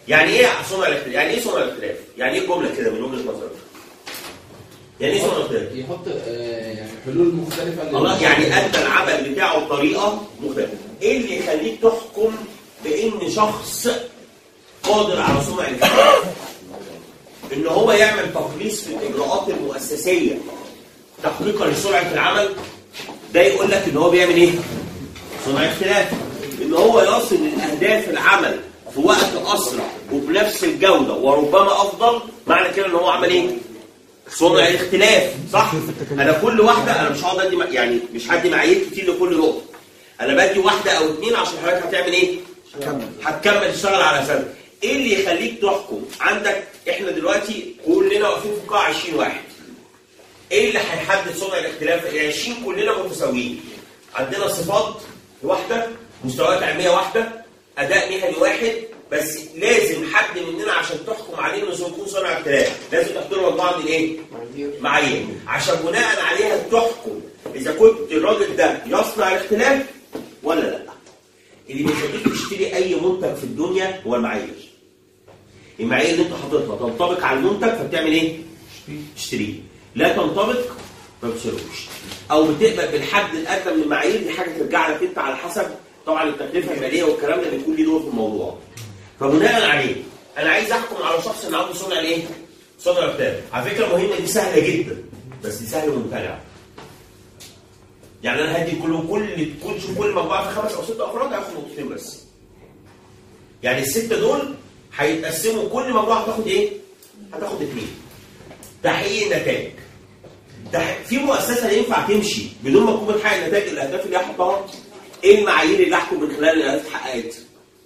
يعني ايه صنع الاختلاف؟ يعني ايه صنع الاختلاف؟ يعني ايه جمله كده من وجهه نظرك؟ يعني ايه صنع الاختلاف؟ يحط آه يعني حلول مختلفه. الله، يعني ادى العمل بتاعه بطريقه مختلفه. ايه اللي يخليك تحكم بان شخص قادر على صنع الاختلاف؟ ان هو يعمل تقليص في الاجراءات المؤسسيه تحقيقا لسرعه العمل، ده يقول لك ان هو بيعمل ايه؟ صنع اختلاف. ان هو يصل لاهداف العمل في وقت اسرع وبنفس الجوده وربما افضل، معنى كده ان هو عمل ايه؟ صنع الاختلاف، صح؟ انا كل واحده انا مش هقعد ادي يعني مش هدي معايير كتير لكل نقطه. انا بدي واحده او اثنين عشان حضرتك هتعمل ايه؟ هتكمل تشتغل على اساسها. ايه اللي يخليك تحكم؟ عندك احنا دلوقتي كلنا واقفين في قاعه عشرين واحد. ايه اللي هيحدد صنع الاختلاف؟ ال عشرين كلنا متساويين. عندنا صفات واحده، مستويات علميه واحده، اداء مهني واحد، بس لازم حد مننا عشان تحكم عليه انه يكون صانع اختلاف لازم تحضر مجموعه من ايه؟ معايير، عشان بناء عليها تحكم اذا كنت الراجل ده يصنع الاختلاف ولا لا. اللي بيخليك تشتري اي منتج في الدنيا هو المعايير. المعايير اللي انت حاططها تنطبق على المنتج فبتعمل ايه؟ تشتريه. لا تنطبق ما بتشتروش. او بتقبل بالحد الادنى من المعايير، دي حاجه ترجع لك انت على حسب طبعا التكلفه الماليه والكلام ده بيكون ليه دور في الموضوع. فبناء عليه انا عايز احكم على شخص ان عنده صنع ايه؟ صنع اختلاف. على فكره المهمه دي سهله جدا بس دي سهله وممتنعه. يعني انا هدي كل كل كل شوف كل مجموعه في خمس او ست افراد هياخد نقطتين بس. يعني السته دول هيتقسموا كل مجموعه هتاخد ايه؟ هتاخد اثنين. تحقيق النتائج. في مؤسسه ينفع تمشي بدون ما تكون بتحقق النتائج الاهداف اللي هي حطها؟ ايه المعايير اللي احكم من خلال الاهداف اتحققت؟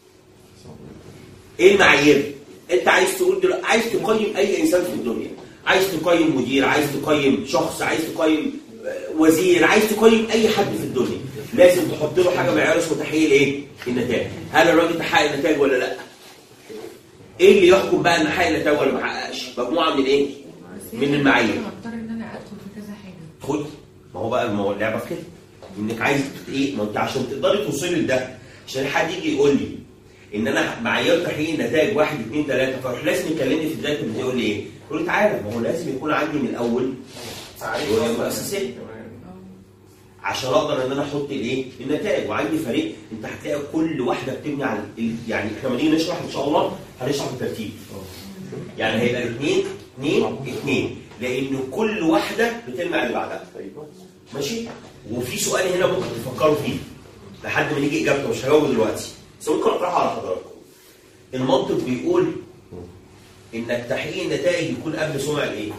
ايه المعايير؟ انت عايز تقول دلوقتي عايز تقيم اي انسان في الدنيا، عايز تقيم مدير، عايز تقيم شخص، عايز تقيم وزير، عايز تقيم اي حد في الدنيا، لازم تحط له حاجه معيار اسمه تحقيق ايه؟ النتائج. هل الراجل تحقق النتائج ولا لا؟ ايه اللي يحكم بقى ان حقق النتائج ولا ما حققش؟ مجموعه من ايه؟ من المعايير. هضطر ان انا ادخل في كذا حاجه. خد ما هو بقى اللعبه في كده انك عايز ايه؟ ما انت عشان تقدري توصلي لده، عشان حد يجي يقول لي ان انا معيار تحقيق النتائج واحد اثنين ثلاثه، فاروح لازم يكلمني في بدايه الفيديو يقول لي ايه؟ يقول لي تعالى ما هو لازم يكون عندي من الاول مؤسسات عشان اقدر ان انا احط الايه؟ النتائج، وعندي فريق. انت هتلاقي كل واحده بتبني على يعني احنا لما نيجي نشرح ان شاء الله هنشرح بالترتيب. يعني هيبقى اثنين اثنين اثنين لان كل واحده بتلمع على اللي بعدها. ماشي؟ وفي سؤال هنا ممكن تفكروا فيه لحد ما نيجي اجابته، مش هجاوبه دلوقتي بس ممكن اطرحه على حضراتكم. المنطق بيقول انك تحقيق النتائج يكون قبل صنع الايه؟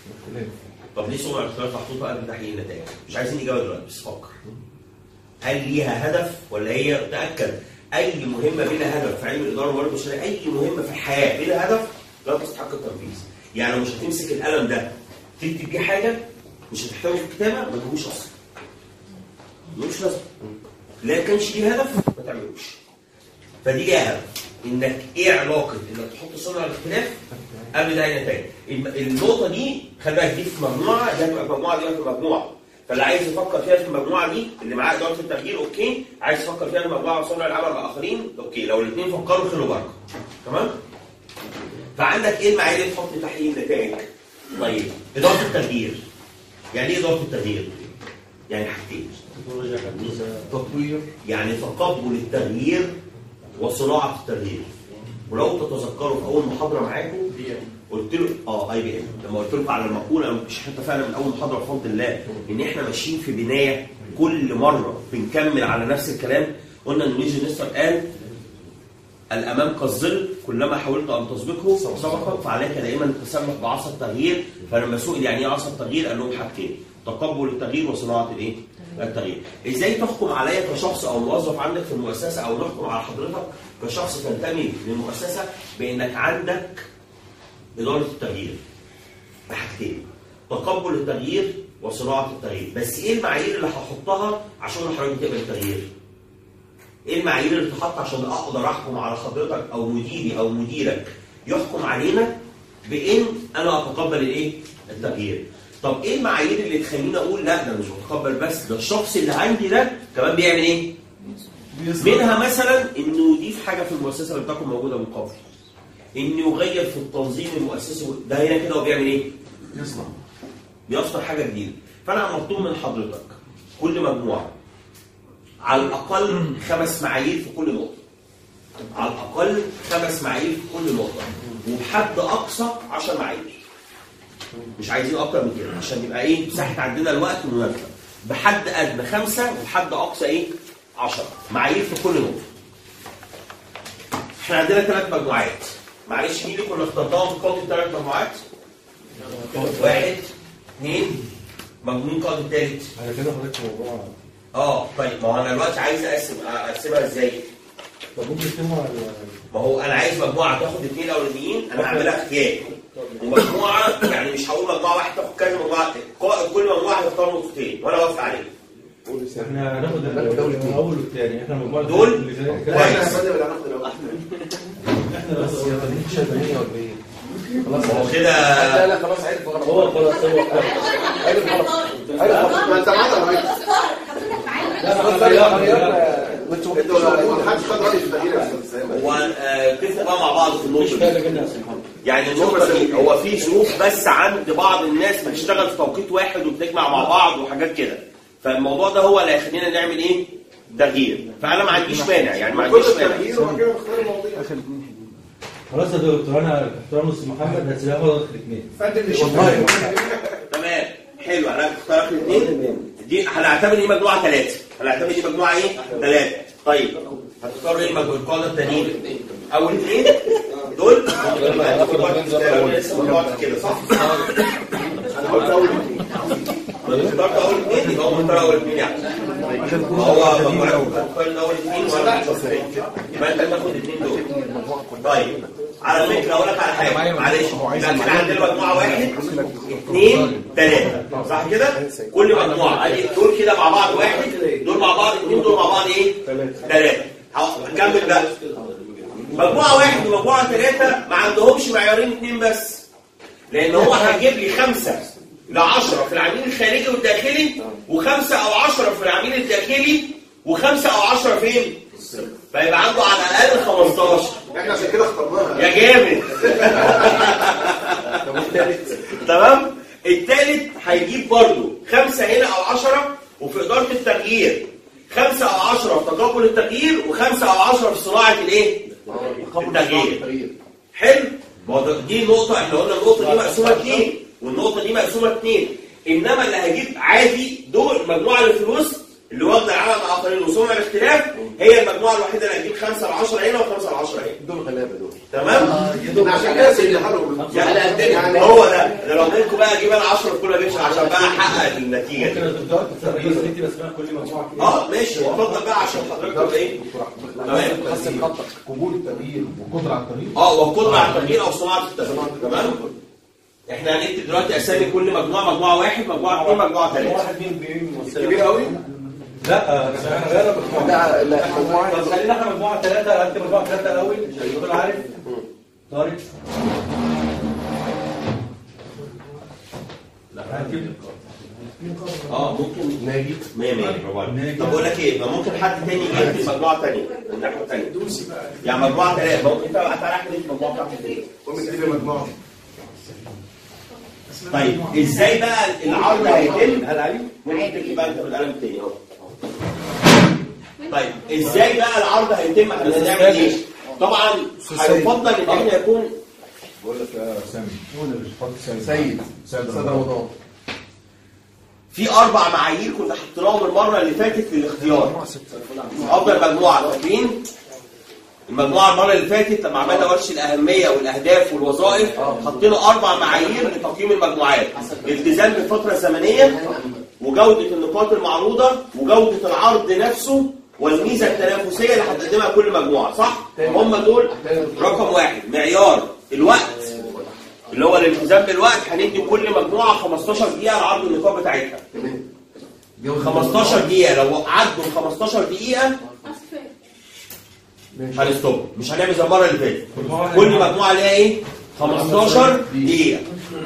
طب ليه صنع الاختلاف محطوطه قبل تحقيق النتائج؟ مش عايزين اجابه دلوقتي بس فكر. هل ليها هدف ولا هي تاكد اي مهمه بلا هدف في علم الاداره والموارد البشريه، اي مهمه في الحياه بلا هدف لا تستحق التنفيذ. يعني مش هتمسك القلم ده تكتب بيه حاجه مش هتحتوي في الكتابه ما تجيبوش اصلا. ملوش لازمه. لا كانش ليه هدف ما تعملوش. فدي ليها هدف. انك ايه علاقه انك تحط صنع الاختلاف قبل ده النتائج. النقطه دي خلي بالك دي في مجموعه، دي هتبقى في مجموعه، دي هتبقى في مجموعه. فاللي عايز يفكر فيها في المجموعه دي اللي معاه اداره التغيير اوكي، عايز يفكر فيها في مجموعه صنع العمل مع اخرين اوكي، لو الاثنين فكروا خلوا بركه. تمام؟ فعندك ايه المعايير اللي تحط تحقيق النتائج؟ طيب اداره التغيير. يعني ايه اداره التغيير؟ يعني حاجتين. تطوير يعني تقبل التغيير وصناعه التغيير. ولو تتذكروا في اول محاضره معاكم قلت له اه اي بي ام لما قلت لكم على المقوله مش اتفقنا من اول محاضره بفضل الله ان احنا ماشيين في بنايه كل مره بنكمل على نفس الكلام. قلنا ان نيجي نستر قال الامام كالظل كلما حاولت ان تسبقه سبقك فعليك دائما التسلح بعصا التغيير. فلما سئل يعني ايه عصا التغيير قال لهم حاجتين: تقبل التغيير وصناعه الايه؟ التغيير. ازاي تحكم عليا كشخص او موظف عندك في المؤسسه او نحكم على حضرتك كشخص تنتمي للمؤسسه بانك عندك اداره التغيير بحاجتين: تقبل التغيير وصناعه التغيير. بس ايه المعايير اللي هحطها عشان حضرتك تقبل التغيير؟ ايه المعايير اللي تحط عشان اقدر احكم على حضرتك او مديري او مديرك يحكم علينا بان انا اتقبل الايه؟ التغيير. طب ايه المعايير اللي تخليني اقول لا ده مش متقبل بس ده الشخص اللي عندي ده كمان بيعمل ايه؟ منها مثلا انه يضيف حاجه في المؤسسه اللي بتكون موجوده من قبل. ان يغير في التنظيم المؤسسي. ده هنا كده هو بيعمل ايه؟ يصنع بيصنع حاجه جديده. فانا مطلوب من حضرتك كل مجموعه على الاقل خمس معايير في كل نقطه. على الاقل خمس معايير في كل نقطه، وبحد اقصى عشر معايير. مش عايزين اكتر من كده عشان يبقى ايه مساحه عندنا الوقت مناسبه. بحد ادنى خمسه وبحد اقصى ايه؟ عشرة معايير في كل نقطه. احنا عندنا ثلاث مجموعات. معلش مين اللي كنا اخترناهم في قاعده الثلاث مجموعات؟ واحد اثنين مجنون قاعده الثالث. على كده حضرتك موضوع اه طيب ما هو انا دلوقتي عايز اقسم اقسمها ازاي؟ طب ممكن تسمع ما هو انا عايز مجموعه تاخد اثنين اولانيين انا هعملها اختيار، ومجموعه يعني مش هقول مجموعه واحده تاخد كذا مجموعه، كل مجموعه هتختار نقطتين وانا واقف عليهم. احنا هناخد الاول والثاني. احنا المجموعه دول اللي زي كده كويس. احنا بس شايفين ولا ايه؟ خلاص هو كده لا لا خلاص عرف غلط. هو خلاص هو عرف غلط. عرف غلط. ما انت معاك ولا معاك؟ لا خلاص غيرنا. انتوا ما حدش خد رايي في التغيير يا استاذ سامي. هو اتفقوا بقى مع بعض في النقطه دي. يعني النقطه دي هو في ظروف بس عند بعض الناس بتشتغل في توقيت واحد وبتجمع مع بعض وحاجات كده. فالموضوع ده هو اللي هيخلينا نعمل ايه؟ تغيير. فانا ما عنديش مانع يعني ما عنديش مانع. خلاص يا دكتور انا اختار نص محمد هسيبها غلط الاثنين. والله تمام حلو. انا اخترت الاثنين دي هنعتبر دي مجموعه ثلاثه. هنعتبر دي مجموعه ايه؟ ثلاثه. طيب هتختاروا ايه المجموعه القاعده الثانيين؟ اول اثنين دول لسه كده صح؟ انا قلت اول اثنين. اخترت اول اثنين يبقى هو اختار اول اثنين يعني. هو اختار اول اثنين وانا يبقى انت تاخد الاثنين دول. طيب على فكره اقول لك على حاجه معلش يبقى كده عندنا مجموعه واحد اثنين ثلاثه صح كده؟ كل مجموعه ادي دول كده مع بعض واحد، دول مع بعض اثنين، دول مع بعض ايه؟ ثلاثه. هكمل بقى. مجموعه واحد ومجموعه ثلاثه ما عندهمش معيارين اثنين بس، لان هو هيجيب لي خمسه ل عشرة في العميل الخارجي والداخلي، وخمسه او عشرة في العميل الداخلي، وخمسه او عشرة فين؟ فيبقى عنده على الاقل خمستاشر. احنا عشان كده اخترناها يا جامد. تمام؟ الثالث هيجيب برضه خمسه هنا او عشرة وفي اداره التغيير، خمسه او عشرة في تقبل التغيير، وخمسه او عشرة في صناعه الايه؟ التغيير. حلو؟ دي نقطه احنا قلنا النقطه دي مقسومه اثنين والنقطه دي مقسومه اثنين، انما اللي هيجيب عادي دول المجموعه اللي في الوسط اللي واخده العمل مع الاخرين وصنع الاختلاف هي المجموعه الوحيده اللي هتجيب خمسه ل عشرة هنا وخمسه ل عشرة هنا. دول غلابه دول. تمام؟ دول عشان كده سيبنا لهم يعني هو ده انا لو منكم بقى اجيب انا عشرة في كل ريتش عشان بقى احقق النتيجه دي. اه ماشي اتفضل بقى عشان حضرتك تبقى ايه؟ تمام. تحسن خطك قبول التغيير وقدره على التغيير. اه والقدره على التغيير او صناعه التغيير. تمام؟ احنا هنكتب دلوقتي اسامي كل مجموعه، مجموعه واحد، مجموعه اثنين، مجموعه ثلاثه. واحد مين كبير قوي؟ لا احنا غير لا لا مجموعه بس خلينا احنا مجموعه ثلاثه. هكتب مجموعه ثلاثه الاول عشان الدكتور عارف. طارق لا هكتب اه ممكن ناجي مية مية. طب بقول لك ايه؟ ما ممكن حد تاني يجيب مجموعه ثانيه الناحيه الثانيه. دوسي بقى يعني مجموعه ثلاثه ممكن انت تعالى احمد المجموعه بتاعتك. قوم تجيب المجموعه. طيب ازاي بقى العرض هيتم؟ هل علي؟ ممكن تكتب بقى انت بالقلم التاني اهو. طيب ازاي بقى العرض هيتم؟ احنا هنعمل ايه؟ طبعا هيفضل ان احنا يكون بقول لك يا سامي هو اللي بيحط سيد سيد سيد سيد رمضان. في اربع معايير كنا حطيناهم المره اللي فاتت للاختيار. افضل مجموعه فاكرين؟ المجموعه المره اللي فاتت لما عملنا ورش الاهميه والاهداف والوظائف حطينا اربع معايير لتقييم المجموعات: التزام بالفتره الزمنيه، وجوده النقاط المعروضه، وجوده العرض نفسه، والميزه التنافسيه اللي هتقدمها كل مجموعه. صح؟ هم دول رقم واحد. معيار الوقت اللي هو الالتزام بالوقت، هندي كل مجموعه خمستاشر دقيقه لعرض النقاط بتاعتها. خمستاشر دقيقه، لو عدوا خمستاشر دقيقه هنستوب، مش هنعمل زي المره اللي فاتت. كل مجموعه ليها ايه؟ خمستاشر دقيقه.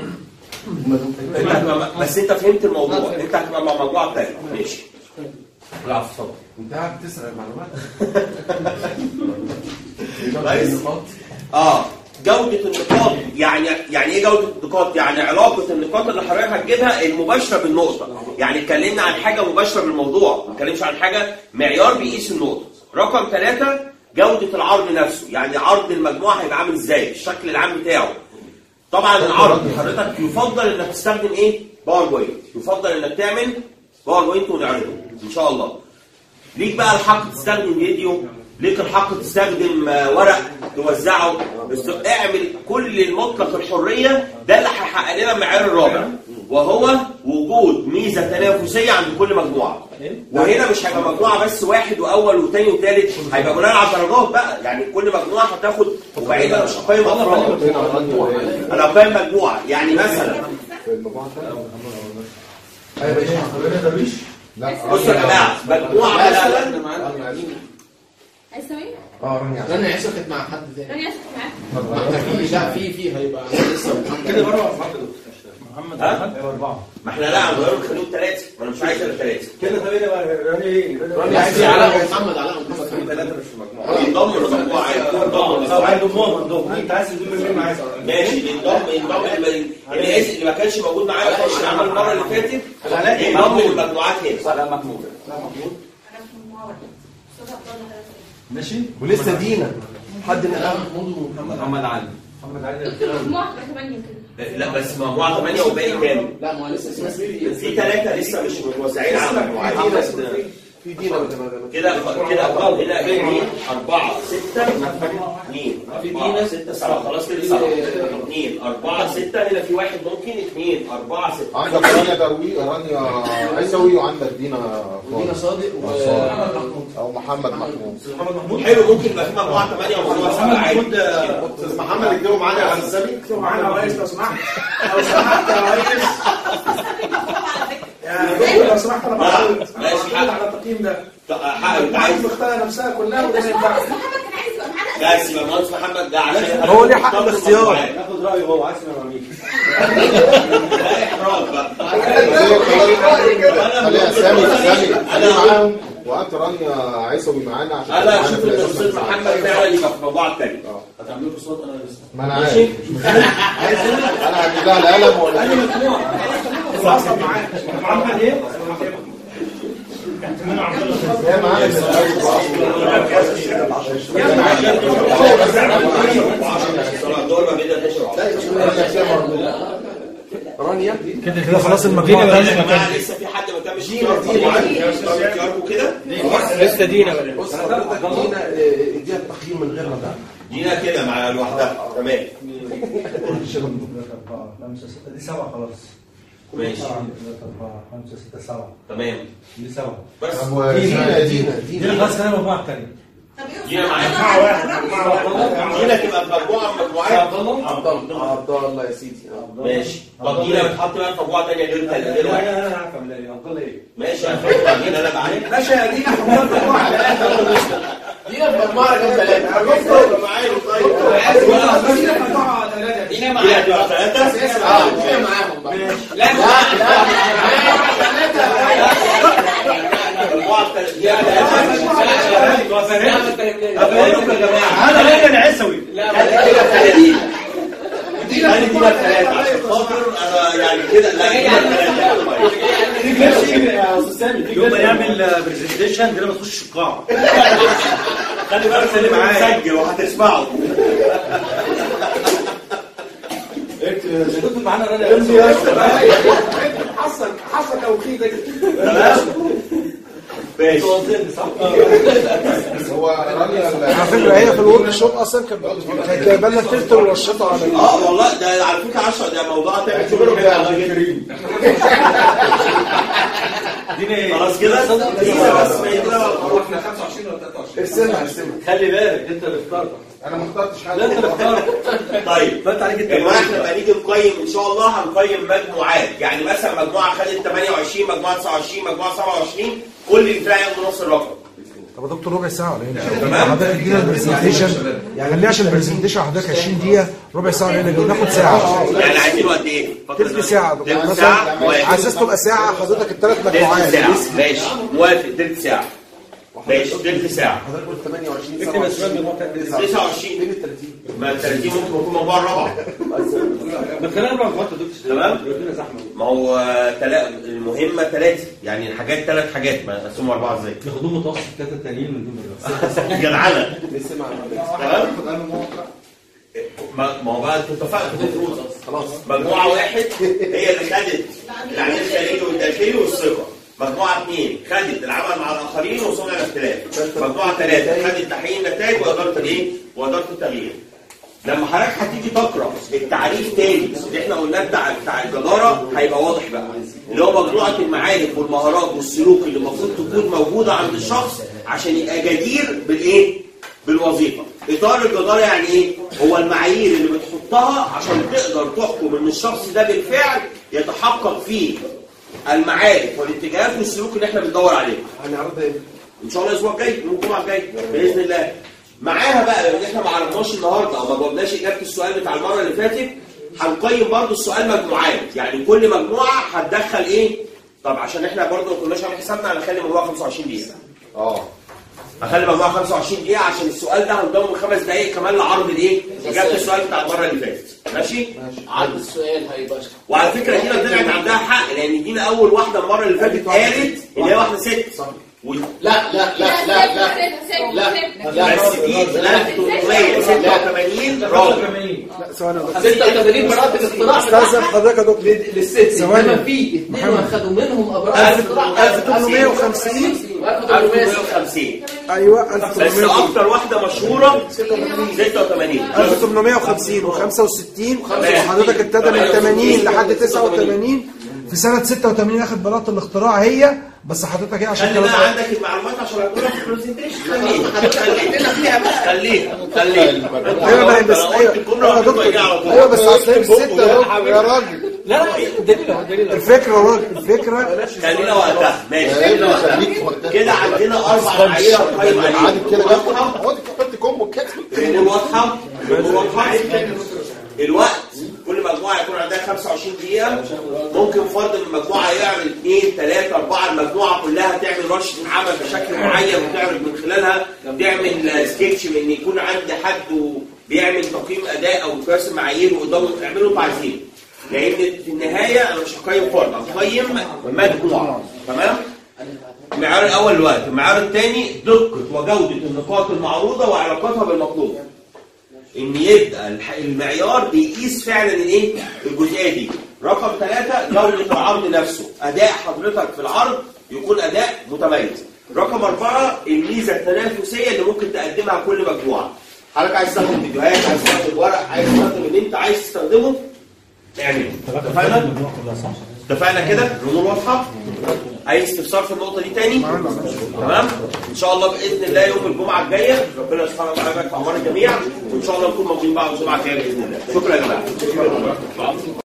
بس انت فهمت الموضوع، انت هتبقى مع مجموعه ثانيه. ماشي. لا اتفضل. انت قاعد تسرق المعلومات. كويس. اه جوده النقاط يعني يعني ايه جوده النقاط؟ يعني علاقه النقاط اللي حضرتك هتجيبها المباشره بالنقطه، يعني اتكلمنا عن حاجه مباشره بالموضوع، ما اتكلمش عن حاجه معيار بيقيس النقطه. رقم ثلاثة جوده العرض نفسه، يعني عرض المجموعه هيبقى عامل ازاي، الشكل العام بتاعه. طبعا العرض حضرتك يفضل انك تستخدم ايه؟ باوربوينت، يفضل انك تعمل باوربوينت ونعرضه ان شاء الله. ليك بقى الحق تستخدم فيديو، ليك الحق تستخدم ورق توزعه، اعمل كل المطلق الحريه. ده اللي هيحقق لنا المعيار الرابع، وهو وجود ميزه تنافسيه عند كل مجموعه. وهنا مش هيبقى مجموعه بس واحد واول وثاني وثالث، هيبقى بناء على الدرجات بقى، يعني كل مجموعه هتاخد. وبعيدا مش هقيم افراد، انا هقيم مجموعه. يعني مثلا بصوا يا جماعه، مجموعه مثلا عايز ايه؟ اه رانيا رانيا عيسى كانت مع حد تاني. رانيا عيسى كانت معاك؟ لا في في هيبقى لسه محمد كده بره محمد محمد اربعه. ما احنا لا هنغيرهم نخليهم ثلاثه، ما انا مش عايز الا ثلاثه كده. طب ايه بقى رانيا ايه؟ رانيا عايز علاء ومحمد علاء ومحمد في ثلاثه مش في المجموعه. ينضموا للمجموعه، ينضموا طب هيضموهم عندهم. انت عايز تضم مين معاك؟ ماشي، ينضم ينضم الناس اللي ما كانش موجود معايا ما كانش عمل المره اللي فاتت، ينضموا للمجموعات هنا. لا محمود انا في مجموعه واحده. استاذ عبد الله ماشي. ولسه دينا حد من محمود ومحمد محمد علي محمد علي مجموعة ثمانية كده. لا بس مجموعه ثمانيه وباقي كام؟ لا ما هو لسه اسمها في ثلاثه لسه مش متوزعين على مجموعات. في دينا كده كده هنا اثنين أربعة ستة اثنين في دينا ستة سبعة خلاص كده سبعة اثنين أربعة ستة. هنا في واحد ممكن اثنين أربعة ستة. عندك رانيا دروي رانيا عيسوي وعندك دينا دينا صادق ومحمد محمود او محمد محمود. محمد محمود حلو، ممكن يبقى في مجموعة ثمانية ومجموعة سبعة عادي. استاذ محمد اكتبوا معانا يا عم سامي. اكتبوا معانا يا ريس لو سمحت. لو سمحت يا ريس. يا لو سمحت انا بعترض انا بعترض على التقييم ده. انت عايز تختار نفسها كلها وده ما ينفعش. محمد كان عايز يبقى معانا. بس يبقى المهندس محمد ده عشان هو ليه حق الاختيار. ناخد رايه هو عايز يبقى مين. لا احراج بقى. خليها سامي سامي انا معاهم وقت رانيا عيسوي معانا عشان انا اشوف ان الاستاذ محمد فعلا يبقى في موضوع الثاني. هتعملوا له صوت انا لسه. ما انا عارف. انا هجيب لها القلم ولا اي مجموعه اصلا معاك محمد ايه؟ هي معانا من دول ما بيقدر تشرب. رانيا كده كده خلاص المجموعه الثانيه. لسه في حد ما تمش اختياركم كده؟ لسه دينا. بص حضرتك دينا اديها التقييم من غير ما تعمل. دينا كده مع لوحدها تمام. خمسة ستة دي سبعة خلاص. ماشي. أربعة خمسة ستة سبعة. تمام. دي سبعة. بس دينا دينا دي خلاص كده مجموعة ثانية. دينا معايا. مجموعة واحد. دينا تبقى في مجموعة من مجموعات. عبد الله عبد الله يا سيدي. ماشي. طب دينا بتحط بقى في مجموعة ثانية غير ثلاثة غير واحد. انا عارف عبد الله ايه. ماشي هنحط دينا انا معايا. ماشي يا دينا حطها في مجموعه دينا في مجموعه رقم ثلاثه. معايا طيب. دينا مجموعه ثلاثه. دينا معايا ثلاثة. اه دينا معاهم بقى. لا لا أفهمكم يا جماعة. انا ليه انا عيسوي. دينا دينا ثلاثة عشان خاطر أنا يعني كده لا دينا ثلاثة. يا استاذ سامي يوم ما يعمل برزنتيشن كده ما تخش القاعه. خلي بالك اللي معايا مسجل وهتسمعه. انت معانا رانيا حصل حصل توقيتك. ماشي. هو رانيا على فكره هي في الورك شوب اصلا كانت كانت جايبه لنا فلتر ورشتها على اه والله ده على فكره عشرة ده موضوع تاني. خلاص كده بس ما كده احنا خمسة وعشرين ولا ثلاثة وعشرين. ارسمها ارسمها. خلي بالك انت اللي اخترت. انا ما اخترتش حاجه. لا انت اللي اخترت. طيب فانت عليك انت. لما احنا بقى نيجي نقيم ان شاء الله هنقيم مجموعات، يعني مثلا مجموعه خدت ثمانية وعشرين، مجموعه تسعة وعشرين، مجموعه سبعة وعشرين، كل اللي فيها ياخدوا نفس الرقم. طب يا دكتور ربع ساعه ولا ايه؟ حضرتك ادينا البرزنتيشن يعني خليها عشان البرزنتيشن حضرتك عشرين دقيقه ربع ساعه ولا ناخد ساعه. يعني عايزين وقت ايه؟ تلت ساعه دكتور تلت مثلا ساعه على اساس تبقى ساعه حضرتك الثلاث تلت مجموعات. ساعه ماشي موافق تلت ساعه. ماشي تلت ساعه. حضرتك قلت ثمانية وعشرين اكتب السؤال مجموع تسعة وعشرين فين ال ثلاثين؟ ما ال ثلاثين ممكن يكون مجموعه الرابعه. من خلال اربع مجموعات يا دكتور تمام؟ الدنيا زحمه. ما هو تلا... المهمه ثلاثه يعني الحاجات ثلاث حاجات ما نقسمهم اربعه ازاي؟ ياخدوه متوسط ثلاثه التانيين من دون جدعنه. لسه تمام؟ ما ما هو بقى انتوا اتفقتوا تفوز خلاص. مجموعه واحد هي اللي خدت العمل الخارجي والداخلي والثقه. مجموعه اثنين خدت العمل مع الاخرين وصنع الاختلاف. مجموعه ثلاثه خدت تحقيق النتائج واداره الايه؟ واداره التغيير. لما حضرتك هتيجي تقرا التعريف تاني اللي احنا قلناه بتاع بتاع الجداره هيبقى واضح بقى اللي هو مجموعه المعارف والمهارات والسلوك اللي المفروض تكون موجوده عند الشخص عشان يبقى جدير بالايه؟ بالوظيفه. اطار الجداره يعني ايه؟ هو المعايير اللي بتحطها عشان تقدر تحكم ان الشخص ده بالفعل يتحقق فيه المعارف والاتجاهات والسلوك اللي احنا بندور عليه. هنعرضها امتى؟ ان شاء الله الاسبوع الجاي يوم الجمعه الجاي باذن الله. معاها بقى لان احنا ما عرفناش النهارده او ما جاوبناش اجابه السؤال بتاع المره اللي فاتت هنقيم برضو السؤال مجموعات، يعني كل مجموعه هتدخل ايه؟ طب عشان احنا برضو ما كناش عاملين حسابنا هنخلي الموضوع خمسة وعشرين دقيقه. اه هخلي الموضوع خمسة وعشرين دقيقه عشان السؤال ده هنضمن خمس دقائق كمان لعرض الايه؟ اجابه السؤال بتاع المره اللي فاتت. ماشي؟ ماشي. عرض السؤال هيبقى وعلى فكره دينا طلعت عندها حق لان دينا اول واحده المره اللي فاتت قالت اللي هي واحده ست. صح. لا لا لا لا لا لا لا بس دي ألف وثمانمائة وستة وثمانين رابع. لا ثواني ستة وثمانين براءة الاختراع استاذن حضرتك يا دكتور للست انما في اثنين واخدوا منهم براءة الاختراع ألف وثمانمائة وخمسين ألف وثمانمائة وخمسين ايوه ألف وثمانمائة بس اكتر واحده مشهوره ستة وثمانين ألف وثمانمائة وخمسين وخمسة وستين وحضرتك ابتدى من ثمانين لحد تسعة وثمانين. في سنة ستة وثمانين اخد براءة الاختراع هي بس حضرتك ايه عشان خلي بقى عندك المعلومات عشان هتقولها في البرزنتيشن. خليها خليها فيها بقى خليها خليها ايوه بس ايوه يا دكتور ايوه بس اصل هي ستة يا راجل. لا دليل دليل الفكرة يا راجل الفكرة خلينا وقتها ماشي كده عندنا اربع معايير قايمه عليهم كده اقعد تحط كومبو كده الامور واضحه الامور واضحه. الوقت كل مجموعه يكون عندها خمسة وعشرين دقيقه. ممكن فرد من المجموعه يعمل اثنين ثلاثه اربعه المجموعه كلها تعمل رشه عمل بشكل معين وتعرض من خلالها تعمل سكتش من يكون عند حد بيعمل تقييم اداء او قياس المعايير وقدامه تعملوا اللي عايزينه. لان في النهايه انا مش هقيم فرد هقيم مجموعه. تمام؟ المعيار الاول الوقت، المعيار الثاني دقه وجوده النقاط المعروضه وعلاقتها بالمطلوب. ان يبقى المعيار بيقيس فعلا الايه؟ الجزئيه دي. رقم ثلاثة جوده العرض نفسه، اداء حضرتك في العرض يكون اداء متميز. رقم أربعة الميزه التنافسيه اللي ممكن تقدمها كل مجموعه. حضرتك عايز تستخدم فيديوهات، عايز تستخدم ورق، عايز تستخدم اللي انت عايز تستخدمه اعمله. اتفقنا؟ اتفقنا كده؟ الامور واضحه؟ اي استفسار في النقطه دي تاني؟ تمام؟ ان شاء الله باذن الله يوم الجمعه الجايه ربنا سبحانه وتعالى يبارك في اعمار الجميع وان شاء الله نكون موجودين بعد الجمعه الجايه باذن الله. شكرا يا جماعه.